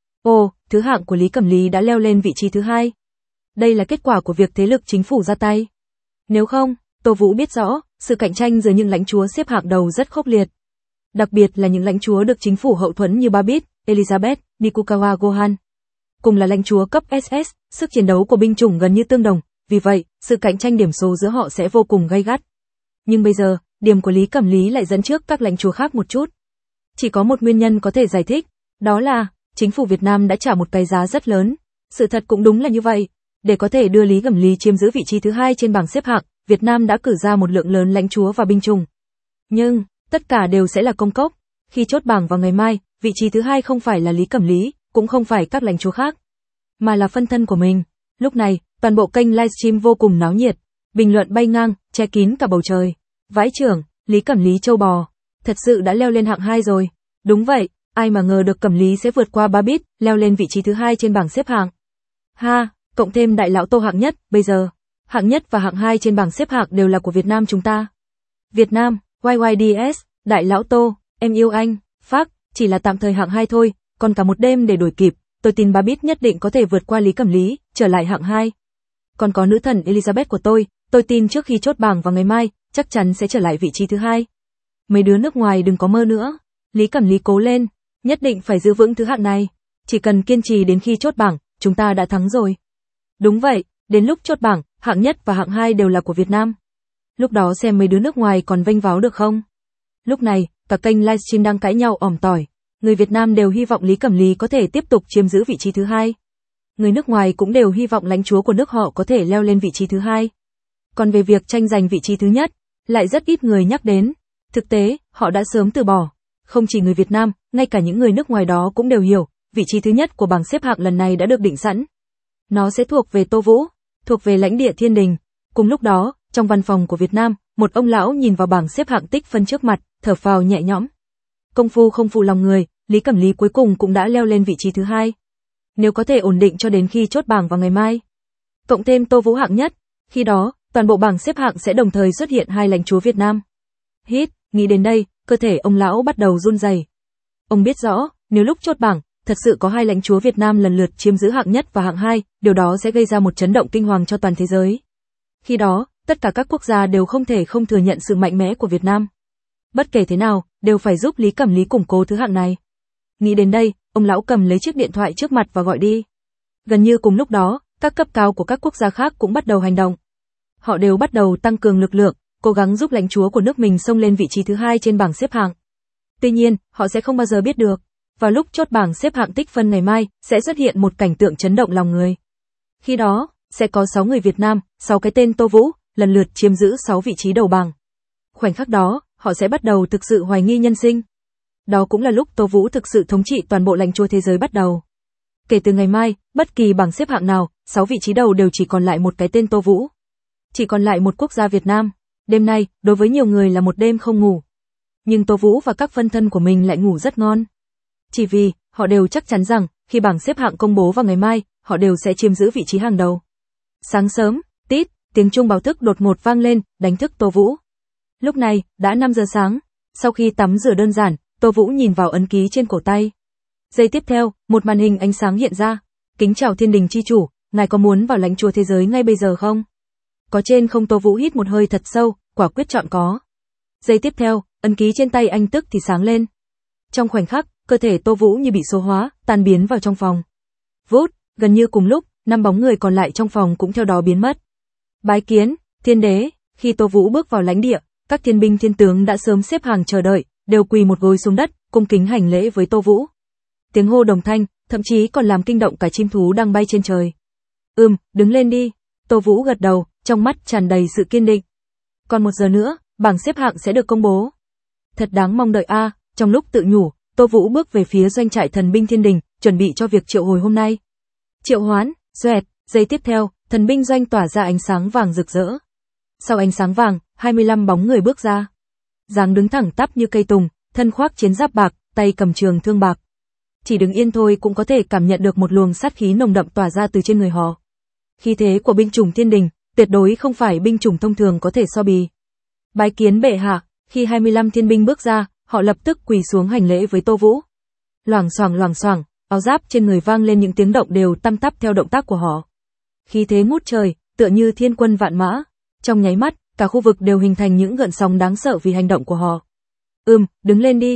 S1: Ồ, thứ hạng của Lý Cẩm Lý đã leo lên vị trí thứ hai. Đây là kết quả của việc thế lực chính phủ ra tay. Nếu không, Tô Vũ biết rõ, sự cạnh tranh giữa những lãnh chúa xếp hạng đầu rất khốc liệt. đặc biệt là những lãnh chúa được chính phủ hậu thuẫn như Babis, Elizabeth, Nikukawa Gohan. Cùng là lãnh chúa cấp ét ét, sức chiến đấu của binh chủng gần như tương đồng, vì vậy, sự cạnh tranh điểm số giữa họ sẽ vô cùng gay gắt. Nhưng bây giờ, điểm của Lý Cẩm Lý lại dẫn trước các lãnh chúa khác một chút. Chỉ có một nguyên nhân có thể giải thích, đó là chính phủ Việt Nam đã trả một cái giá rất lớn. Sự thật cũng đúng là như vậy. Để có thể đưa Lý Cẩm Lý chiếm giữ vị trí thứ hai trên bảng xếp hạng, Việt Nam đã cử ra một lượng lớn lãnh chúa và binh chủng. Nhưng, tất cả đều sẽ là công cốc. Khi chốt bảng vào ngày mai, vị trí thứ hai không phải là Lý Cẩm Lý, cũng không phải các lãnh chúa khác, mà là phân thân của mình. Lúc này, toàn bộ kênh livestream vô cùng náo nhiệt, bình luận bay ngang, che kín cả bầu trời. Vãi trưởng, Lý Cẩm Lý châu bò, thật sự đã leo lên hạng hai rồi. Đúng vậy, ai mà ngờ được Cẩm Lý sẽ vượt qua Babis, leo lên vị trí thứ hai trên bảng xếp hạng. Ha, cộng thêm đại lão Tô hạng nhất, bây giờ, hạng nhất và hạng hai trên bảng xếp hạng đều là của Việt Nam chúng ta. Việt Nam, Y Y D S, đại lão Tô, em yêu anh, phác, chỉ là tạm thời hạng hai thôi, còn cả một đêm để đuổi kịp, tôi tin Babis nhất định có thể vượt qua Lý Cẩm Lý, trở lại hạng hai. Còn có nữ thần Elizabeth của tôi, tôi tin trước khi chốt bảng vào ngày mai, chắc chắn sẽ trở lại vị trí thứ hai. Mấy đứa nước ngoài đừng có mơ nữa, Lý Cẩm Lý cố lên, nhất định phải giữ vững thứ hạng này, chỉ cần kiên trì đến khi chốt bảng, chúng ta đã thắng rồi. Đúng vậy, đến lúc chốt bảng, hạng nhất và hạng hai đều là của Việt Nam. Lúc đó xem mấy đứa nước ngoài còn vênh váo được không? Lúc này, cả kênh livestream đang cãi nhau ỏm tỏi. Người Việt Nam đều hy vọng Lý Cẩm Lý có thể tiếp tục chiếm giữ vị trí thứ hai. Người nước ngoài cũng đều hy vọng lãnh chúa của nước họ có thể leo lên vị trí thứ hai. Còn về việc tranh giành vị trí thứ nhất, lại rất ít người nhắc đến. Thực tế, họ đã sớm từ bỏ. Không chỉ người Việt Nam, ngay cả những người nước ngoài đó cũng đều hiểu, vị trí thứ nhất của bảng xếp hạng lần này đã được định sẵn. Nó sẽ thuộc về Tô Vũ, thuộc về lãnh địa Thiên Đình. Cùng lúc đó, trong văn phòng của Việt Nam, một ông lão nhìn vào bảng xếp hạng tích phân trước mặt, thở phào nhẹ nhõm. Công phu không phụ lòng người, Lý Cẩm Lý cuối cùng cũng đã leo lên vị trí thứ hai. Nếu có thể ổn định cho đến khi chốt bảng vào ngày mai, cộng thêm Tô Vũ hạng nhất, khi đó, toàn bộ bảng xếp hạng sẽ đồng thời xuất hiện hai lãnh chúa Việt Nam. Hít, nghĩ đến đây, cơ thể ông lão bắt đầu run rẩy. Ông biết rõ, nếu lúc chốt bảng, thật sự có hai lãnh chúa Việt Nam lần lượt chiếm giữ hạng nhất và hạng hai, điều đó sẽ gây ra một chấn động kinh hoàng cho toàn thế giới. Khi đó, tất cả các quốc gia đều không thể không thừa nhận sự mạnh mẽ của Việt Nam. Bất kể thế nào, đều phải giúp Lý Cẩm Lý củng cố thứ hạng này. Nghĩ đến đây, ông lão cầm lấy chiếc điện thoại trước mặt và gọi đi. Gần như cùng lúc đó, các cấp cao của các quốc gia khác cũng bắt đầu hành động. Họ đều bắt đầu tăng cường lực lượng, cố gắng giúp lãnh chúa của nước mình xông lên vị trí thứ hai trên bảng xếp hạng. Tuy nhiên, họ sẽ không bao giờ biết được, vào lúc chốt bảng xếp hạng tích phân ngày mai, sẽ xuất hiện một cảnh tượng chấn động lòng người. Khi đó, sẽ có sáu người Việt Nam, sáu cái tên Tô Vũ, lần lượt chiếm giữ sáu vị trí đầu bảng. Khoảnh khắc đó, họ sẽ bắt đầu thực sự hoài nghi nhân sinh. Đó cũng là lúc Tô Vũ thực sự thống trị toàn bộ lãnh chúa thế giới bắt đầu. Kể từ ngày mai, bất kỳ bảng xếp hạng nào, sáu vị trí đầu đều chỉ còn lại một cái tên Tô Vũ. Chỉ còn lại một quốc gia Việt Nam. Đêm nay, đối với nhiều người là một đêm không ngủ. Nhưng Tô Vũ và các phân thân của mình lại ngủ rất ngon. Chỉ vì, họ đều chắc chắn rằng, khi bảng xếp hạng công bố vào ngày mai, họ đều sẽ chiếm giữ vị trí hàng đầu. Sáng sớm, tít, tiếng chuông báo thức đột ngột vang lên, đánh thức Tô Vũ. Lúc này, đã năm giờ sáng. Sau khi tắm rửa đơn giản, Tô Vũ nhìn vào ấn ký trên cổ tay. Giây tiếp theo, một màn hình ánh sáng hiện ra. Kính chào Thiên Đình chi chủ, ngài có muốn vào lãnh chúa thế giới ngay bây giờ không? Có trên không? Tô Vũ hít một hơi thật sâu, quả quyết chọn có. Giây tiếp theo, ấn ký trên tay anh tức thì sáng lên. Trong khoảnh khắc, cơ thể Tô Vũ như bị số hóa, tan biến vào trong phòng. Vút, gần như cùng lúc, năm bóng người còn lại trong phòng cũng theo đó biến mất. Bái kiến, Thiên Đế. Khi Tô Vũ bước vào lãnh địa, các thiên binh thiên tướng đã sớm xếp hàng chờ đợi, đều quỳ một gối xuống đất, cung kính hành lễ với Tô Vũ. Tiếng hô đồng thanh, thậm chí còn làm kinh động cả chim thú đang bay trên trời. Ừm, đứng lên đi. Tô Vũ gật đầu, trong mắt tràn đầy sự kiên định. Còn một giờ nữa, bảng xếp hạng sẽ được công bố. Thật đáng mong đợi a. À, trong lúc tự nhủ, Tô Vũ bước về phía doanh trại thần binh Thiên Đình, chuẩn bị cho việc triệu hồi hôm nay. Triệu hoán, xoẹt, giây tiếp theo, thần binh doanh tỏa ra ánh sáng vàng rực rỡ. Sau ánh sáng vàng, hai mươi lăm bóng người bước ra. Dáng đứng thẳng tắp như cây tùng, thân khoác chiến giáp bạc, tay cầm trường thương bạc. Chỉ đứng yên thôi cũng có thể cảm nhận được một luồng sát khí nồng đậm tỏa ra từ trên người họ. Khí thế của binh chủng Thiên Đình, tuyệt đối không phải binh chủng thông thường có thể so bì. Bái kiến bệ hạ. Khi hai mươi lăm thiên binh bước ra, họ lập tức quỳ xuống hành lễ với Tô Vũ. Loảng xoảng loảng xoảng, áo giáp trên người vang lên những tiếng động đều tăm tắp theo động tác của họ. Khí thế ngút trời, tựa như thiên quân vạn mã. Trong nháy mắt, cả khu vực đều hình thành những gợn sóng đáng sợ vì hành động của họ. Ừm, đứng lên đi.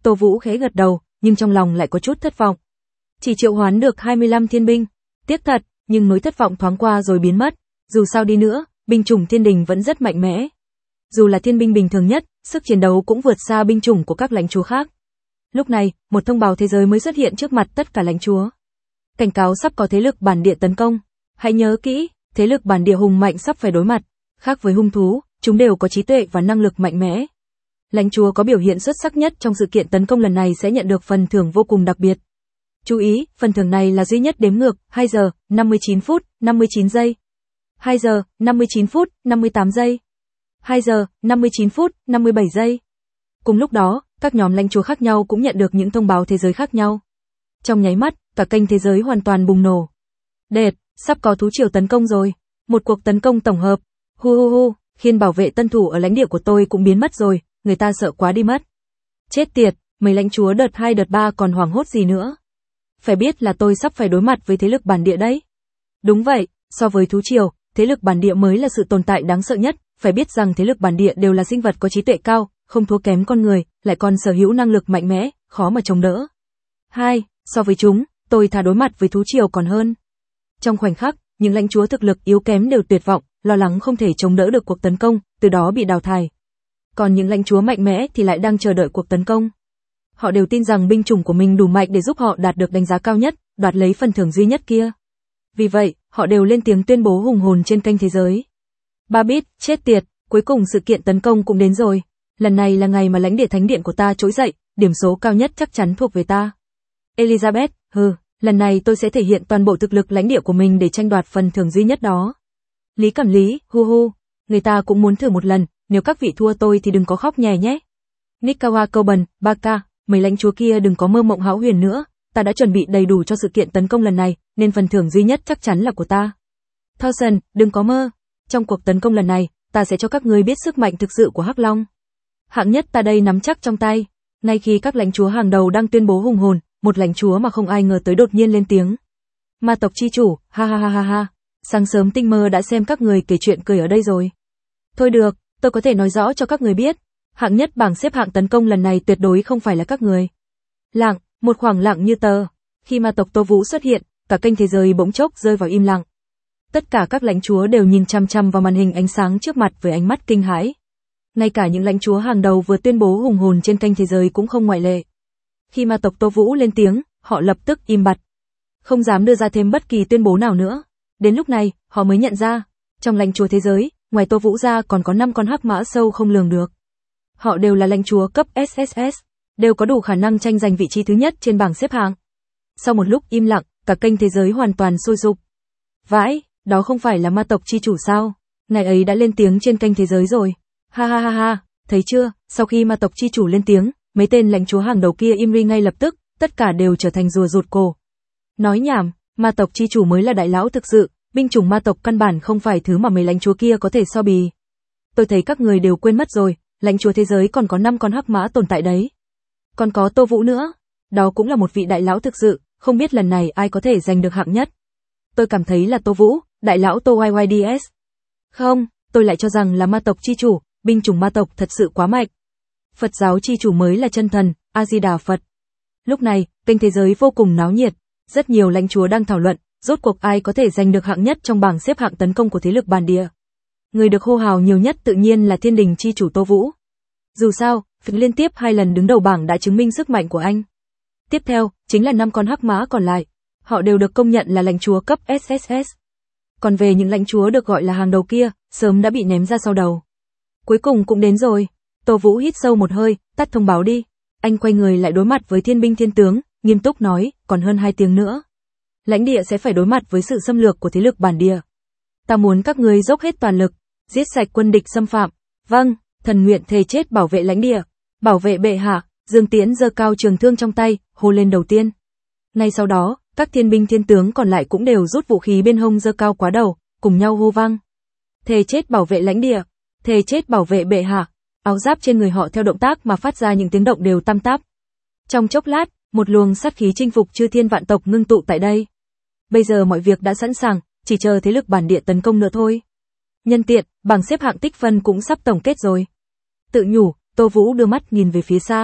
S1: Tô Vũ khẽ gật đầu, nhưng trong lòng lại có chút thất vọng. Chỉ triệu hoán được hai mươi lăm thiên binh. Tiếc thật, nhưng nỗi thất vọng thoáng qua rồi biến mất. Dù sao đi nữa, binh chủng thiên đình vẫn rất mạnh mẽ. Dù là thiên binh bình thường nhất, sức chiến đấu cũng vượt xa binh chủng của các lãnh chúa khác. Lúc này, một thông báo thế giới mới xuất hiện trước mặt tất cả lãnh chúa. Cảnh cáo sắp có thế lực bản địa tấn công. Hãy nhớ kỹ, thế lực bản địa hùng mạnh sắp phải đối mặt. Khác với hung thú, chúng đều có trí tuệ và năng lực mạnh mẽ. Lãnh chúa có biểu hiện xuất sắc nhất trong sự kiện tấn công lần này sẽ nhận được phần thưởng vô cùng đặc biệt. Chú ý, phần thưởng này là duy nhất đếm ngược, hai giờ, năm mươi chín phút, năm mươi chín giây. hai giờ, năm mươi chín phút, năm mươi tám giây. hai giờ, năm mươi chín phút, năm mươi bảy giây. Cùng lúc đó, các nhóm lãnh chúa khác nhau cũng nhận được những thông báo thế giới khác nhau. Trong nháy mắt, cả kênh thế giới hoàn toàn bùng nổ. Đệt, sắp có thú triều tấn công rồi. Một cuộc tấn công tổng hợp. Hu hu hu, khiên bảo vệ tân thủ ở lãnh địa của tôi cũng biến mất rồi, người ta sợ quá đi mất. Chết tiệt, mấy lãnh chúa đợt hai đợt ba còn hoảng hốt gì nữa. Phải biết là tôi sắp phải đối mặt với thế lực bản địa đấy. Đúng vậy, so với thú triều, thế lực bản địa mới là sự tồn tại đáng sợ nhất, phải biết rằng thế lực bản địa đều là sinh vật có trí tuệ cao, không thua kém con người, lại còn sở hữu năng lực mạnh mẽ, khó mà chống đỡ. Hai, so với chúng, tôi thà đối mặt với thú triều còn hơn. Trong khoảnh khắc, những lãnh chúa thực lực yếu kém đều tuyệt vọng, lo lắng không thể chống đỡ được cuộc tấn công, từ đó bị đào thải. Còn những lãnh chúa mạnh mẽ thì lại đang chờ đợi cuộc tấn công. Họ đều tin rằng binh chủng của mình đủ mạnh để giúp họ đạt được đánh giá cao nhất, đoạt lấy phần thưởng duy nhất kia. Vì vậy, họ đều lên tiếng tuyên bố hùng hồn trên kênh thế giới. Ba bit, chết tiệt, cuối cùng sự kiện tấn công cũng đến rồi. Lần này là ngày mà lãnh địa thánh điện của ta trỗi dậy, điểm số cao nhất chắc chắn thuộc về ta. Elizabeth, hừ, lần này tôi sẽ thể hiện toàn bộ thực lực lãnh địa của mình để tranh đoạt phần thưởng duy nhất đó. Lý Cẩm Lý, hu hu, người ta cũng muốn thử một lần, nếu các vị thua tôi thì đừng có khóc nhè nhé. Nikawa Coben, Baka, mấy lãnh chúa kia đừng có mơ mộng hão huyền nữa, ta đã chuẩn bị đầy đủ cho sự kiện tấn công lần này, nên phần thưởng duy nhất chắc chắn là của ta. Thorson, đừng có mơ, trong cuộc tấn công lần này, ta sẽ cho các ngươi biết sức mạnh thực sự của Hắc Long. Hạng nhất ta đây nắm chắc trong tay. Ngay khi các lãnh chúa hàng đầu đang tuyên bố hùng hồn, một lãnh chúa mà không ai ngờ tới đột nhiên lên tiếng. Ma tộc chi chủ, ha ha ha ha ha, sáng sớm tinh mơ đã xem các người kể chuyện cười ở đây rồi. Thôi được, tôi có thể nói rõ cho các người biết, hạng nhất bảng xếp hạng tấn công lần này tuyệt đối không phải là các người. Lặng, một khoảng lặng như tờ. Khi ma tộc Tô Vũ xuất hiện, cả kênh thế giới bỗng chốc rơi vào im lặng. Tất cả các lãnh chúa đều nhìn chăm chăm vào màn hình ánh sáng trước mặt với ánh mắt kinh hãi. Ngay cả những lãnh chúa hàng đầu vừa tuyên bố hùng hồn trên kênh thế giới cũng không ngoại lệ. Khi ma tộc Tô Vũ lên tiếng, họ lập tức im bặt. Không dám đưa ra thêm bất kỳ tuyên bố nào nữa. Đến lúc này, họ mới nhận ra, trong lãnh chúa thế giới, ngoài Tô Vũ ra còn có năm con hắc mã sâu không lường được. Họ đều là lãnh chúa cấp ét ét ét, đều có đủ khả năng tranh giành vị trí thứ nhất trên bảng xếp hạng. Sau một lúc im lặng, cả kênh thế giới hoàn toàn sôi sục. Vãi, đó không phải là ma tộc chi chủ sao? Ngài ấy đã lên tiếng trên kênh thế giới rồi. Ha ha ha ha, thấy chưa, sau khi ma tộc chi chủ lên tiếng, mấy tên lãnh chúa hàng đầu kia im ri ngay lập tức, tất cả đều trở thành rùa rụt cổ. Nói nhảm, ma tộc chi chủ mới là đại lão thực sự, binh chủng ma tộc căn bản không phải thứ mà mấy lãnh chúa kia có thể so bì. Tôi thấy các người đều quên mất rồi, lãnh chúa thế giới còn có năm con hắc mã tồn tại đấy. Còn có Tô Vũ nữa, đó cũng là một vị đại lão thực sự, không biết lần này ai có thể giành được hạng nhất. Tôi cảm thấy là Tô Vũ, đại lão Tô i i đê ét. Không, tôi lại cho rằng là ma tộc chi chủ, binh chủng ma tộc thật sự quá mạnh. Phật giáo chi chủ mới là chân thần, A-di-đà Phật. Lúc này, kênh thế giới vô cùng náo nhiệt, rất nhiều lãnh chúa đang thảo luận, rốt cuộc ai có thể giành được hạng nhất trong bảng xếp hạng tấn công của thế lực bản địa. Người được hô hào nhiều nhất tự nhiên là thiên đình chi chủ Tô Vũ. Dù sao, việc liên tiếp hai lần đứng đầu bảng đã chứng minh sức mạnh của anh. Tiếp theo, chính là năm con hắc mã còn lại. Họ đều được công nhận là lãnh chúa cấp ét ét ét. Còn về những lãnh chúa được gọi là hàng đầu kia, sớm đã bị ném ra sau đầu. Cuối cùng cũng đến rồi. Tô Vũ hít sâu một hơi, tắt thông báo đi. Anh quay người lại đối mặt với thiên binh thiên tướng, nghiêm túc nói, còn hơn hai tiếng nữa. Lãnh địa sẽ phải đối mặt với sự xâm lược của thế lực bản địa. Ta muốn các ngươi dốc hết toàn lực, giết sạch quân địch xâm phạm. Vâng, thần nguyện thề chết bảo vệ lãnh địa, bảo vệ bệ hạ. Dương Tiễn giơ cao trường thương trong tay, hô lên đầu tiên. Ngay sau đó, các thiên binh thiên tướng còn lại cũng đều rút vũ khí bên hông giơ cao quá đầu, cùng nhau hô vang. Thề chết bảo vệ lãnh địa, thề chết bảo vệ bệ hạ. Áo giáp trên người họ theo động tác mà phát ra những tiếng động đều tăm táp. Trong chốc lát, một luồng sát khí chinh phục chư thiên vạn tộc ngưng tụ tại đây. Bây giờ mọi việc đã sẵn sàng, chỉ chờ thế lực bản địa tấn công nữa thôi. Nhân tiện, bảng xếp hạng tích phân cũng sắp tổng kết rồi. Tự nhủ, Tô Vũ đưa mắt nhìn về phía xa.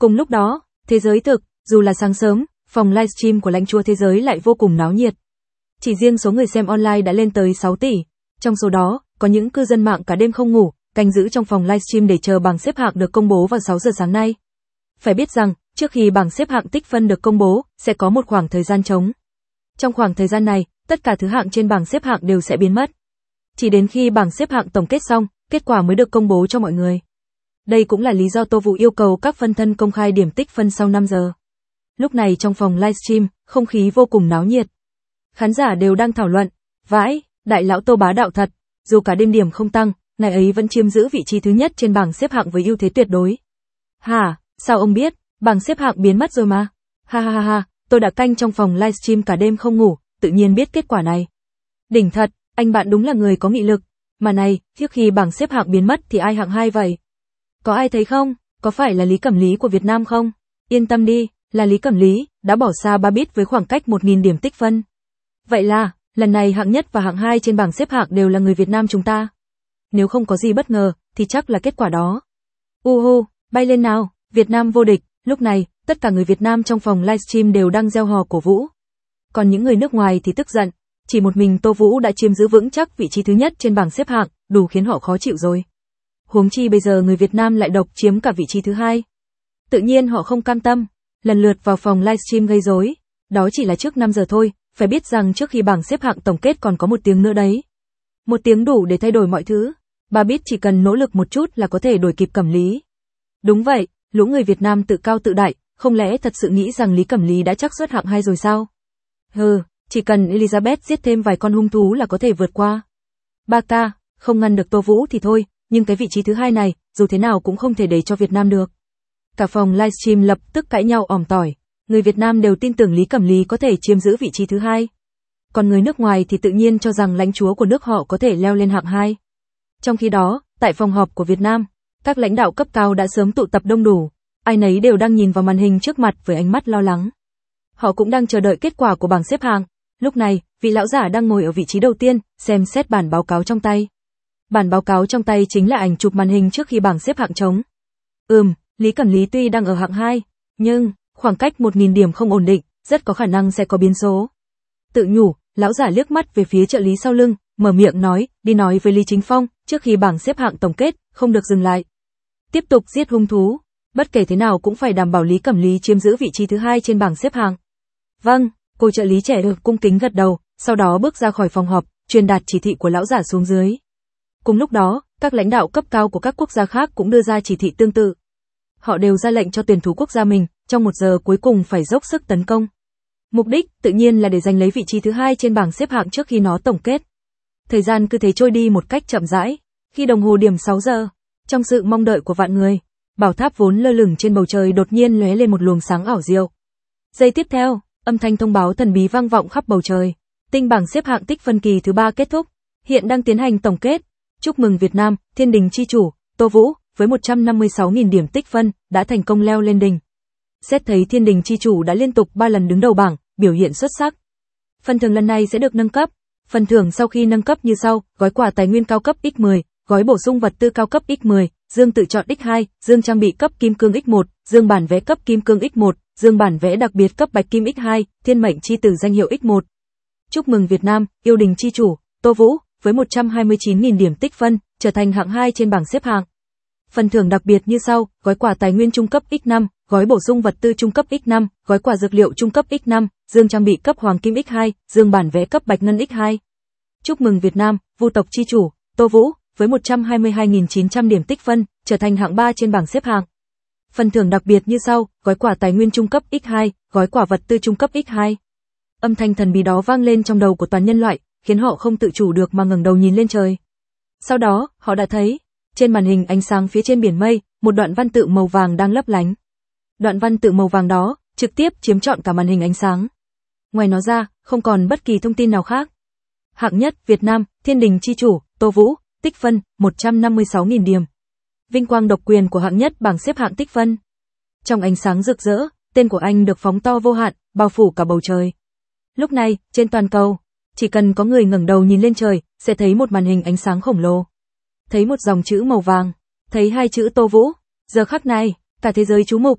S1: Cùng lúc đó, thế giới thực, dù là sáng sớm, phòng livestream của lãnh chúa thế giới lại vô cùng náo nhiệt. Chỉ riêng số người xem online đã lên tới sáu tỷ. Trong số đó, có những cư dân mạng cả đêm không ngủ, canh giữ trong phòng livestream để chờ bảng xếp hạng được công bố vào sáu giờ sáng nay. Phải biết rằng, trước khi bảng xếp hạng tích phân được công bố, sẽ có một khoảng thời gian trống. Trong khoảng thời gian này, tất cả thứ hạng trên bảng xếp hạng đều sẽ biến mất. Chỉ đến khi bảng xếp hạng tổng kết xong, kết quả mới được công bố cho mọi người. Đây cũng là lý do Tô Vũ yêu cầu các phân thân công khai điểm tích phân sau năm giờ. Lúc này trong phòng livestream, không khí vô cùng náo nhiệt. Khán giả đều đang thảo luận, vãi, đại lão Tô bá đạo thật, dù cả đêm điểm không tăng, ngài ấy vẫn chiếm giữ vị trí thứ nhất trên bảng xếp hạng với ưu thế tuyệt đối. Hả, sao ông biết, bảng xếp hạng biến mất rồi mà. Ha ha ha ha, tôi đã canh trong phòng livestream cả đêm không ngủ, tự nhiên biết kết quả này. Đỉnh thật, anh bạn đúng là người có nghị lực. Mà này, trước khi bảng xếp hạng biến mất thì ai hạng hai vậy? Có ai thấy không? Có phải là Lý Cẩm Lý của Việt Nam không? Yên tâm đi, là Lý Cẩm Lý, đã bỏ xa ba bit với khoảng cách một nghìn điểm tích phân. Vậy là, lần này hạng nhất và hạng hai trên bảng xếp hạng đều là người Việt Nam chúng ta. Nếu không có gì bất ngờ, thì chắc là kết quả đó. Uhu, bay lên nào, Việt Nam vô địch. Lúc này, tất cả người Việt Nam trong phòng livestream đều đang reo hò cổ vũ. Còn những người nước ngoài thì tức giận, chỉ một mình Tô Vũ đã chiếm giữ vững chắc vị trí thứ nhất trên bảng xếp hạng, đủ khiến họ khó chịu rồi. Huống chi bây giờ người Việt Nam lại độc chiếm cả vị trí thứ hai. Tự nhiên họ không cam tâm, lần lượt vào phòng livestream gây rối. Đó chỉ là trước năm giờ thôi, phải biết rằng trước khi bảng xếp hạng tổng kết còn có một tiếng nữa đấy. Một tiếng đủ để thay đổi mọi thứ. Ba bit chỉ cần nỗ lực một chút là có thể đuổi kịp Cẩm Lý. Đúng vậy, lũ người Việt Nam tự cao tự đại, không lẽ thật sự nghĩ rằng Lý Cẩm Lý đã chắc suất hạng hai rồi sao? Hừ, chỉ cần Elizabeth giết thêm vài con hung thú là có thể vượt qua. ba K, không ngăn được Tô Vũ thì thôi, nhưng cái vị trí thứ hai này, dù thế nào cũng không thể để cho Việt Nam được. Cả phòng livestream lập tức cãi nhau ỏm tỏi, người Việt Nam đều tin tưởng Lý Cẩm Lý có thể chiếm giữ vị trí thứ hai. Còn người nước ngoài thì tự nhiên cho rằng lãnh chúa của nước họ có thể leo lên hạng hai. Trong khi đó, tại phòng họp của Việt Nam, các lãnh đạo cấp cao đã sớm tụ tập đông đủ, ai nấy đều đang nhìn vào màn hình trước mặt với ánh mắt lo lắng. Họ cũng đang chờ đợi kết quả của bảng xếp hạng. Lúc này, vị lão giả đang ngồi ở vị trí đầu tiên, xem xét bản báo cáo trong tay. Bản báo cáo trong tay chính là ảnh chụp màn hình trước khi bảng xếp hạng trống. Ừm, Lý Cẩm Lý tuy đang ở hạng hai, nhưng khoảng cách một nghìn điểm không ổn định, rất có khả năng sẽ có biến số. Tự nhủ, lão giả liếc mắt về phía trợ lý sau lưng, mở miệng nói, đi nói với Lý Chính Phong, trước khi bảng xếp hạng tổng kết, không được dừng lại. Tiếp tục giết hung thú, bất kể thế nào cũng phải đảm bảo Lý Cẩm Lý chiếm giữ vị trí thứ hai trên bảng xếp hạng. Vâng, cô trợ lý trẻ được cung kính gật đầu, sau đó bước ra khỏi phòng họp, truyền đạt chỉ thị của lão giả xuống dưới. Cùng lúc đó, các lãnh đạo cấp cao của các quốc gia khác cũng đưa ra chỉ thị tương tự. Họ đều ra lệnh cho tuyển thủ quốc gia mình, trong một giờ cuối cùng phải dốc sức tấn công. Mục đích, tự nhiên là để giành lấy vị trí thứ hai trên bảng xếp hạng trước khi nó tổng kết. Thời gian cứ thế trôi đi một cách chậm rãi. Khi đồng hồ điểm sáu giờ, trong sự mong đợi của vạn người, bảo tháp vốn lơ lửng trên bầu trời đột nhiên lóe lên một luồng sáng ảo diệu. Giây tiếp theo, âm thanh thông báo thần bí vang vọng khắp bầu trời. Tinh bảng xếp hạng tích phân kỳ thứ ba kết thúc, hiện đang tiến hành tổng kết. Chúc mừng Việt Nam, Thiên Đình chi chủ, Tô Vũ, với một trăm năm mươi sáu nghìn điểm tích phân, đã thành công leo lên đỉnh. Xét thấy Thiên Đình chi chủ đã liên tục ba lần đứng đầu bảng, biểu hiện xuất sắc. Phần thưởng lần này sẽ được nâng cấp. Phần thưởng sau khi nâng cấp như sau: gói quà tài nguyên cao cấp nhân mười, gói bổ sung vật tư cao cấp nhân mười, dương tự chọn nhân hai, dương trang bị cấp kim cương nhân một, dương bản vẽ cấp kim cương nhân một, dương bản vẽ đặc biệt cấp bạch kim nhân hai, thiên mệnh chi tử danh hiệu nhân một. Chúc mừng Việt Nam, yêu đình chi chủ, Tô Vũ, với một trăm hai mươi chín nghìn điểm tích phân, trở thành hạng hai trên bảng xếp hạng. Phần thưởng đặc biệt như sau: gói quà tài nguyên trung cấp nhân năm, gói bổ sung vật tư trung cấp nhân năm, gói quà dược liệu trung cấp nhân năm, dương trang bị cấp hoàng kim nhân hai, dương bản vẽ cấp bạch ngân nhân hai. Chúc mừng Việt Nam, vu tộc chi chủ, Tô Vũ, với một trăm hai mươi hai nghìn chín trăm điểm tích phân, trở thành hạng ba trên bảng xếp hạng. Phần thưởng đặc biệt như sau: gói quà tài nguyên trung cấp nhân hai, gói quà vật tư trung cấp nhân hai. Âm thanh thần bí đó vang lên trong đầu của toàn nhân loại, khiến họ không tự chủ được mà ngẩng đầu nhìn lên trời. Sau đó, họ đã thấy, trên màn hình ánh sáng phía trên biển mây, một đoạn văn tự màu vàng đang lấp lánh. Đoạn văn tự màu vàng đó, trực tiếp chiếm trọn cả màn hình ánh sáng. Ngoài nó ra, không còn bất kỳ thông tin nào khác. Hạng nhất, Việt Nam, Thiên Đình chi chủ, Tô Vũ, tích phân, một trăm năm mươi sáu nghìn điểm. Vinh quang độc quyền của hạng nhất bảng xếp hạng tích phân. Trong ánh sáng rực rỡ, tên của anh được phóng to vô hạn, bao phủ cả bầu trời. Lúc này, trên toàn cầu, chỉ cần có người ngẩng đầu nhìn lên trời, sẽ thấy một màn hình ánh sáng khổng lồ. Thấy một dòng chữ màu vàng, thấy hai chữ Tô Vũ. Giờ khắc này, cả thế giới chú mục.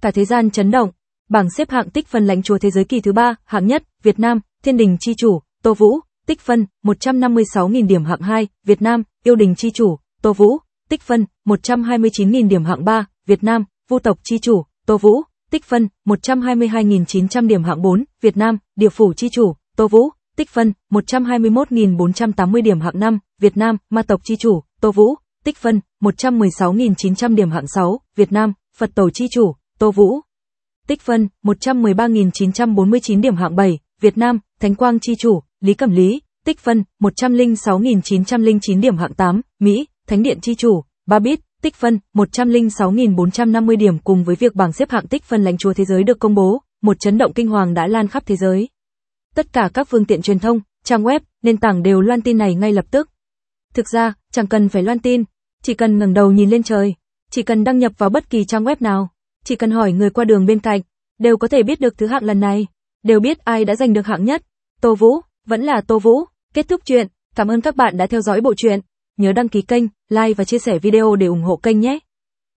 S1: Cả thế gian chấn động. Bảng xếp hạng tích phân lãnh chúa thế giới kỳ thứ ba, hạng nhất, Việt Nam, Thiên Đình chi chủ, Tô Vũ, tích phân một trăm năm mươi sáu nghìn điểm. Hạng hai, Việt Nam, Yêu Đình chi chủ, Tô Vũ, tích phân một trăm hai mươi chín nghìn điểm. Hạng ba, Việt Nam, Vu tộc chi chủ, Tô Vũ, tích phân một trăm hai mươi hai nghìn chín trăm điểm. Hạng bốn, Việt Nam, Địa phủ chi chủ, Tô Vũ, tích phân một trăm hai mươi mốt nghìn bốn trăm tám mươi điểm. Hạng năm, Việt Nam, Ma tộc chi chủ, Tô Vũ, tích phân một trăm mười sáu nghìn chín trăm điểm. Hạng sáu, Việt Nam, Phật tổ chi chủ, Tô Vũ, tích phân một trăm mười ba nghìn chín trăm bốn mươi chín điểm. Hạng bảy, Việt Nam, Thánh Quang chi chủ, Lý Cẩm Lý, tích phân một trăm lẻ sáu nghìn chín trăm lẻ chín điểm. Hạng tám, Mỹ, Thánh Điện chi chủ, Ba Bit, tích phân một trăm lẻ sáu nghìn bốn trăm năm mươi điểm. Cùng với việc bảng xếp hạng tích phân lãnh chúa thế giới được công bố, một chấn động kinh hoàng đã lan khắp thế giới. Tất cả các phương tiện truyền thông, trang web, nền tảng đều loan tin này ngay lập tức. Thực ra, chẳng cần phải loan tin, chỉ cần ngẩng đầu nhìn lên trời, chỉ cần đăng nhập vào bất kỳ trang web nào, chỉ cần hỏi người qua đường bên cạnh, đều có thể biết được thứ hạng lần này, đều biết ai đã giành được hạng nhất. Tô Vũ, vẫn là Tô Vũ. Kết thúc chuyện, cảm ơn các bạn đã theo dõi bộ truyện. Nhớ đăng ký kênh, like và chia sẻ video để ủng hộ kênh nhé.